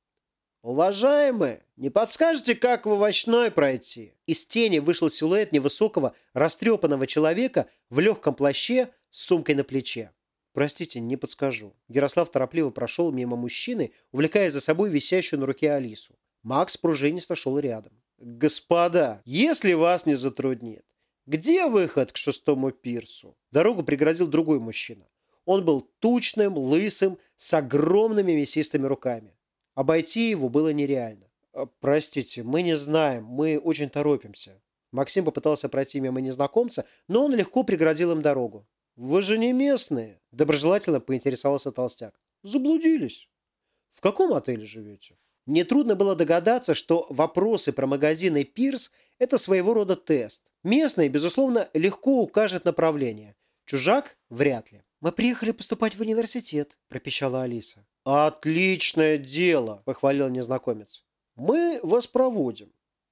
«Уважаемые, не подскажете, как в овощной пройти?» Из тени вышел силуэт невысокого, растрепанного человека в легком плаще с сумкой на плече. «Простите, не подскажу». Ярослав торопливо прошел мимо мужчины, увлекая за собой висящую на руке Алису. Макс пружинисто шел рядом. «Господа, если вас не затруднит, где выход к 6-му пирсу?» Дорогу преградил другой мужчина. Он был тучным, лысым, с огромными мясистыми руками. Обойти его было нереально. «Простите, мы не знаем, мы очень торопимся». Максим попытался пройти мимо незнакомца, но он легко преградил им дорогу. «Вы же не местные?» – доброжелательно поинтересовался толстяк. «Заблудились». «В каком отеле живете?» Нетрудно было догадаться, что вопросы про магазины «Пирс» – это своего рода тест. Местный, безусловно, легко укажет направление. Чужак – вряд ли. «Мы приехали поступать в университет», – пропищала Алиса. «Отличное дело!» – похвалил незнакомец. «Мы вас проводим.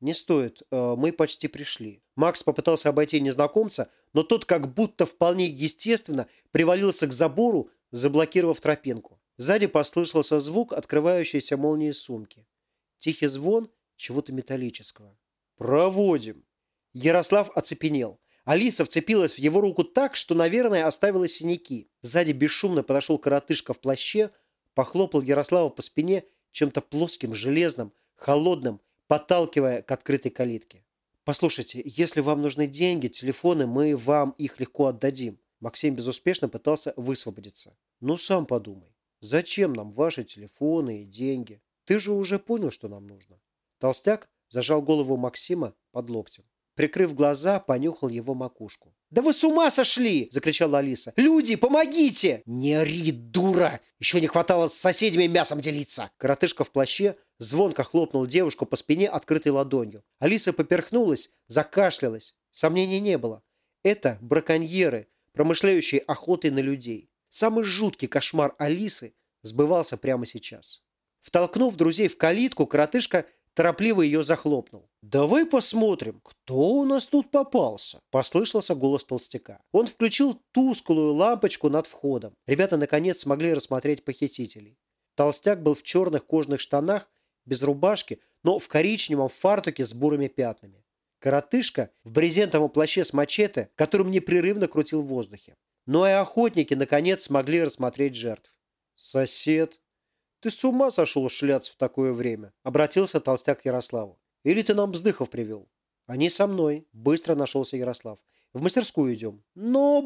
«Не стоит, мы почти пришли». Макс попытался обойти незнакомца, но тот как будто вполне естественно привалился к забору, заблокировав тропинку. Сзади послышался звук открывающейся молнии сумки. Тихий звон чего-то металлического. «Проводим!» Ярослав оцепенел. Алиса вцепилась в его руку так, что, наверное, оставила синяки. Сзади бесшумно подошел коротышка в плаще, похлопал Ярослава по спине чем-то плоским, железным, холодным, подталкивая к открытой калитке. «Послушайте, если вам нужны деньги, телефоны, мы вам их легко отдадим». Максим безуспешно пытался высвободиться. «Ну, сам подумай. Зачем нам ваши телефоны и деньги? Ты же уже понял, что нам нужно». Толстяк зажал голову Максима под локтем. Прикрыв глаза, понюхал его макушку. «Да вы с ума сошли!» – закричала Алиса. «Люди, помогите!» «Не ори, дура! Еще не хватало с соседями мясом делиться!» Коротышка в плаще звонко хлопнул девушку по спине открытой ладонью. Алиса поперхнулась, закашлялась. Сомнений не было. Это браконьеры, промышляющие охотой на людей. Самый жуткий кошмар Алисы сбывался прямо сейчас. Втолкнув друзей в калитку, коротышка торопливо ее захлопнул. «Давай посмотрим, кто у нас тут попался», – послышался голос толстяка. Он включил тусклую лампочку над входом. Ребята наконец смогли рассмотреть похитителей. Толстяк был в черных кожаных штанах, без рубашки, но в коричневом фартуке с бурыми пятнами. Коротышка в брезентовом плаще с мачете, которым непрерывно крутил в воздухе. Но и охотники наконец смогли рассмотреть жертв. «Сосед, ты с ума сошел шляться в такое время?» – обратился толстяк к Ярославу. «Или ты нам бздыхов привел?» «Они со мной», – быстро нашелся Ярослав. «В мастерскую идем». «Ну,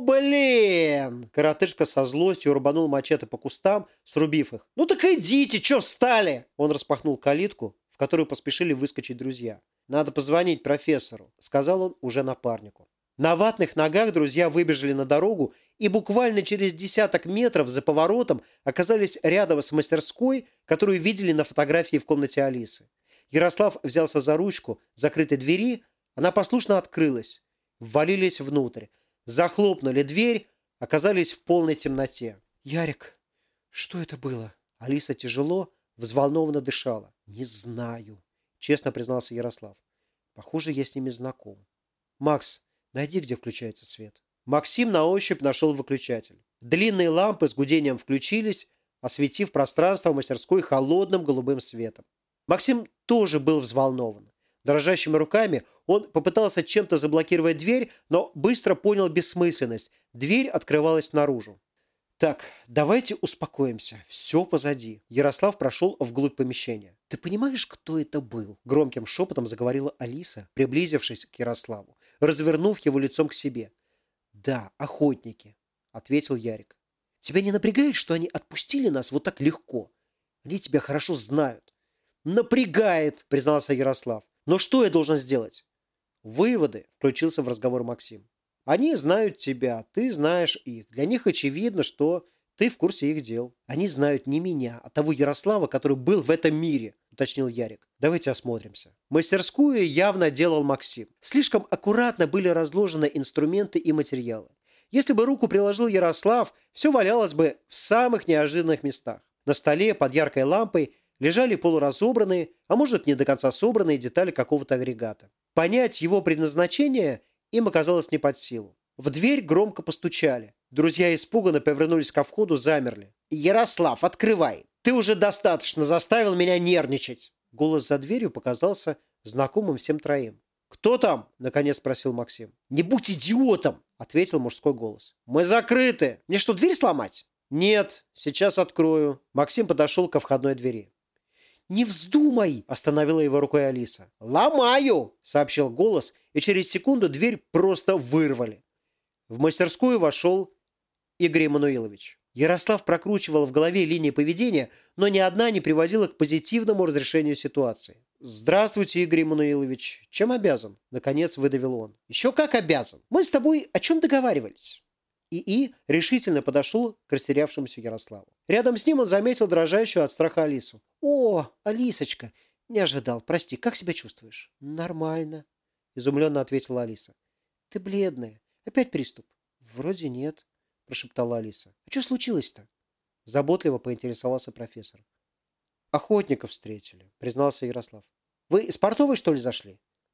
блин!» Коротышка со злостью рубанул мачете по кустам, срубив их. «Ну так идите, чё встали?» Он распахнул калитку, в которую поспешили выскочить друзья. «Надо позвонить профессору», – сказал он уже напарнику. На ватных ногах друзья выбежали на дорогу и буквально через десяток метров за поворотом оказались рядом с мастерской, которую видели на фотографии в комнате Алисы. Ярослав взялся за ручку закрытой двери, она послушно открылась. Ввалились внутрь, захлопнули дверь, оказались в полной темноте. «Ярик, что это было?» Алиса тяжело, взволнованно дышала. «Не знаю», честно признался Ярослав. «Похоже, я с ними знаком». «Макс, найди, где включается свет». Максим на ощупь нашел выключатель. Длинные лампы с гудением включились, осветив пространство мастерской холодным голубым светом. Максим тоже был взволнован. Дрожащими руками он попытался чем-то заблокировать дверь, но быстро понял бессмысленность. Дверь открывалась наружу. «Так, давайте успокоимся. Все позади». Ярослав прошел вглубь помещения. «Ты понимаешь, кто это был?» Громким шепотом заговорила Алиса, приблизившись к Ярославу, развернув его лицом к себе. «Да, охотники», — ответил Ярик. «Тебя не напрягает, что они отпустили нас вот так легко? Они тебя хорошо знают». «Напрягает», — признался Ярослав. «Но что я должен сделать?» «Выводы», — включился в разговор Максим. «Они знают тебя, ты знаешь их. Для них очевидно, что ты в курсе их дел. Они знают не меня, а того Ярослава, который был в этом мире», — уточнил Ярик. «Давайте осмотримся». Мастерскую явно делал Максим. Слишком аккуратно были разложены инструменты и материалы. Если бы руку приложил Ярослав, все валялось бы в самых неожиданных местах. На столе под яркой лампой лежали полуразобранные, а может не до конца собранные детали какого-то агрегата. Понять его предназначение им оказалось не под силу. В дверь громко постучали. Друзья испуганно повернулись ко входу, замерли. «Ярослав, открывай! Ты уже достаточно заставил меня нервничать!» Голос за дверью показался знакомым всем троим. «Кто там?» – наконец спросил Максим. «Не будь идиотом!» – ответил мужской голос. «Мы закрыты! Мне что, дверь сломать?» «Нет, сейчас открою». Максим подошел ко входной двери. «Не вздумай!» – остановила его рукой Алиса. «Ломаю!» – сообщил голос, и через секунду дверь просто вырвали. В мастерскую вошел Игорь Эммануилович. Ярослав прокручивал в голове линии поведения, но ни одна не приводила к позитивному разрешению ситуации. «Здравствуйте, Игорь Эммануилович. Чем обязан?» – наконец выдавил он. «Еще как обязан. Мы с тобой о чем договаривались?» ИИ решительно подошел к растерявшемуся Ярославу. Рядом с ним он заметил дрожащую от страха Алису. «О, Алисочка, не ожидал. Прости, как себя чувствуешь?» «Нормально», – изумленно ответила Алиса. «Ты бледная. Опять приступ?» «Вроде нет», – прошептала Алиса. «А что случилось-то?» Заботливо поинтересовался профессор. «Охотников встретили», – признался Ярослав. «Вы с портовой, что ли, зашли?»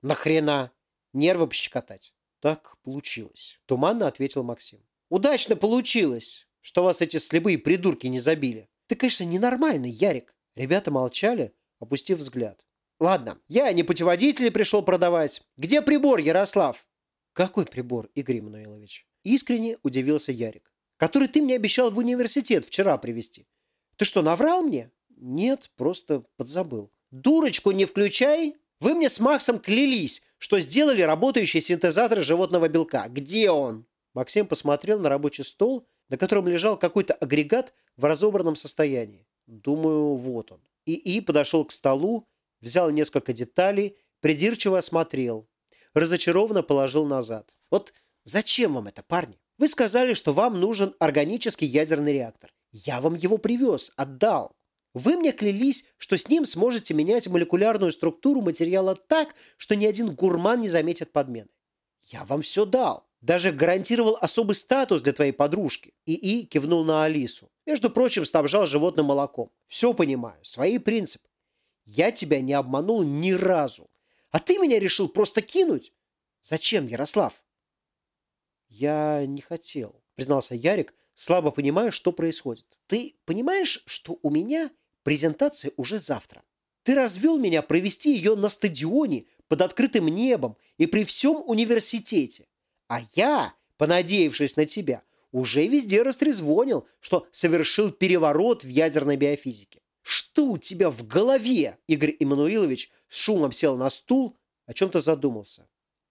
Нахрена? Нервы пощекотать. Так получилось, туманно ответил Максим. Удачно получилось, что вас эти слепые придурки не забили. Ты, конечно, ненормальный, Ярик. Ребята молчали, опустив взгляд. Ладно, я не путеводители пришел продавать. Где прибор, Ярослав? Какой прибор, Игорь Эммануилович? Искренне удивился Ярик. Который ты мне обещал в университет вчера привезти. Ты что, наврал мне? Нет, просто подзабыл. Дурочку не включай. Вы мне с Максом клялись, что сделали работающий синтезатор животного белка. Где он? Максим посмотрел на рабочий стол, на котором лежал какой-то агрегат в разобранном состоянии. Думаю, вот он. ИИ подошел к столу, взял несколько деталей, придирчиво осмотрел. Разочарованно положил назад. Вот зачем вам это, парни? Вы сказали, что вам нужен органический ядерный реактор. Я вам его привез, отдал. Вы мне клялись, что с ним сможете менять молекулярную структуру материала так, что ни один гурман не заметит подмены. Я вам все дал. Даже гарантировал особый статус для твоей подружки. ИИ кивнул на Алису. Между прочим, снабжал животным молоком. Все понимаю, свои принципы. Я тебя не обманул ни разу. А ты меня решил просто кинуть? Зачем, Ярослав? Я не хотел, признался Ярик, слабо понимая, что происходит. Ты понимаешь, что у меня презентация уже завтра? Ты развел меня провести ее на стадионе под открытым небом и при всем университете. А я, понадеявшись на тебя, уже везде растрезвонил, что совершил переворот в ядерной биофизике. Что у тебя в голове? Игорь Эммануилович с шумом сел на стул, о чем-то задумался.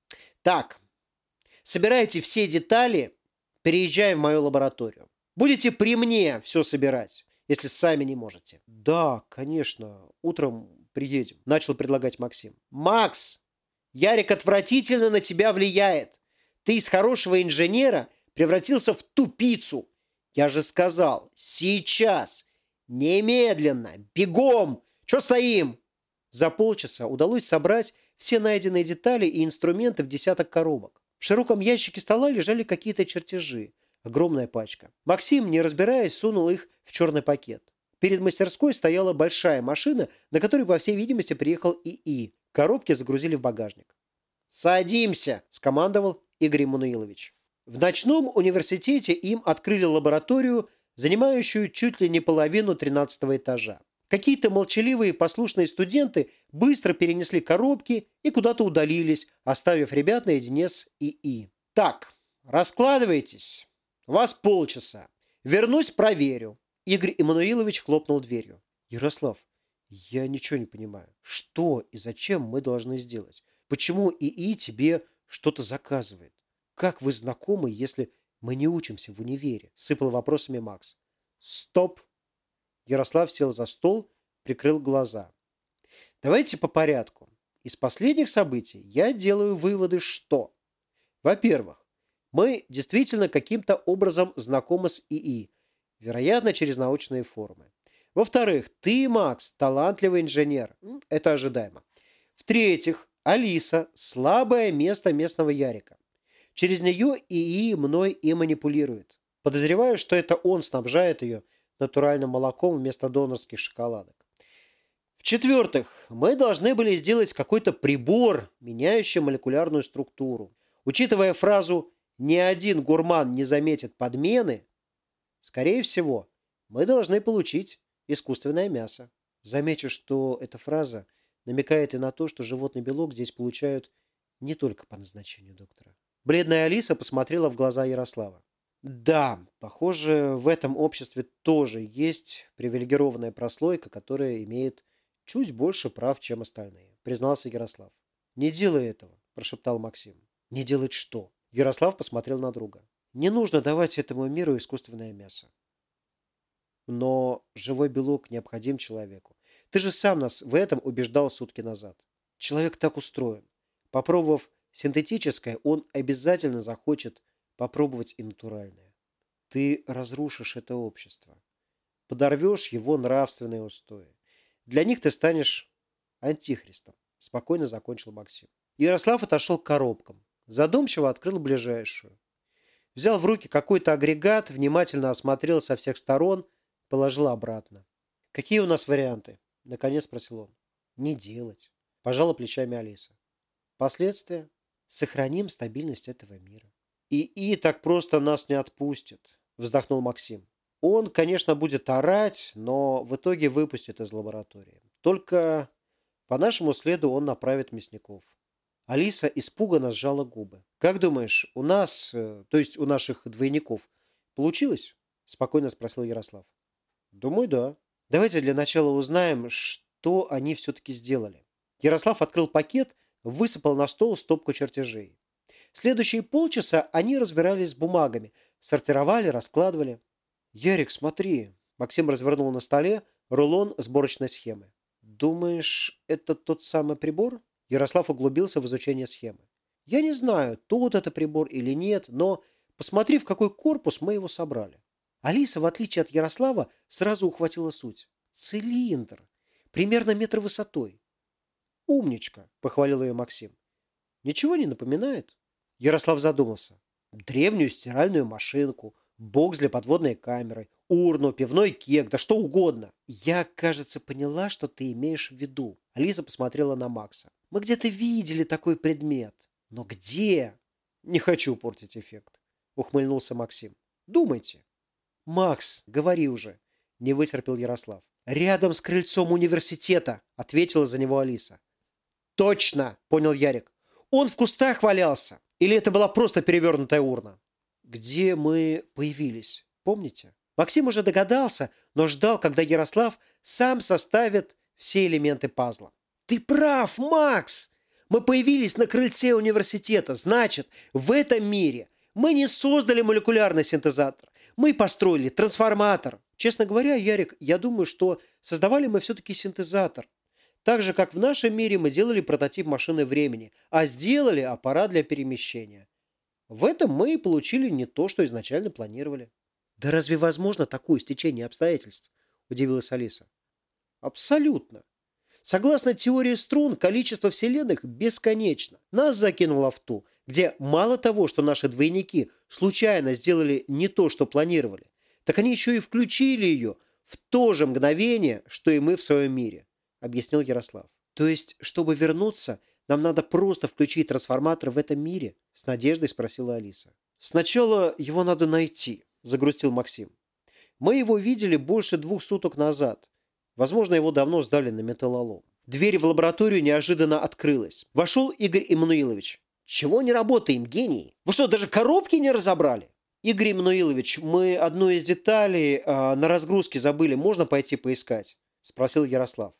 Так, собирайте все детали, переезжай в мою лабораторию. Будете при мне все собирать, если сами не можете. Да, конечно, утром приедем, начал предлагать Максим. Макс, Ярик отвратительно на тебя влияет. Ты из хорошего инженера превратился в тупицу. Я же сказал, сейчас, немедленно, бегом. Че стоим? За полчаса удалось собрать все найденные детали и инструменты в десяток коробок. В широком ящике стола лежали какие-то чертежи. Огромная пачка. Максим, не разбираясь, сунул их в черный пакет. Перед мастерской стояла большая машина, на которой, по всей видимости, приехал ИИ. Коробки загрузили в багажник. «Садимся!» – скомандовал Игорь Эммануилович. В ночном университете им открыли лабораторию, занимающую чуть ли не половину 13-го этажа. Какие-то молчаливые послушные студенты быстро перенесли коробки и куда-то удалились, оставив ребят наедине с ИИ. «Так, раскладывайтесь. У вас полчаса. Вернусь, проверю». Игорь Эммануилович хлопнул дверью. «Ярослав, я ничего не понимаю. Что и зачем мы должны сделать? Почему ИИ тебе что-то заказывает? Как вы знакомы, если мы не учимся в универе?» Сыпал вопросами Макс. «Стоп!» Ярослав сел за стол, прикрыл глаза. «Давайте по порядку. Из последних событий я делаю выводы, что... Во-первых, мы действительно каким-то образом знакомы с ИИ, вероятно, через научные форумы. Во-вторых, ты, Макс, талантливый инженер. Это ожидаемо. В-третьих, Алиса – слабое место местного Ярика. Через нее ИИ мной и манипулирует. Подозреваю, что это он снабжает ее натуральным молоком вместо донорских шоколадок. В-четвертых, мы должны были сделать какой-то прибор, меняющий молекулярную структуру. Учитывая фразу «ни один гурман не заметит подмены», скорее всего, мы должны получить искусственное мясо. Замечу, что эта фраза намекает и на то, что животный белок здесь получают не только по назначению доктора. Бледная Алиса посмотрела в глаза Ярослава. Да, похоже, в этом обществе тоже есть привилегированная прослойка, которая имеет чуть больше прав, чем остальные, признался Ярослав. Не делай этого, прошептал Максим. Не делать что? Ярослав посмотрел на друга. Не нужно давать этому миру искусственное мясо. Но живой белок необходим человеку. Ты же сам нас в этом убеждал сутки назад. Человек так устроен. Попробовав синтетическое, он обязательно захочет попробовать и натуральное. Ты разрушишь это общество. Подорвешь его нравственные устои. Для них ты станешь антихристом. Спокойно закончил Максим. Ярослав отошел к коробкам. Задумчиво открыл ближайшую. Взял в руки какой-то агрегат, внимательно осмотрел со всех сторон, положил обратно. «Какие у нас варианты?» – наконец спросил он. «Не делать», – пожала плечами Алиса. Последствия? Сохраним стабильность этого мира. ИИ так просто нас не отпустит, вздохнул Максим. Он, конечно, будет орать, но в итоге выпустит из лаборатории. Только по нашему следу он направит мясников. Алиса испуганно сжала губы. «Как думаешь, у нас, то есть у наших двойников, получилось?» – спокойно спросил Ярослав. «Думаю, да. Давайте для начала узнаем, что они все-таки сделали». Ярослав открыл пакет, высыпал на стол стопку чертежей. Следующие полчаса они разбирались с бумагами, сортировали, раскладывали. «Ярик, смотри!» Максим развернул на столе рулон сборочной схемы. «Думаешь, это тот самый прибор?» Ярослав углубился в изучение схемы. «Я не знаю, тот это прибор или нет, но посмотри, в какой корпус мы его собрали». Алиса, в отличие от Ярослава, сразу ухватила суть. «Цилиндр. Примерно метр высотой». «Умничка», — похвалил ее Максим. «Ничего не напоминает?» Ярослав задумался. «Древнюю стиральную машинку, бокс для подводной камеры, урну, пивной кек, да что угодно». «Я, кажется, поняла, что ты имеешь в виду». Алиса посмотрела на Макса. «Мы где-то видели такой предмет. Но где?» «Не хочу портить эффект», — ухмыльнулся Максим. «Думайте». «Макс, говори уже», — не вытерпел Ярослав. «Рядом с крыльцом университета», — ответила за него Алиса. «Точно», — понял Ярик. «Он в кустах валялся. Или это была просто перевернутая урна?» «Где мы появились, помните?» Максим уже догадался, но ждал, когда Ярослав сам составит все элементы пазла. «Ты прав, Макс! Мы появились на крыльце университета. Значит, в этом мире мы не создали молекулярный синтезатор. Мы построили трансформатор». Честно говоря, Ярик, я думаю, что создавали мы все-таки синтезатор. Так же, как в нашем мире мы делали прототип машины времени, а сделали аппарат для перемещения. В этом мы и получили не то, что изначально планировали. «Да разве возможно такое стечение обстоятельств?» – удивилась Алиса. «Абсолютно. Согласно теории струн, количество вселенных бесконечно. Нас закинуло в ту, где мало того, что наши двойники случайно сделали не то, что планировали, так они еще и включили ее в то же мгновение, что и мы в своем мире», – объяснил Ярослав. «То есть, чтобы вернуться, нам надо просто включить трансформатор в этом мире?» – с надеждой спросила Алиса. «Сначала его надо найти», – загрустил Максим. «Мы его видели больше 2 суток назад. Возможно, его давно сдали на металлолом». Дверь в лабораторию неожиданно открылась. Вошел Игорь Иммануилович. «Чего не работаем, гений? Вы что, даже коробки не разобрали?» «Игорь Иммануилович, мы одну из деталей на разгрузке забыли. Можно пойти поискать?» – спросил Ярослав.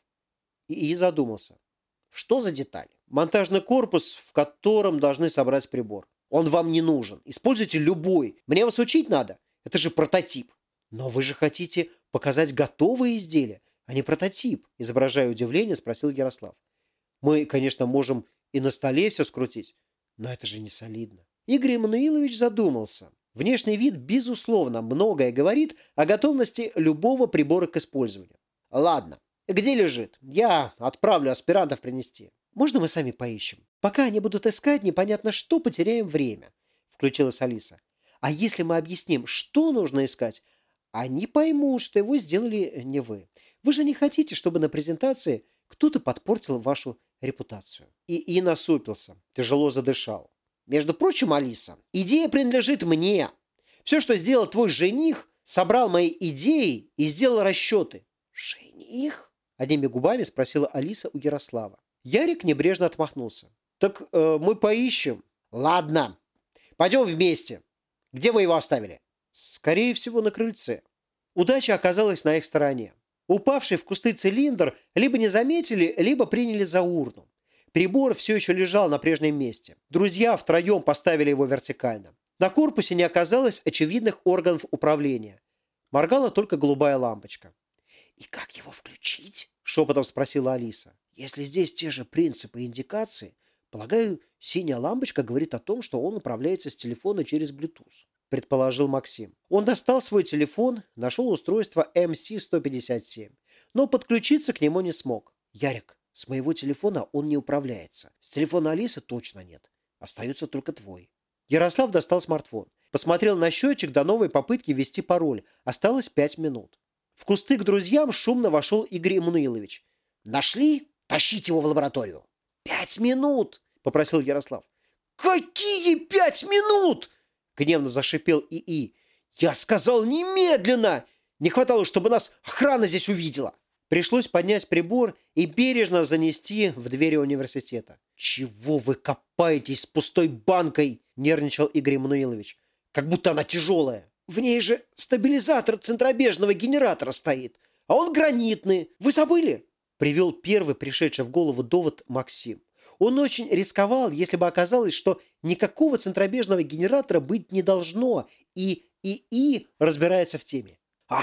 И задумался. «Что за деталь?» «Монтажный корпус, в котором должны собрать прибор. Он вам не нужен. Используйте любой. Мне вас учить надо. Это же прототип». «Но вы же хотите показать готовые изделия, а не прототип», – изображая удивление, спросил Ярослав. «Мы, конечно, можем и на столе все скрутить, но это же не солидно». Игорь Эммануилович задумался. Внешний вид, безусловно, многое говорит о готовности любого прибора к использованию. «Ладно, где лежит? Я отправлю аспирантов принести». «Можно мы сами поищем? Пока они будут искать, непонятно что, потеряем время», – включилась Алиса. «А если мы объясним, что нужно искать, они поймут, что его сделали не вы. Вы же не хотите, чтобы на презентации кто-то подпортил вашу репутацию». И насупился, тяжело задышал. «Между прочим, Алиса, идея принадлежит мне. Все, что сделал твой жених, собрал мои идеи и сделал расчеты». «Жених?» – одними губами спросила Алиса у Ярослава. Ярик небрежно отмахнулся. «Так мы поищем». «Ладно, пойдем вместе. Где вы его оставили?» «Скорее всего, на крыльце». Удача оказалась на их стороне. Упавший в кусты цилиндр либо не заметили, либо приняли за урну. Прибор все еще лежал на прежнем месте. Друзья втроем поставили его вертикально. На корпусе не оказалось очевидных органов управления. Моргала только голубая лампочка. «И как его включить?» – шепотом спросила Алиса. «Если здесь те же принципы индикации, полагаю, синяя лампочка говорит о том, что он управляется с телефона через Bluetooth», – предположил Максим. Он достал свой телефон, нашел устройство MC-157, но подключиться к нему не смог. «Ярик, с моего телефона он не управляется. С телефона Алисы точно нет. Остается только твой». Ярослав достал смартфон. Посмотрел на счетчик до новой попытки ввести пароль. Осталось 5 минут. В кусты к друзьям шумно вошел Игорь Эммануилович. «Нашли? Тащите его в лабораторию». 5 минут! – попросил Ярослав. «Какие 5 минут?» – гневно зашипел ИИ. «Я сказал немедленно! Не хватало, чтобы нас охрана здесь увидела!» Пришлось поднять прибор и бережно занести в двери университета. «Чего вы копаетесь с пустой банкой?» – нервничал Игорь Эммануилович. «Как будто она тяжелая. В ней же стабилизатор центробежного генератора стоит, а он гранитный. Вы забыли?» – привел первый пришедший в голову довод Максим. Он очень рисковал, если бы оказалось, что никакого центробежного генератора быть не должно, и ИИ разбирается в теме.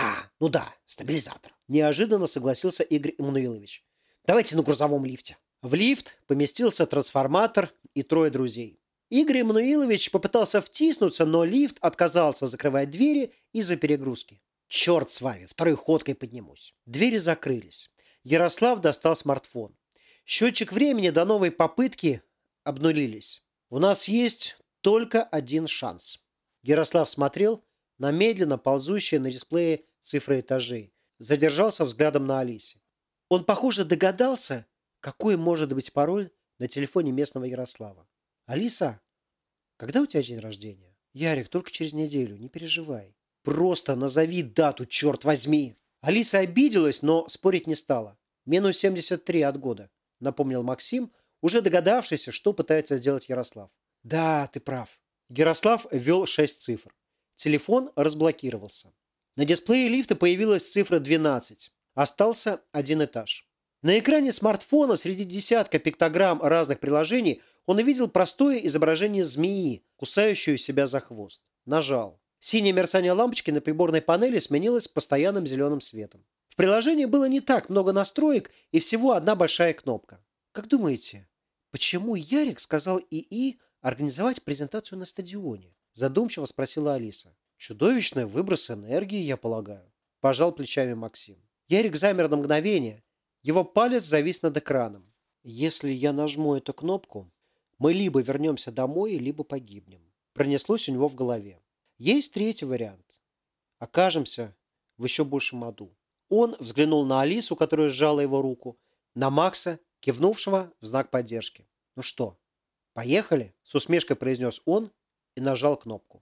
Ну да, стабилизатор. Неожиданно согласился Игорь Эммануилович. Давайте на грузовом лифте. В лифт поместился трансформатор и 3 друзей. Игорь Эммануилович попытался втиснуться, но лифт отказался закрывать двери из-за перегрузки. Черт с вами, 2-й ходкой поднимусь. Двери закрылись. Ярослав достал смартфон. Счетчик времени до новой попытки обнулились. У нас есть только один шанс. Ярослав смотрел на медленно ползущие на дисплее цифры этажей. Задержался взглядом на Алисе. Он, похоже, догадался, какой может быть пароль на телефоне местного Ярослава. «Алиса, когда у тебя день рождения?» «Ярик, только через неделю, не переживай. Просто назови дату, черт возьми!» Алиса обиделась, но спорить не стала. «Минус 73 от года», напомнил Максим, уже догадавшийся, что пытается сделать Ярослав. «Да, ты прав». Ярослав ввел 6 цифр. Телефон разблокировался. На дисплее лифта появилась цифра 12. Остался 1 этаж. На экране смартфона среди десятка пиктограмм разных приложений он увидел простое изображение змеи, кусающую себя за хвост. Нажал. Синее мерцание лампочки на приборной панели сменилось постоянным зеленым светом. В приложении было не так много настроек и всего одна большая кнопка. Как думаете, почему Ярик сказал ИИ организовать презентацию на стадионе? Задумчиво спросила Алиса. Чудовищный выброс энергии, я полагаю. Пожал плечами Максим. Ярик замер на мгновение. Его палец завис над экраном. Если я нажму эту кнопку, мы либо вернемся домой, либо погибнем. Пронеслось у него в голове. Есть 3-й вариант. Окажемся в еще большем аду. Он взглянул на Алису, которая сжала его руку, на Макса, кивнувшего в знак поддержки. «Ну что, поехали?» – с усмешкой произнес он и нажал кнопку.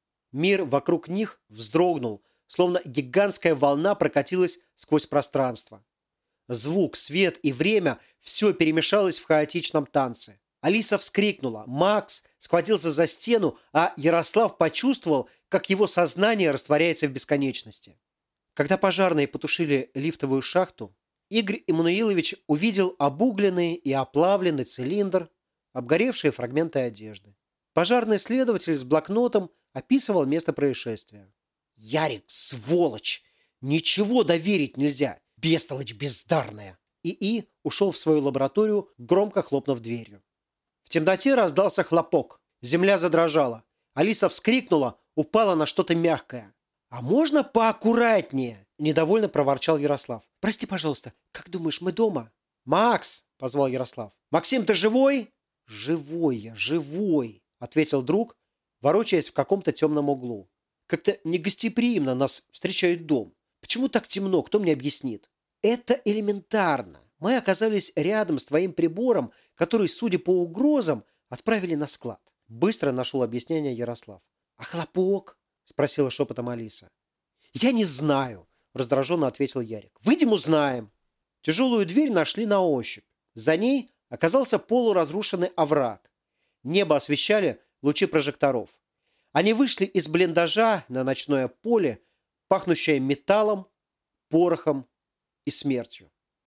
Мир вокруг них вздрогнул, словно гигантская волна прокатилась сквозь пространство. Звук, свет и время – все перемешалось в хаотичном танце. Алиса вскрикнула, Макс схватился за стену, а Ярослав почувствовал, как его сознание растворяется в бесконечности. Когда пожарные потушили лифтовую шахту, Игорь Эммануилович увидел обугленный и оплавленный цилиндр, обгоревшие фрагменты одежды. Пожарный следователь с блокнотом описывал место происшествия. «Ярик, сволочь! Ничего доверить нельзя! Бестолочь бездарная!» ИИ ушел в свою лабораторию, громко хлопнув дверью. В темноте раздался хлопок. Земля задрожала. Алиса вскрикнула, упала на что-то мягкое. «А можно поаккуратнее?» – недовольно проворчал Ярослав. «Прости, пожалуйста, как думаешь, мы дома?» «Макс!» – позвал Ярослав. «Максим, ты живой?» «Живой я, живой!» – ответил друг, ворочаясь в каком-то темном углу. «Как-то негостеприимно нас встречает дом. Почему так темно? Кто мне объяснит?» «Это элементарно. Мы оказались рядом с твоим прибором, который, судя по угрозам, отправили на склад». Быстро нашел объяснение Ярослав. «А хлопок?» – спросила шепотом Алиса. «Я не знаю», – раздраженно ответил Ярик. «Выйдем, узнаем». Тяжелую дверь нашли на ощупь. За ней оказался полуразрушенный овраг. Небо освещали лучи прожекторов. Они вышли из блиндажа на ночное поле, пахнущее металлом, порохом и смертью.